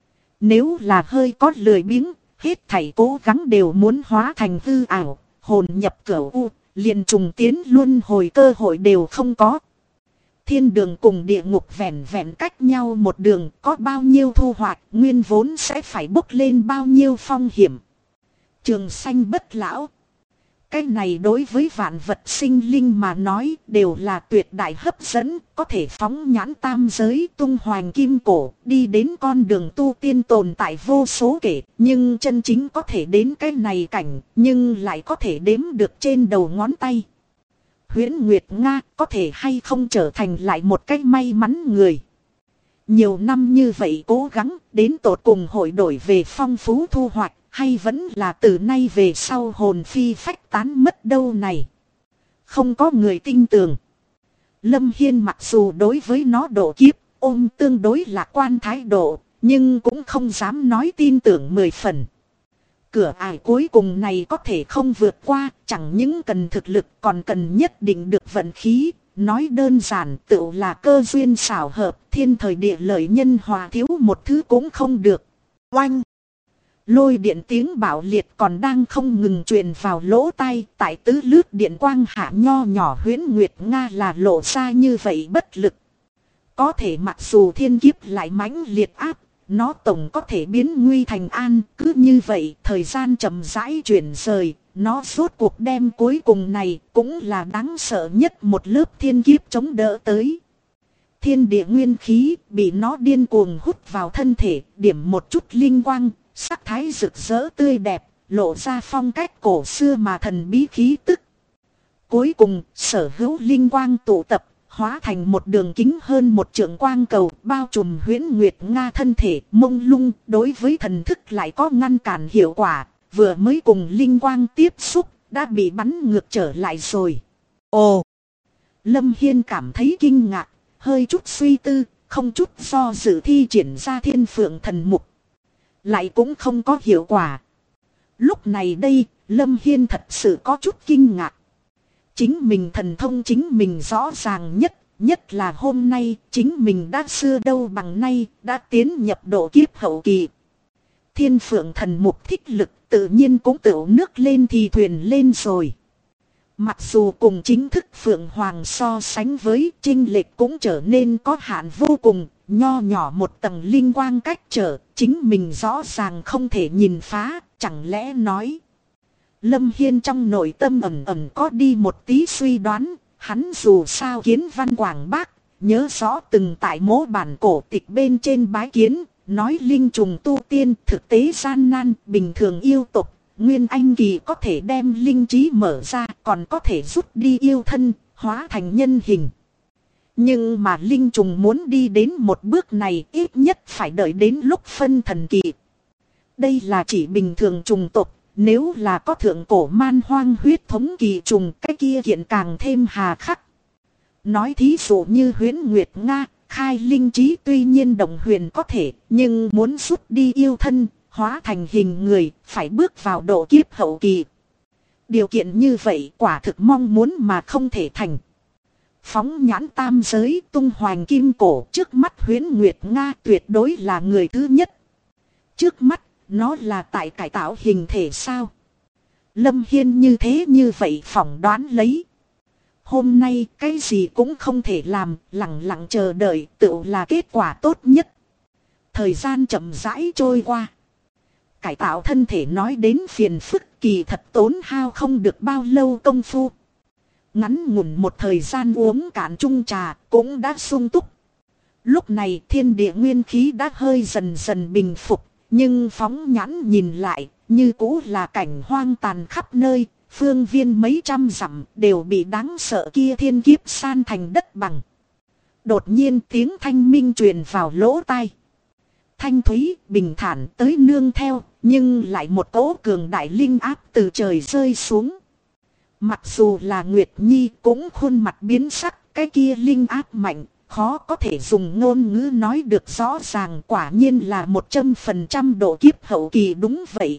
Nếu là hơi có lười biếng, hết thảy cố gắng đều muốn hóa thành hư ảo, hồn nhập cửu u, liền trùng tiến luân hồi cơ hội đều không có. Thiên đường cùng địa ngục vẹn vẹn cách nhau một đường, có bao nhiêu thu hoạch, nguyên vốn sẽ phải bốc lên bao nhiêu phong hiểm. Trường sanh bất lão. Cái này đối với vạn vật sinh linh mà nói đều là tuyệt đại hấp dẫn, có thể phóng nhãn tam giới tung hoành kim cổ, đi đến con đường tu tiên tồn tại vô số kể, nhưng chân chính có thể đến cái này cảnh, nhưng lại có thể đếm được trên đầu ngón tay. Huyễn Nguyệt Nga có thể hay không trở thành lại một cách may mắn người. Nhiều năm như vậy cố gắng, đến tột cùng hội đổi về phong phú thu hoạch, hay vẫn là từ nay về sau hồn phi phách tán mất đâu này. Không có người tin tưởng. Lâm Hiên mặc dù đối với nó độ kiếp, ôm tương đối lạc quan thái độ, nhưng cũng không dám nói tin tưởng 10 phần. Cửa ải cuối cùng này có thể không vượt qua, chẳng những cần thực lực còn cần nhất định được vận khí. Nói đơn giản tựu là cơ duyên xảo hợp, thiên thời địa lợi nhân hòa, thiếu một thứ cũng không được. Oanh! Lôi điện tiếng bạo liệt còn đang không ngừng truyền vào lỗ tai, tại tứ lướt điện quang hạ nho nhỏ Huyễn Nguyệt Nga là lộ ra như vậy bất lực. Có thể mặc dù thiên kiếp lại mãnh liệt áp, nó tổng có thể biến nguy thành an, cứ như vậy thời gian chậm rãi chuyển rời, nó rốt cuộc đem cuối cùng này cũng là đáng sợ nhất một lớp thiên kiếp chống đỡ tới. Thiên địa nguyên khí bị nó điên cuồng hút vào thân thể, điểm một chút linh quang, sắc thái rực rỡ tươi đẹp, lộ ra phong cách cổ xưa mà thần bí khí tức. Cuối cùng, sở hữu linh quang tụ tập, hóa thành một đường kính hơn một trượng quang cầu, bao trùm Huyễn Nguyệt Nga thân thể mông lung, đối với thần thức lại có ngăn cản hiệu quả, vừa mới cùng linh quang tiếp xúc, đã bị bắn ngược trở lại rồi. Ồ! Lâm Hiên cảm thấy kinh ngạc, hơi chút suy tư, không chút do dự thi triển ra Thiên Phượng Thần Mục. Lại cũng không có hiệu quả. Lúc này đây, Lâm Hiên thật sự có chút kinh ngạc. Chính mình thần thông chính mình rõ ràng nhất, nhất là hôm nay, chính mình đã xưa đâu bằng nay, đã tiến nhập độ kiếp hậu kỳ. Thiên Phượng Thần Mục thích lực tự nhiên cũng tựu nước lên thì thuyền lên rồi. Mặc dù cùng chính thức Phượng Hoàng so sánh với chênh lệch cũng trở nên có hạn vô cùng, nho nhỏ một tầng linh quang cách trở, chính mình rõ ràng không thể nhìn phá, chẳng lẽ nói. Lâm Hiên trong nội tâm ẩn ẩn có đi một tí suy đoán, hắn dù sao kiến văn quảng bác, nhớ rõ từng tại mố bản cổ tịch bên trên bái kiến, nói linh trùng tu tiên thực tế gian nan, bình thường yêu tục. Nguyên Anh kỳ có thể đem linh trí mở ra, còn có thể rút đi yêu thân, hóa thành nhân hình. Nhưng mà linh trùng muốn đi đến một bước này ít nhất phải đợi đến lúc phân thần kỳ. Đây là chỉ bình thường trùng tộc, nếu là có thượng cổ man hoang huyết thống kỳ trùng, cái kia kiện càng thêm hà khắc. Nói thí dụ như Huyễn Nguyệt Nga, khai linh trí tuy nhiên đồng huyền có thể, nhưng muốn rút đi yêu thân, hóa thành hình người, phải bước vào độ kiếp hậu kỳ. Điều kiện như vậy quả thực mong muốn mà không thể thành. Phóng nhãn tam giới tung hoành kim cổ, trước mắt Huyễn Nguyệt Nga tuyệt đối là người thứ nhất. Trước mắt, nó là tại cải tạo hình thể sao? Lâm Hiên như thế như vậy phỏng đoán lấy. Hôm nay cái gì cũng không thể làm, lặng lặng chờ đợi tựu là kết quả tốt nhất. Thời gian chậm rãi trôi qua. Cải tạo thân thể nói đến phiền phức kỳ thật tốn hao không được bao lâu công phu. Ngắn ngủn một thời gian uống cạn chung trà cũng đã sung túc. Lúc này thiên địa nguyên khí đã hơi dần dần bình phục. Nhưng phóng nhãn nhìn lại như cũ là cảnh hoang tàn khắp nơi. Phương viên mấy trăm dặm đều bị đáng sợ kia thiên kiếp san thành đất bằng. Đột nhiên tiếng thanh minh truyền vào lỗ tai. Thanh thúy bình thản tới nương theo, nhưng lại một cỗ cường đại linh áp từ trời rơi xuống. Mặc dù là Nguyệt Nhi cũng khuôn mặt biến sắc, cái kia linh áp mạnh, khó có thể dùng ngôn ngữ nói được rõ ràng, quả nhiên là 100% độ kiếp hậu kỳ đúng vậy.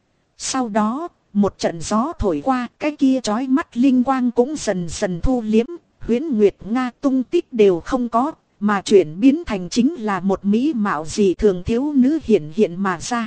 Sau đó, một trận gió thổi qua, cái kia chói mắt linh quang cũng dần dần thu liếm, Huyễn Nguyệt Nga tung tích đều không có. Mà chuyển biến thành chính là một mỹ mạo dị thường thiếu nữ hiện hiện mà ra.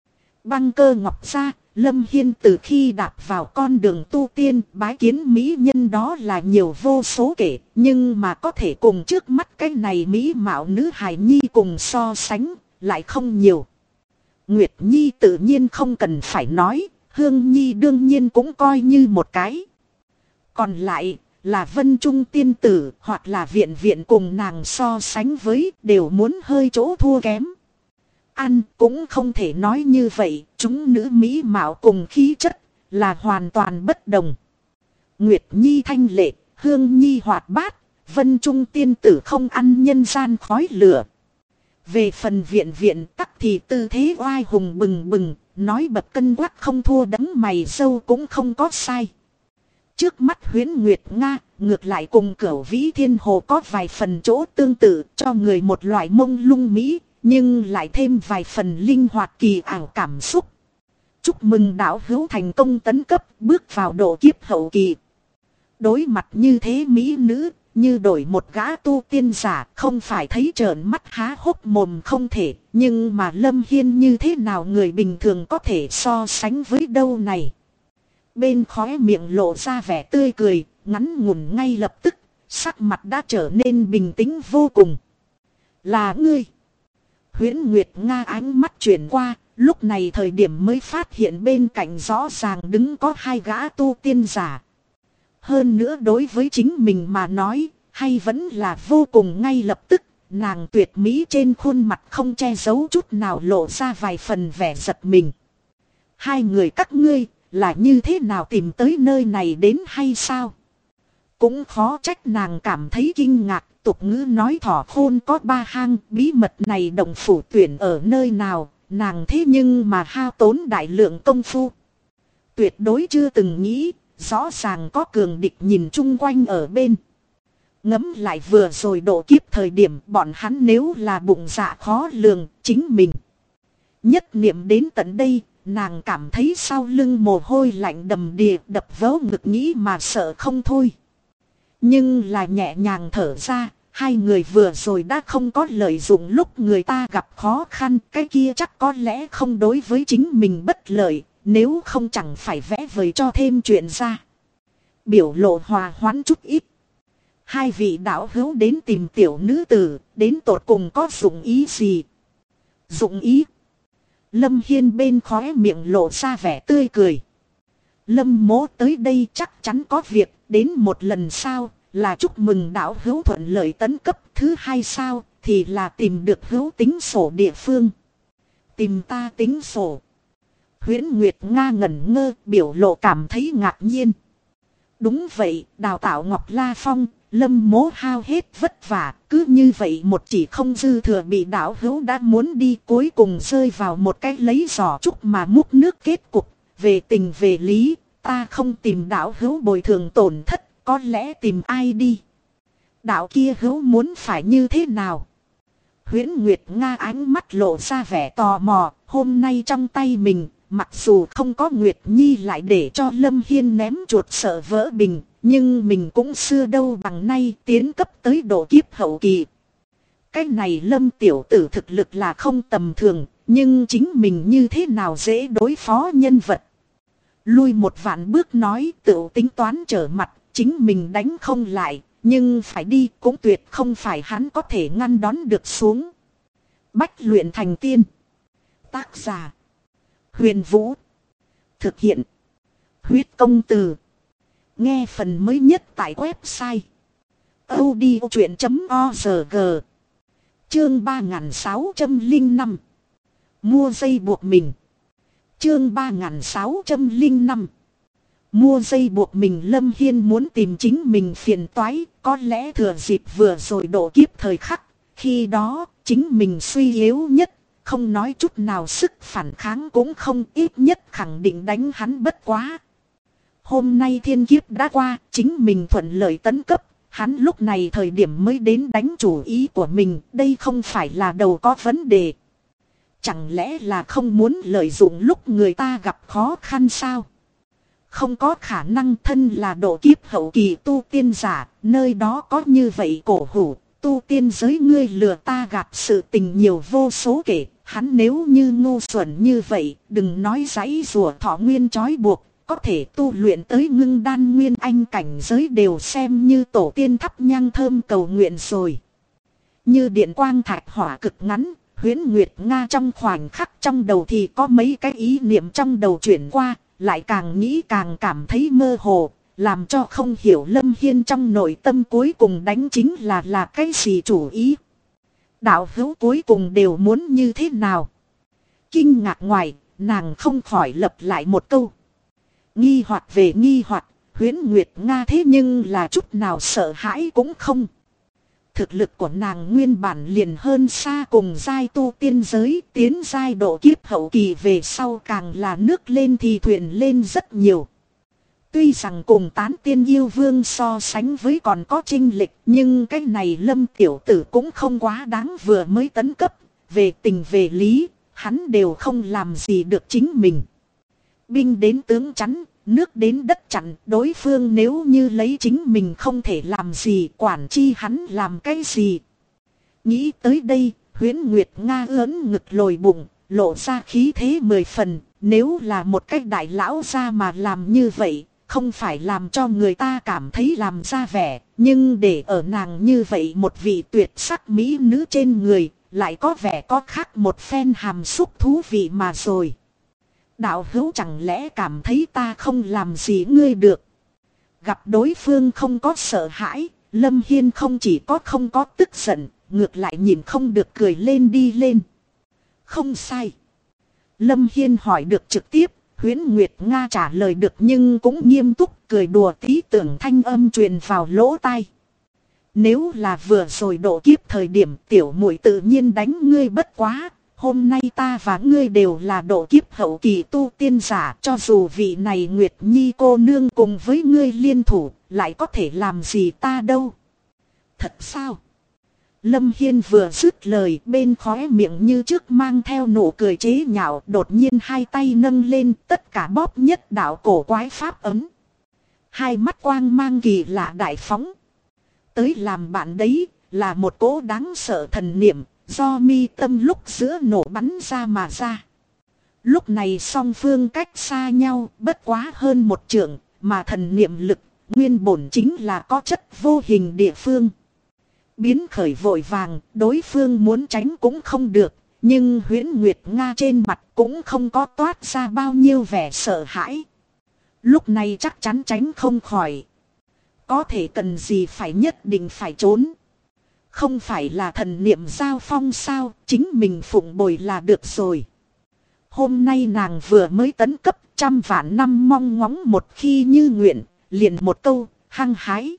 Băng Cơ Ngọc ra, Lâm Hiên từ khi đạp vào con đường tu tiên bái kiến mỹ nhân đó là nhiều vô số kể. Nhưng mà có thể cùng trước mắt cái này mỹ mạo nữ hài nhi cùng so sánh, lại không nhiều. Nguyệt Nhi tự nhiên không cần phải nói, Hương Nhi đương nhiên cũng coi như một cái. Còn lại là Vân Trung tiên tử hoặc là viện viện cùng nàng so sánh với đều muốn hơi chỗ thua kém. Ăn cũng không thể nói như vậy, chúng nữ mỹ mạo cùng khí chất là hoàn toàn bất đồng. Nguyệt Nhi thanh lệ, Hương Nhi hoạt bát, Vân Trung tiên tử không ăn nhân gian khói lửa. Về phần viện viện tắc thì tư thế oai hùng bừng bừng, nói bậc cân quắc không thua đấng mày râu cũng không có sai. Trước mắt Huyễn Nguyệt Nga, ngược lại cùng Cửu Vĩ Thiên Hồ có vài phần chỗ tương tự, cho người một loại mông lung mỹ, nhưng lại thêm vài phần linh hoạt kỳ ảo cảm xúc. Chúc mừng đạo hữu thành công tấn cấp, bước vào độ kiếp hậu kỳ. Đối mặt như thế mỹ nữ, như đổi một gã tu tiên giả, không phải thấy trợn mắt há hốc mồm không thể, nhưng mà Lâm Hiên như thế nào người bình thường có thể so sánh với đâu này. Bên khóe miệng lộ ra vẻ tươi cười, ngắn ngủn ngay lập tức, sắc mặt đã trở nên bình tĩnh vô cùng. Là ngươi. Huyễn Nguyệt Nga ánh mắt chuyển qua, lúc này thời điểm mới phát hiện bên cạnh rõ ràng đứng có hai gã tu tiên giả. Hơn nữa đối với chính mình mà nói, hay vẫn là vô cùng ngay lập tức, nàng tuyệt mỹ trên khuôn mặt không che giấu chút nào lộ ra vài phần vẻ giật mình. Hai người các ngươi là như thế nào tìm tới nơi này đến hay sao? Cũng khó trách nàng cảm thấy kinh ngạc. Tục ngữ nói thỏ khôn có ba hang, bí mật này động phủ tuyển ở nơi nào, nàng thế nhưng mà hao tốn đại lượng công phu. Tuyệt đối chưa từng nghĩ, rõ ràng có cường địch nhìn chung quanh ở bên. Ngẫm lại vừa rồi độ kiếp thời điểm bọn hắn nếu là bụng dạ khó lường, chính mình. Nhất niệm đến tận đây, nàng cảm thấy sau lưng mồ hôi lạnh đầm đìa đập vỡ ngực nghĩ mà sợ không thôi. Nhưng là nhẹ nhàng thở ra, hai người vừa rồi đã không có lợi dụng lúc người ta gặp khó khăn, cái kia chắc có lẽ không đối với chính mình bất lợi, nếu không chẳng phải vẽ vời cho thêm chuyện ra. Biểu lộ hòa hoãn chút ít. Hai vị đạo hữu đến tìm tiểu nữ tử, đến tột cùng có dụng ý gì? Dụng ý? Lâm Hiên bên khóe miệng lộ ra vẻ tươi cười. Lâm mỗ tới đây chắc chắn có việc, đến một lần sau là chúc mừng đạo hữu thuận lợi tấn cấp, thứ hai sao thì là tìm được hữu tính sổ địa phương. Tìm ta tính sổ. Huyễn Nguyệt Nga ngẩn ngơ, biểu lộ cảm thấy ngạc nhiên. Đúng vậy, đào tạo Ngọc La Phong, Lâm mỗ hao hết vất vả, cứ như vậy một chỉ không dư thừa bị đạo hữu đã muốn đi, cuối cùng rơi vào một cái lấy giỏ trúc mà múc nước kết cục. Về tình về lý, ta không tìm đạo hữu bồi thường tổn thất, có lẽ tìm ai đi. Đạo kia hữu muốn phải như thế nào? Huyễn Nguyệt Nga ánh mắt lộ ra vẻ tò mò, hôm nay trong tay mình, mặc dù không có Nguyệt Nhi lại để cho Lâm Hiên ném chuột sợ vỡ bình, nhưng mình cũng xưa đâu bằng nay tiến cấp tới độ kiếp hậu kỳ. Cái này Lâm tiểu tử thực lực là không tầm thường, nhưng chính mình như thế nào dễ đối phó nhân vật. Lui một vạn bước nói tự tính toán trở mặt, chính mình đánh không lại, nhưng phải đi cũng tuyệt không phải hắn có thể ngăn đón được xuống. Bách luyện thành tiên. Tác giả Huyền Vũ. Thực hiện Huyết Công Từ. Nghe phần mới nhất tại website audiochuyện.org. Chương 3605. Mua dây buộc mình. Chương 3605. Mua dây buộc mình. Lâm Hiên muốn tìm chính mình phiền toái, có lẽ thừa dịp vừa rồi độ kiếp thời khắc, khi đó chính mình suy yếu nhất, không nói chút nào sức phản kháng cũng không, ít nhất khẳng định đánh hắn bất quá. Hôm nay thiên kiếp đã qua, chính mình thuận lợi tấn cấp, hắn lúc này thời điểm mới đến đánh chủ ý của mình, đây không phải là đầu có vấn đề. Chẳng lẽ là không muốn lợi dụng lúc người ta gặp khó khăn sao? Không có khả năng, thân là độ kiếp hậu kỳ tu tiên giả, nơi đó có như vậy cổ hủ, tu tiên giới ngươi lừa ta gạt sự tình nhiều vô số kể, hắn nếu như ngu xuẩn như vậy, đừng nói giãy rùa thọ nguyên trói buộc, có thể tu luyện tới ngưng đan nguyên anh cảnh giới đều xem như tổ tiên thắp nhang thơm cầu nguyện rồi. Như điện quang thạch hỏa cực ngắn, Huyễn Nguyệt Nga trong khoảnh khắc trong đầu thì có mấy cái ý niệm trong đầu chuyển qua, lại càng nghĩ càng cảm thấy mơ hồ, làm cho không hiểu Lâm Hiên trong nội tâm cuối cùng đánh chính là cái gì chủ ý. Đạo hữu cuối cùng đều muốn như thế nào? Kinh ngạc ngoài, nàng không khỏi lặp lại một câu. Nghi hoặc về nghi hoặc, Huyễn Nguyệt Nga thế nhưng là chút nào sợ hãi cũng không. Thực lực của nàng nguyên bản liền hơn xa cùng giai tu tiên giới, tiến giai độ kiếp hậu kỳ về sau càng là nước lên thì thuyền lên rất nhiều. Tuy rằng cùng tán tiên yêu vương so sánh với còn có chênh lệch, nhưng cái này Lâm tiểu tử cũng không quá đáng, vừa mới tấn cấp, về tình về lý, hắn đều không làm gì được chính mình. Binh đến tướng chắn, nước đến đất chặn, đối phương nếu như lấy chính mình không thể làm gì, quản chi hắn làm cái gì. Nghĩ tới đây, Huyễn Nguyệt Nga ớn ngực lồi bụng, lộ ra khí thế 10 phần, nếu là một cái đại lão ra mà làm như vậy, không phải làm cho người ta cảm thấy làm ra vẻ, nhưng để ở nàng như vậy một vị tuyệt sắc mỹ nữ trên người, lại có vẻ có khác một phen hàm xúc thú vị mà rồi. Đạo hữu chẳng lẽ cảm thấy ta không làm gì ngươi được? Gặp đối phương không có sợ hãi, Lâm Hiên không chỉ có không có tức giận, ngược lại nhìn không được cười lên đi lên. Không sai. Lâm Hiên hỏi được trực tiếp, Huyễn Nguyệt Nga trả lời được nhưng cũng nghiêm túc cười đùa tí tưởng thanh âm truyền vào lỗ tai. Nếu là vừa rồi độ kiếp thời điểm tiểu muội tự nhiên đánh ngươi bất quá. Hôm nay ta và ngươi đều là độ kiếp hậu kỳ tu tiên giả. Cho dù vị này Nguyệt Nhi cô nương cùng với ngươi liên thủ, lại có thể làm gì ta đâu. Thật sao? Lâm Hiên vừa dứt lời, bên khóe miệng như trước mang theo nụ cười chế nhạo, đột nhiên hai tay nâng lên, tất cả bóp nhất đạo cổ quái pháp ấm. Hai mắt quang mang kỳ lạ đại phóng. Tới làm bạn đấy là một cỗ đáng sợ thần niệm, do mi tâm lúc giữa nổ bắn ra mà ra. Lúc này song phương cách xa nhau bất quá hơn một trượng, mà thần niệm lực nguyên bổn chính là có chất vô hình địa phương. Biến khởi vội vàng, đối phương muốn tránh cũng không được, nhưng Huyễn Nguyệt Nga trên mặt cũng không có toát ra bao nhiêu vẻ sợ hãi. Lúc này chắc chắn tránh không khỏi. Có thể cần gì phải nhất định phải trốn. Không phải là thần niệm giao phong sao, chính mình phụng bồi là được rồi. Hôm nay nàng vừa mới tấn cấp, 100 vạn năm mong ngóng một khi như nguyện, liền một câu, hăng hái.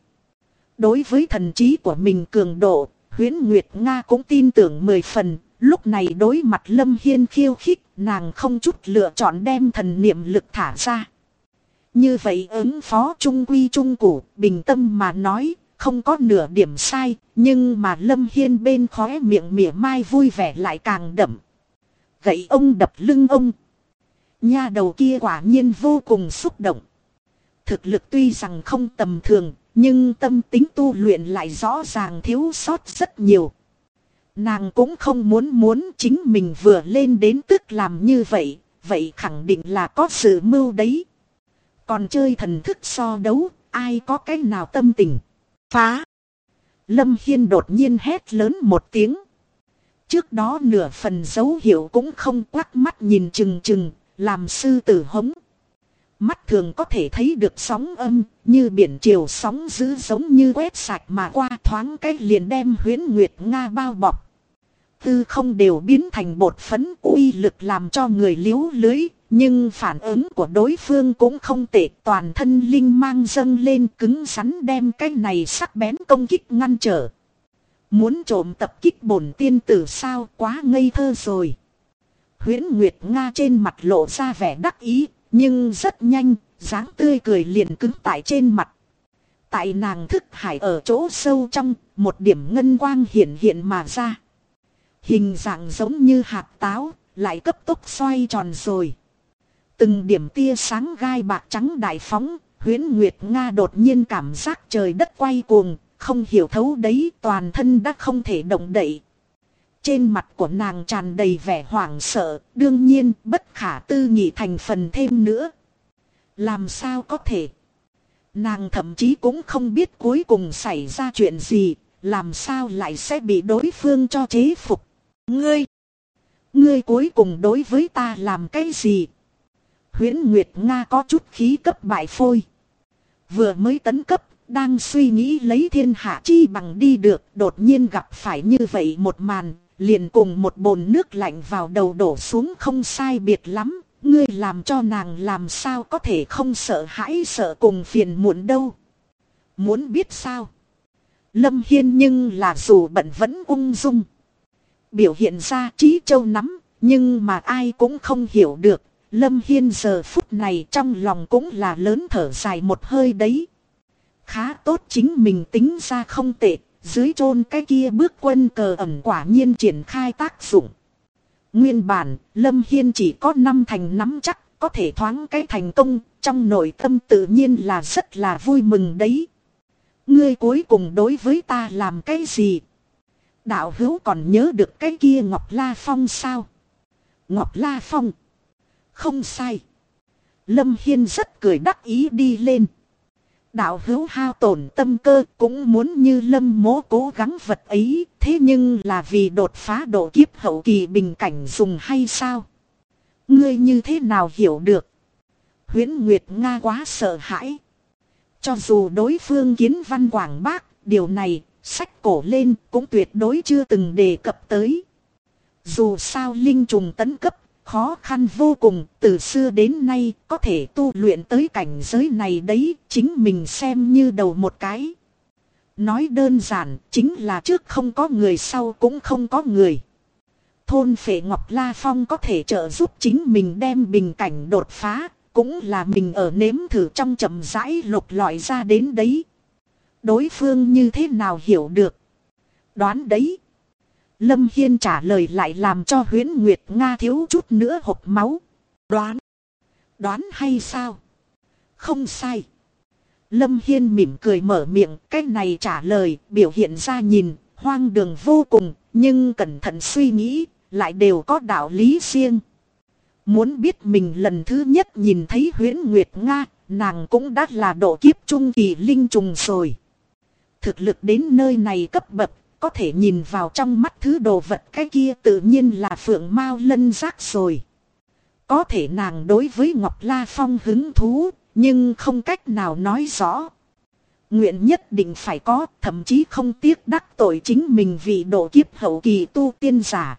Đối với thần trí của mình cường độ, Huyễn Nguyệt Nga cũng tin tưởng 10 phần, lúc này đối mặt Lâm Hiên khiêu khích, nàng không chút lựa chọn đem thần niệm lực thả ra. Như vậy ứng phó trung quy trung củ, bình tâm mà nói, không có nửa điểm sai, nhưng mà Lâm Hiên bên khóe miệng mỉa mai vui vẻ lại càng đậm. Gậy ông đập lưng ông. Nha đầu kia quả nhiên vô cùng xúc động. Thực lực tuy rằng không tầm thường, nhưng tâm tính tu luyện lại rõ ràng thiếu sót rất nhiều. Nàng cũng không muốn chính mình vừa lên đến tức làm như vậy, vậy khẳng định là có sự mưu đấy. Còn chơi thần thức so đấu, ai có cái nào tâm tình. Phá! Lâm Hiên đột nhiên hét lớn một tiếng. Trước đó nửa phần dấu hiệu cũng không, quắc mắt nhìn chừng chừng, làm sư tử hống. Mắt thường có thể thấy được sóng âm, như biển triều sóng dữ giống như quét sạch mà qua, thoáng cách liền đem Huyễn Nguyệt Nga bao bọc. Tư không đều biến thành bột phấn, uy lực làm cho người liếu lưới, nhưng phản ứng của đối phương cũng không tệ, toàn thân linh mang dâng lên cứng rắn đem cái này sắc bén công kích ngăn trở. Muốn trộm tập kích bổn tiên tử sao, quá ngây thơ rồi. Huyễn Nguyệt Nga trên mặt lộ ra vẻ đắc ý, nhưng rất nhanh, dáng tươi cười liền cứng tại trên mặt. Tại nàng thức hải ở chỗ sâu trong, một điểm ngân quang hiện mà ra. Hình dạng giống như hạt táo, lại cấp tốc xoay tròn rồi. Từng điểm tia sáng gai bạc trắng đại phóng, Huyễn Nguyệt Nga đột nhiên cảm giác trời đất quay cuồng, không hiểu thấu đấy, toàn thân đã không thể động đậy. Trên mặt của nàng tràn đầy vẻ hoảng sợ, đương nhiên bất khả tư nghị thành phần thêm nữa. Làm sao có thể? Nàng thậm chí cũng không biết cuối cùng xảy ra chuyện gì, làm sao lại sẽ bị đối phương cho chế phục. Ngươi cuối cùng đối với ta làm cái gì? Huyễn Nguyệt Nga có chút khí cấp bại phôi. Vừa mới tấn cấp, đang suy nghĩ lấy thiên hạ chi bằng đi được, đột nhiên gặp phải như vậy một màn, liền cùng một bồn nước lạnh vào đầu đổ xuống không sai biệt lắm. Ngươi làm cho nàng làm sao có thể không sợ hãi sợ cùng phiền muộn đâu. Muốn biết sao? Lâm Hiên nhưng là dù bận vẫn ung dung. Biểu hiện ra trí châu nắm, nhưng mà ai cũng không hiểu được. Lâm Hiên giờ phút này trong lòng cũng là lớn thở dài một hơi đấy. Khá tốt chính mình tính ra không tệ, dưới chôn cái kia bước quân cờ ẩn quả nhiên triển khai tác dụng. Nguyên bản, Lâm Hiên chỉ có 5 thành nắm chắc, có thể thoáng cái thành công, trong nội tâm tự nhiên là rất là vui mừng đấy. Ngươi cuối cùng đối với ta làm cái gì? Đạo hữu còn nhớ được cái kia Ngọc La Phong sao? Ngọc La Phong. Không sai. Lâm Hiên rất cười đắc ý đi lên. Đạo hữu hao tổn tâm cơ cũng muốn như Lâm mố cố gắng vật ấy, thế nhưng là vì đột phá độ kiếp hậu kỳ bình cảnh dùng hay sao? Ngươi như thế nào hiểu được? Huyễn Nguyệt Nga quá sợ hãi. Cho dù đối phương kiến văn quảng bác, điều này, sách cổ lên cũng tuyệt đối chưa từng đề cập tới. Dù sao linh trùng tấn cấp, khó khăn vô cùng, từ xưa đến nay có thể tu luyện tới cảnh giới này đấy, chính mình xem như đầu một cái. Nói đơn giản, chính là trước không có người sau cũng không có người. Thôn phệ Ngọc La Phong có thể trợ giúp chính mình đem bình cảnh đột phá, cũng là mình ở nếm thử trong chậm rãi lục lọi ra đến đấy. Đối phương như thế nào hiểu được? Đoán đấy. Lâm Hiên trả lời lại làm cho Huyễn Nguyệt Nga thiếu chút nữa hộc máu. Đoán? Đoán hay sao? Không sai. Lâm Hiên mỉm cười mở miệng, cái này trả lời biểu hiện ra nhìn hoang đường vô cùng, nhưng cẩn thận suy nghĩ lại đều có đạo lý riêng. Muốn biết mình lần thứ nhất nhìn thấy Huyễn Nguyệt Nga, nàng cũng đã là độ kiếp trung kỳ linh trùng rồi. Thực lực đến nơi này cấp bậc, có thể nhìn vào trong mắt thứ đồ vật cái kia tự nhiên là Phượng Mao Lân Giác rồi. Có thể nàng đối với Ngọc La Phong hứng thú, nhưng không cách nào nói rõ. Nguyện nhất định phải có, thậm chí không tiếc đắc tội chính mình vì độ kiếp hậu kỳ tu tiên giả.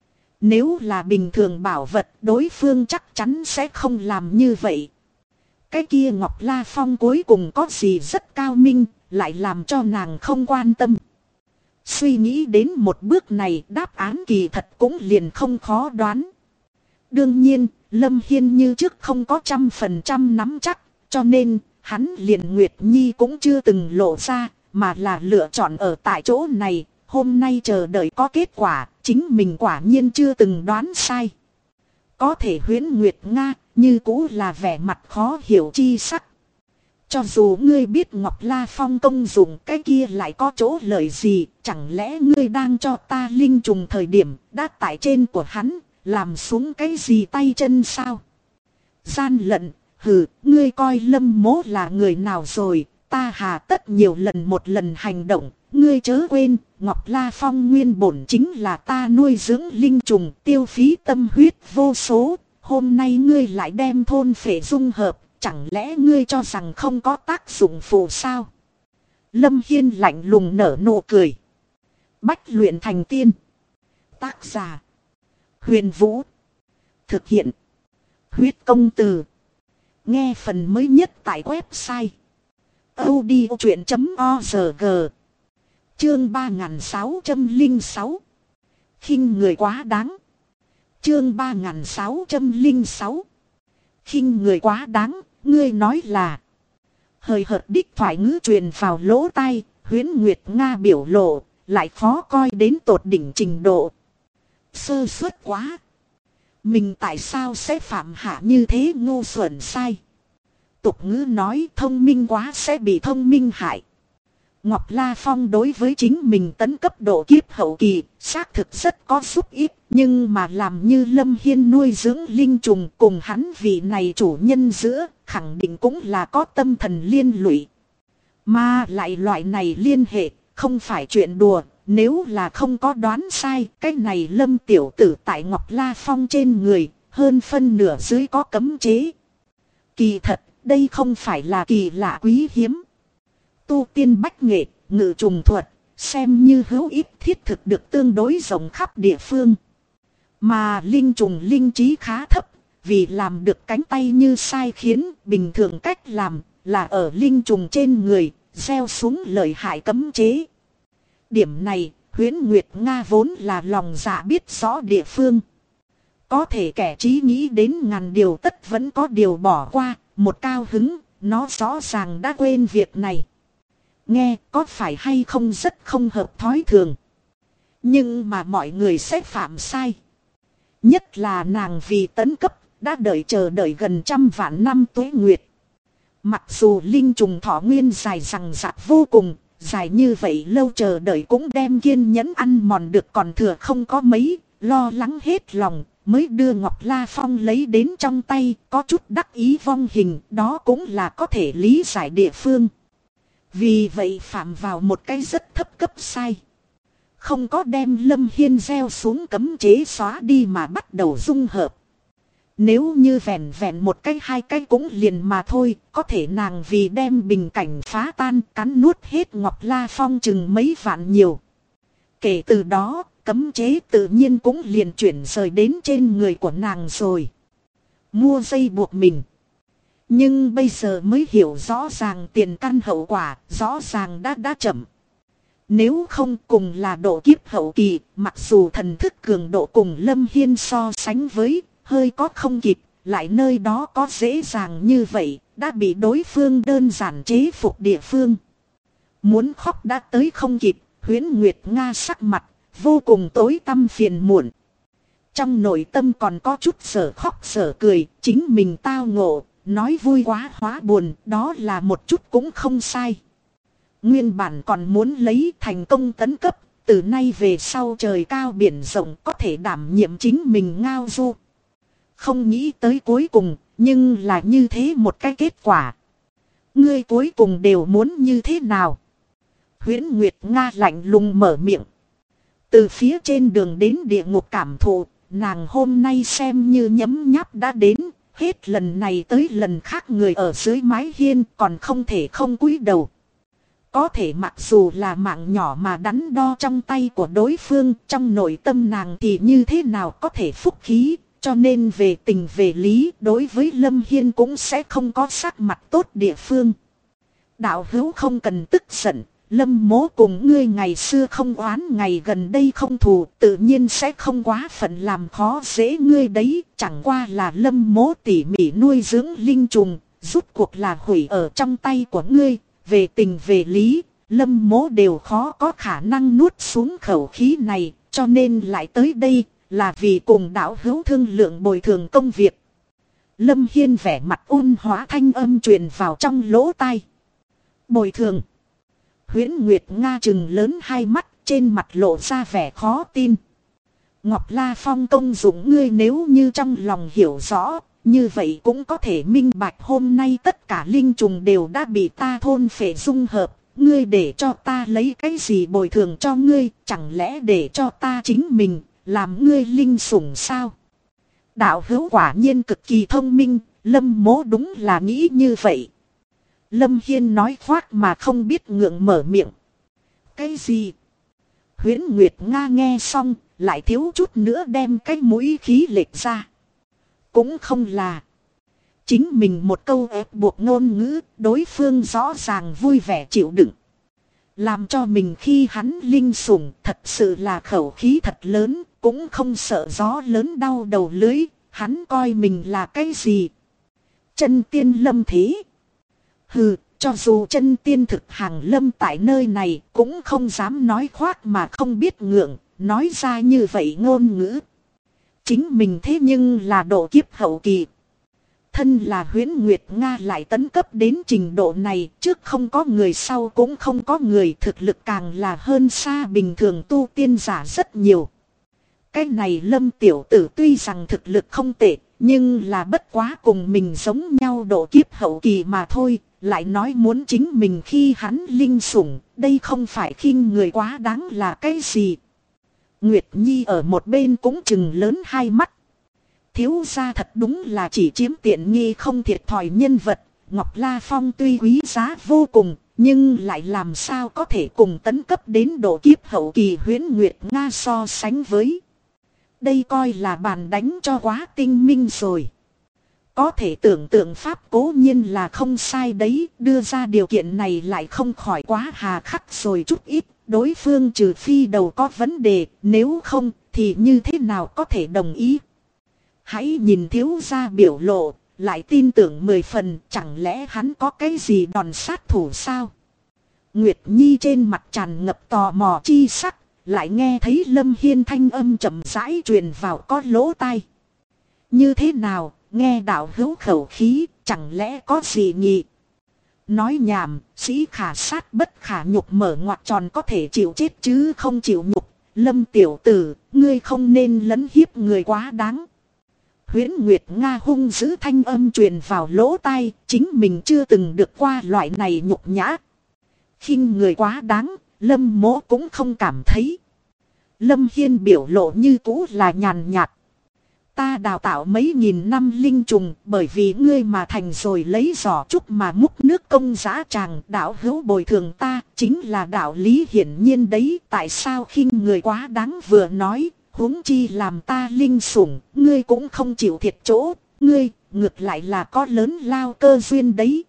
Nếu là bình thường bảo vật, đối phương chắc chắn sẽ không làm như vậy. Cái kia Ngọc La Phong cuối cùng có gì rất cao minh, lại làm cho nàng không quan tâm. Suy nghĩ đến một bước này, đáp án kỳ thật cũng liền không khó đoán. Đương nhiên, Lâm Hiên như trước không có 100% nắm chắc, cho nên hắn liền Nguyệt Nhi cũng chưa từng lộ ra, mà là lựa chọn ở tại chỗ này. Hôm nay chờ đợi có kết quả, chính mình quả nhiên chưa từng đoán sai. Có thể Huyễn Nguyệt Nga, như cũ là vẻ mặt khó hiểu chi sắc. Cho dù ngươi biết Ngọc La Phong công dụng, cái kia lại có chỗ lợi gì, chẳng lẽ ngươi đang cho ta linh trùng thời điểm đã tại trên của hắn, làm xuống cái gì tay chân sao? Gian lận, hừ, ngươi coi Lâm Mỗ là người nào rồi, ta hà tất nhiều lần một lần hành động, ngươi chớ quên, Ngọc La Phong nguyên bổn chính là ta nuôi dưỡng linh trùng, tiêu phí tâm huyết vô số, hôm nay ngươi lại đem thôn phệ dung hợp, chẳng lẽ ngươi cho rằng không có tác dụng phụ sao? Lâm Hiên lạnh lùng nở nụ cười. Bách luyện thành tiên. Tác giả Huyền Vũ. Thực hiện Huyết Công Từ. Nghe phần mới nhất tại website audiochuyện.org. Chương 3606. Khinh người quá đáng. Chương 3606. Khinh người quá đáng, ngươi nói là. Hời hợt đích thoại ngữ truyền vào lỗ tai, Huyễn Nguyệt Nga biểu lộ, lại khó coi đến tột đỉnh trình độ. Sơ suất quá. Mình tại sao sẽ phạm hạ như thế ngu xuẩn sai? Tục ngữ nói thông minh quá sẽ bị thông minh hại. Ngọc La Phong đối với chính mình tấn cấp độ kiếp hậu kỳ, xác thực rất có giúp ích, nhưng mà làm như Lâm Hiên nuôi dưỡng linh trùng cùng hắn vị này chủ nhân giữa, khẳng định cũng là có tâm thần liên lụy. Mà lại loại này liên hệ, không phải chuyện đùa, nếu là không có đoán sai, cái này Lâm tiểu tử tại Ngọc La Phong trên người, hơn phân nửa dưới có cấm chế. Kỳ thật, đây không phải là kỳ lạ quý hiếm. Tu tiên bách nghệ, ngự trùng thuật, xem như hữu ích thiết thực được tương đối rộng khắp địa phương. Mà linh trùng linh trí khá thấp, vì làm được cánh tay như sai khiến, bình thường cách làm là ở linh trùng trên người, gieo xuống lợi hại cấm chế. Điểm này, Huyễn Nguyệt Nga vốn là lòng dạ biết rõ địa phương. Có thể kẻ trí nghĩ đến ngàn điều tất vẫn có điều bỏ qua, một cao hứng, nó rõ ràng đã quên việc này. Nghe có phải hay không rất không hợp thói thường. Nhưng mà mọi người sẽ phạm sai. Nhất là nàng vì tấn cấp, đã đợi chờ đợi gần 100.000 năm tuế nguyệt. Mặc dù linh trùng thọ nguyên dài rằng rạc vô cùng, dài như vậy lâu chờ đợi cũng đem kiên nhẫn ăn mòn được còn thừa không có mấy, lo lắng hết lòng, mới đưa Ngọc La Phong lấy đến trong tay, có chút đắc ý vong hình, đó cũng là có thể lý giải địa phương. Vì vậy phạm vào một cái rất thấp cấp sai. Không có đem Lâm Hiên gieo xuống cấm chế xóa đi mà bắt đầu dung hợp. Nếu như vẹn vẹn một cái hai cái cũng liền mà thôi, có thể nàng vì đem bình cảnh phá tan cắn nuốt hết Ngọc La Phong chừng mấy vạn nhiều. Kể từ đó, cấm chế tự nhiên cũng liền chuyển rời đến trên người của nàng rồi. Mua dây buộc mình. Nhưng bây giờ mới hiểu rõ ràng tiền căn hậu quả, rõ ràng đã chậm. Nếu không cùng là độ kiếp hậu kỳ, mặc dù thần thức cường độ cùng Lâm Hiên so sánh với, hơi có không kịp, lại nơi đó có dễ dàng như vậy, đã bị đối phương đơn giản chế phục địa phương. Muốn khóc đã tới không kịp, Huyễn Nguyệt Nga sắc mặt, vô cùng tối tăm phiền muộn. Trong nội tâm còn có chút sở khóc sở cười, chính mình tao ngộ, nói vui quá hóa buồn, đó là một chút cũng không sai. Nguyên bản còn muốn lấy thành công tấn cấp, từ nay về sau trời cao biển rộng có thể đảm nhiệm chính mình ngao du. Không nghĩ tới cuối cùng, nhưng là như thế một cái kết quả. Ngươi cuối cùng đều muốn như thế nào? Huyễn Nguyệt Nga lạnh lùng mở miệng. Từ phía trên đường đến địa ngục cảm thụ, nàng hôm nay xem như nhấm nháp đã đến. Hết lần này tới lần khác người ở dưới mái hiên còn không thể không cúi đầu. Có thể mặc dù là mạng nhỏ mà đắn đo trong tay của đối phương, trong nội tâm nàng thì như thế nào có thể phúc khí, cho nên về tình về lý đối với Lâm Hiên cũng sẽ không có sắc mặt tốt địa phương. Đạo hữu không cần tức giận, Lâm mố cùng ngươi ngày xưa không oán ngày gần đây không thù, tự nhiên sẽ không quá phận làm khó dễ ngươi đấy, chẳng qua là Lâm mố tỉ mỉ nuôi dưỡng linh trùng, rút cuộc là hủy ở trong tay của ngươi, về tình về lý, Lâm mố đều khó có khả năng nuốt xuống khẩu khí này, cho nên lại tới đây, là vì cùng đạo hữu thương lượng bồi thường công việc. Lâm Hiên vẻ mặt ôn hóa thanh âm truyền vào trong lỗ tai. Bồi thường. Huyễn Nguyệt Nga trừng lớn hai mắt, trên mặt lộ ra vẻ khó tin. Ngọc La Phong công dụng ngươi nếu như trong lòng hiểu rõ, như vậy cũng có thể minh bạch hôm nay tất cả linh trùng đều đã bị ta thôn phệ dung hợp. Ngươi để cho ta lấy cái gì bồi thường cho ngươi, chẳng lẽ để cho ta chính mình, làm ngươi linh sủng sao? Đạo hữu quả nhiên cực kỳ thông minh, Lâm mố đúng là nghĩ như vậy. Lâm Hiên nói khoác mà không biết ngượng mở miệng. Cái gì? Huyễn Nguyệt Nga nghe xong, lại thiếu chút nữa đem cái mũi khí lệch ra. Cũng không là. Chính mình một câu ép buộc ngôn ngữ, đối phương rõ ràng vui vẻ chịu đựng. Làm cho mình khi hắn linh sủng thật sự là khẩu khí thật lớn, cũng không sợ gió lớn đau đầu lưới, hắn coi mình là cái gì? Chân tiên lâm thế. Hừ, cho dù chân tiên thực hàng lâm tại nơi này cũng không dám nói khoác mà không biết ngượng, nói ra như vậy ngôn ngữ. Chính mình thế nhưng là độ kiếp hậu kỳ. Thân là Huyễn Nguyệt Nga lại tấn cấp đến trình độ này, trước không có người sau cũng không có người, thực lực càng là hơn xa bình thường tu tiên giả rất nhiều. Cái này Lâm tiểu tử tuy rằng thực lực không tệ, nhưng là bất quá cùng mình giống nhau độ kiếp hậu kỳ mà thôi, lại nói muốn chính mình khi hắn linh sủng, đây không phải khinh người quá đáng là cái gì. Nguyệt Nhi ở một bên cũng chừng lớn hai mắt. Thiếu gia thật đúng là chỉ chiếm tiện nghi không thiệt thòi nhân vật. Ngọc La Phong tuy quý giá vô cùng, nhưng lại làm sao có thể cùng tấn cấp đến độ kiếp hậu kỳ Huyễn Nguyệt Nga so sánh với. Đây coi là bàn đánh cho quá tinh minh rồi. Có thể tưởng tượng pháp cố nhiên là không sai đấy, đưa ra điều kiện này lại không khỏi quá hà khắc rồi chút ít. Đối phương trừ phi đầu có vấn đề, nếu không thì như thế nào có thể đồng ý. Hãy nhìn thiếu gia biểu lộ, lại tin tưởng 10 phần, chẳng lẽ hắn có cái gì đòn sát thủ sao? Nguyệt Nhi trên mặt tràn ngập tò mò chi sắc, lại nghe thấy Lâm Hiên thanh âm chậm rãi truyền vào có lỗ tai. Như thế nào, nghe đạo hữu khẩu khí, chẳng lẽ có gì nhỉ? Nói nhảm, sĩ khả sát bất khả nhục, mở ngoặc tròn có thể chịu chết chứ không chịu nhục. Lâm tiểu tử, ngươi không nên lấn hiếp người quá đáng. Huyễn Nguyệt Nga hung dữ thanh âm truyền vào lỗ tai, chính mình chưa từng được qua loại này nhục nhã. Khinh người quá đáng, Lâm mỗ cũng không cảm thấy. Lâm Hiên biểu lộ như cũ là nhàn nhạt. Ta đào tạo mấy nghìn năm linh trùng, bởi vì ngươi mà thành rồi lấy giỏ trúc mà múc nước công dã tràng. Đạo hữu bồi thường ta, chính là đạo lý hiển nhiên đấy. Tại sao khinh người quá đáng vừa nói, huống chi làm ta linh sủng, ngươi cũng không chịu thiệt chỗ. Ngươi, ngược lại là có lớn lao cơ duyên đấy.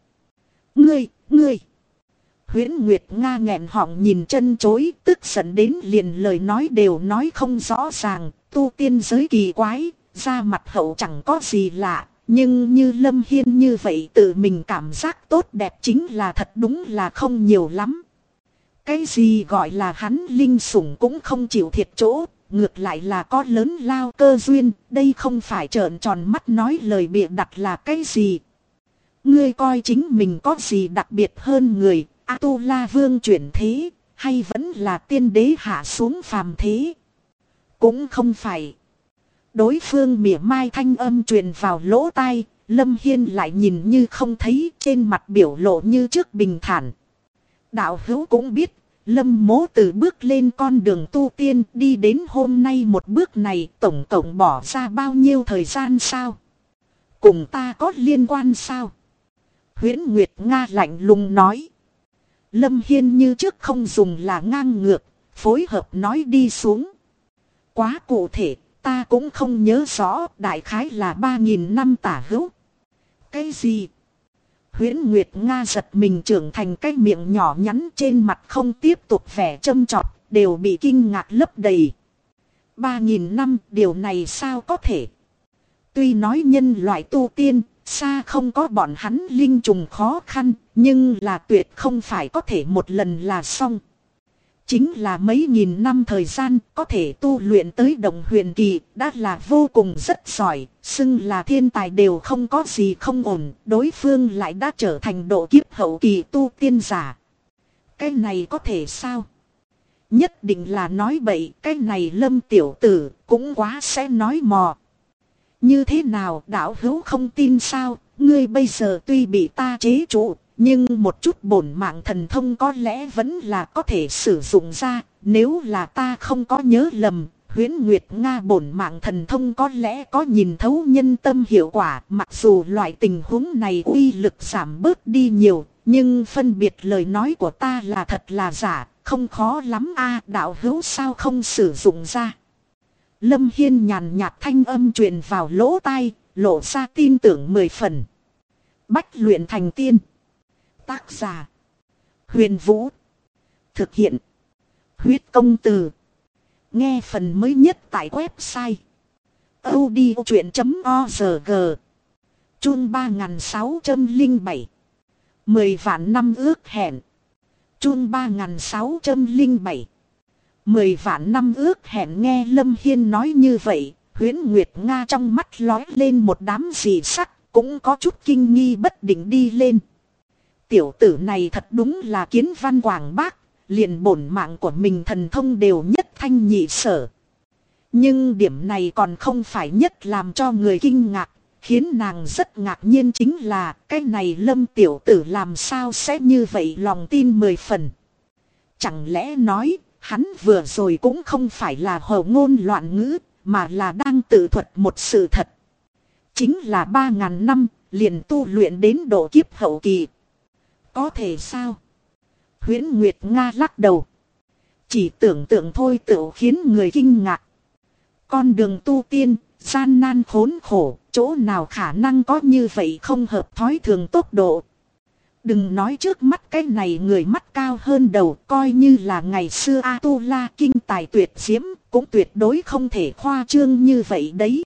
Ngươi. Huyễn Nguyệt Nga nghẹn họng nhìn chân chối, tức giận đến liền lời nói đều nói không rõ ràng. Tu tiên giới kỳ quái, ra mặt hậu chẳng có gì lạ, nhưng như Lâm Hiên như vậy tự mình cảm giác tốt đẹp chính là thật đúng là không nhiều lắm. Cái gì gọi là hắn linh sủng cũng không chịu thiệt chỗ, ngược lại là có lớn lao cơ duyên, đây không phải trợn tròn mắt nói lời bịa đặt là cái gì. Ngươi coi chính mình có gì đặc biệt hơn người, A-tu-la vương chuyển thế, hay vẫn là tiên đế hạ xuống phàm thế? Cũng không phải. Đối phương mỉa mai thanh âm truyền vào lỗ tai, Lâm Hiên lại nhìn như không thấy, trên mặt biểu lộ như trước bình thản. Đạo hữu cũng biết, Lâm mố từ bước lên con đường tu tiên đi đến hôm nay một bước này tổng cộng bỏ ra bao nhiêu thời gian sao? Cùng ta có liên quan sao? Huyễn Nguyệt Nga lạnh lùng nói. Lâm Hiên như trước không dùng là ngang ngược, phối hợp nói đi xuống. Quá cụ thể, ta cũng không nhớ rõ, đại khái là 3.000 năm tả hữu. Cái gì? Huyễn Nguyệt Nga giật mình trưởng thành cái miệng nhỏ nhắn trên mặt không tiếp tục vẻ châm chọc, đều bị kinh ngạc lấp đầy. 3.000 năm, điều này sao có thể? Tuy nói nhân loại tu tiên, xa không có bọn hắn linh trùng khó khăn, nhưng là tuyệt không phải có thể một lần là xong. Chính là mấy nghìn năm thời gian có thể tu luyện tới đồng huyền kỳ đã là vô cùng rất giỏi, xưng là thiên tài đều không có gì không ổn, đối phương lại đã trở thành độ kiếp hậu kỳ tu tiên giả. Cái này có thể sao? Nhất định là nói bậy, cái này Lâm tiểu tử cũng quá sẽ nói mò. Như thế nào đạo hữu không tin sao, ngươi bây giờ tuy bị ta chế trụ, nhưng một chút bổn mạng thần thông có lẽ vẫn là có thể sử dụng ra, nếu là ta không có nhớ lầm, Huyễn Nguyệt Nga bổn mạng thần thông có lẽ có nhìn thấu nhân tâm hiệu quả, mặc dù loại tình huống này uy lực giảm bớt đi nhiều, nhưng phân biệt lời nói của ta là thật là giả, không khó lắm a, đạo hữu sao không sử dụng ra. Lâm Hiên nhàn nhạt thanh âm truyền vào lỗ tai, lộ ra tin tưởng 10 phần. Bách luyện thành tiên. Tác giả Huyền Vũ. Thực hiện Huyết Công Từ. Nghe phần mới nhất tại website audiochuyện.org. Chuông 3607. 10 vạn năm ước hẹn. Chuông 3607. 10 vạn năm ước hẹn. Nghe Lâm Hiên nói như vậy, Huyễn Nguyệt Nga trong mắt lóe lên một đám dị sắc, cũng có chút kinh nghi bất định đi lên. Tiểu tử này thật đúng là kiến văn quảng bác, liền bổn mạng của mình thần thông đều nhất thanh nhị sở. Nhưng điểm này còn không phải nhất làm cho người kinh ngạc, khiến nàng rất ngạc nhiên chính là cái này Lâm tiểu tử làm sao sẽ như vậy lòng tin 10 phần. Chẳng lẽ nói hắn vừa rồi cũng không phải là hầu ngôn loạn ngữ, mà là đang tự thuật một sự thật. Chính là 3.000 năm liền tu luyện đến độ kiếp hậu kỳ. Có thể sao? Huyễn Nguyệt Nga lắc đầu. Chỉ tưởng tượng thôi tự khiến người kinh ngạc. Con đường tu tiên, gian nan khốn khổ, chỗ nào khả năng có như vậy không hợp thói thường tốc độ. Đừng nói trước mắt cái này người mắt cao hơn đầu, coi như là ngày xưa A-tu-la kinh tài tuyệt diễm, cũng tuyệt đối không thể khoa trương như vậy đấy.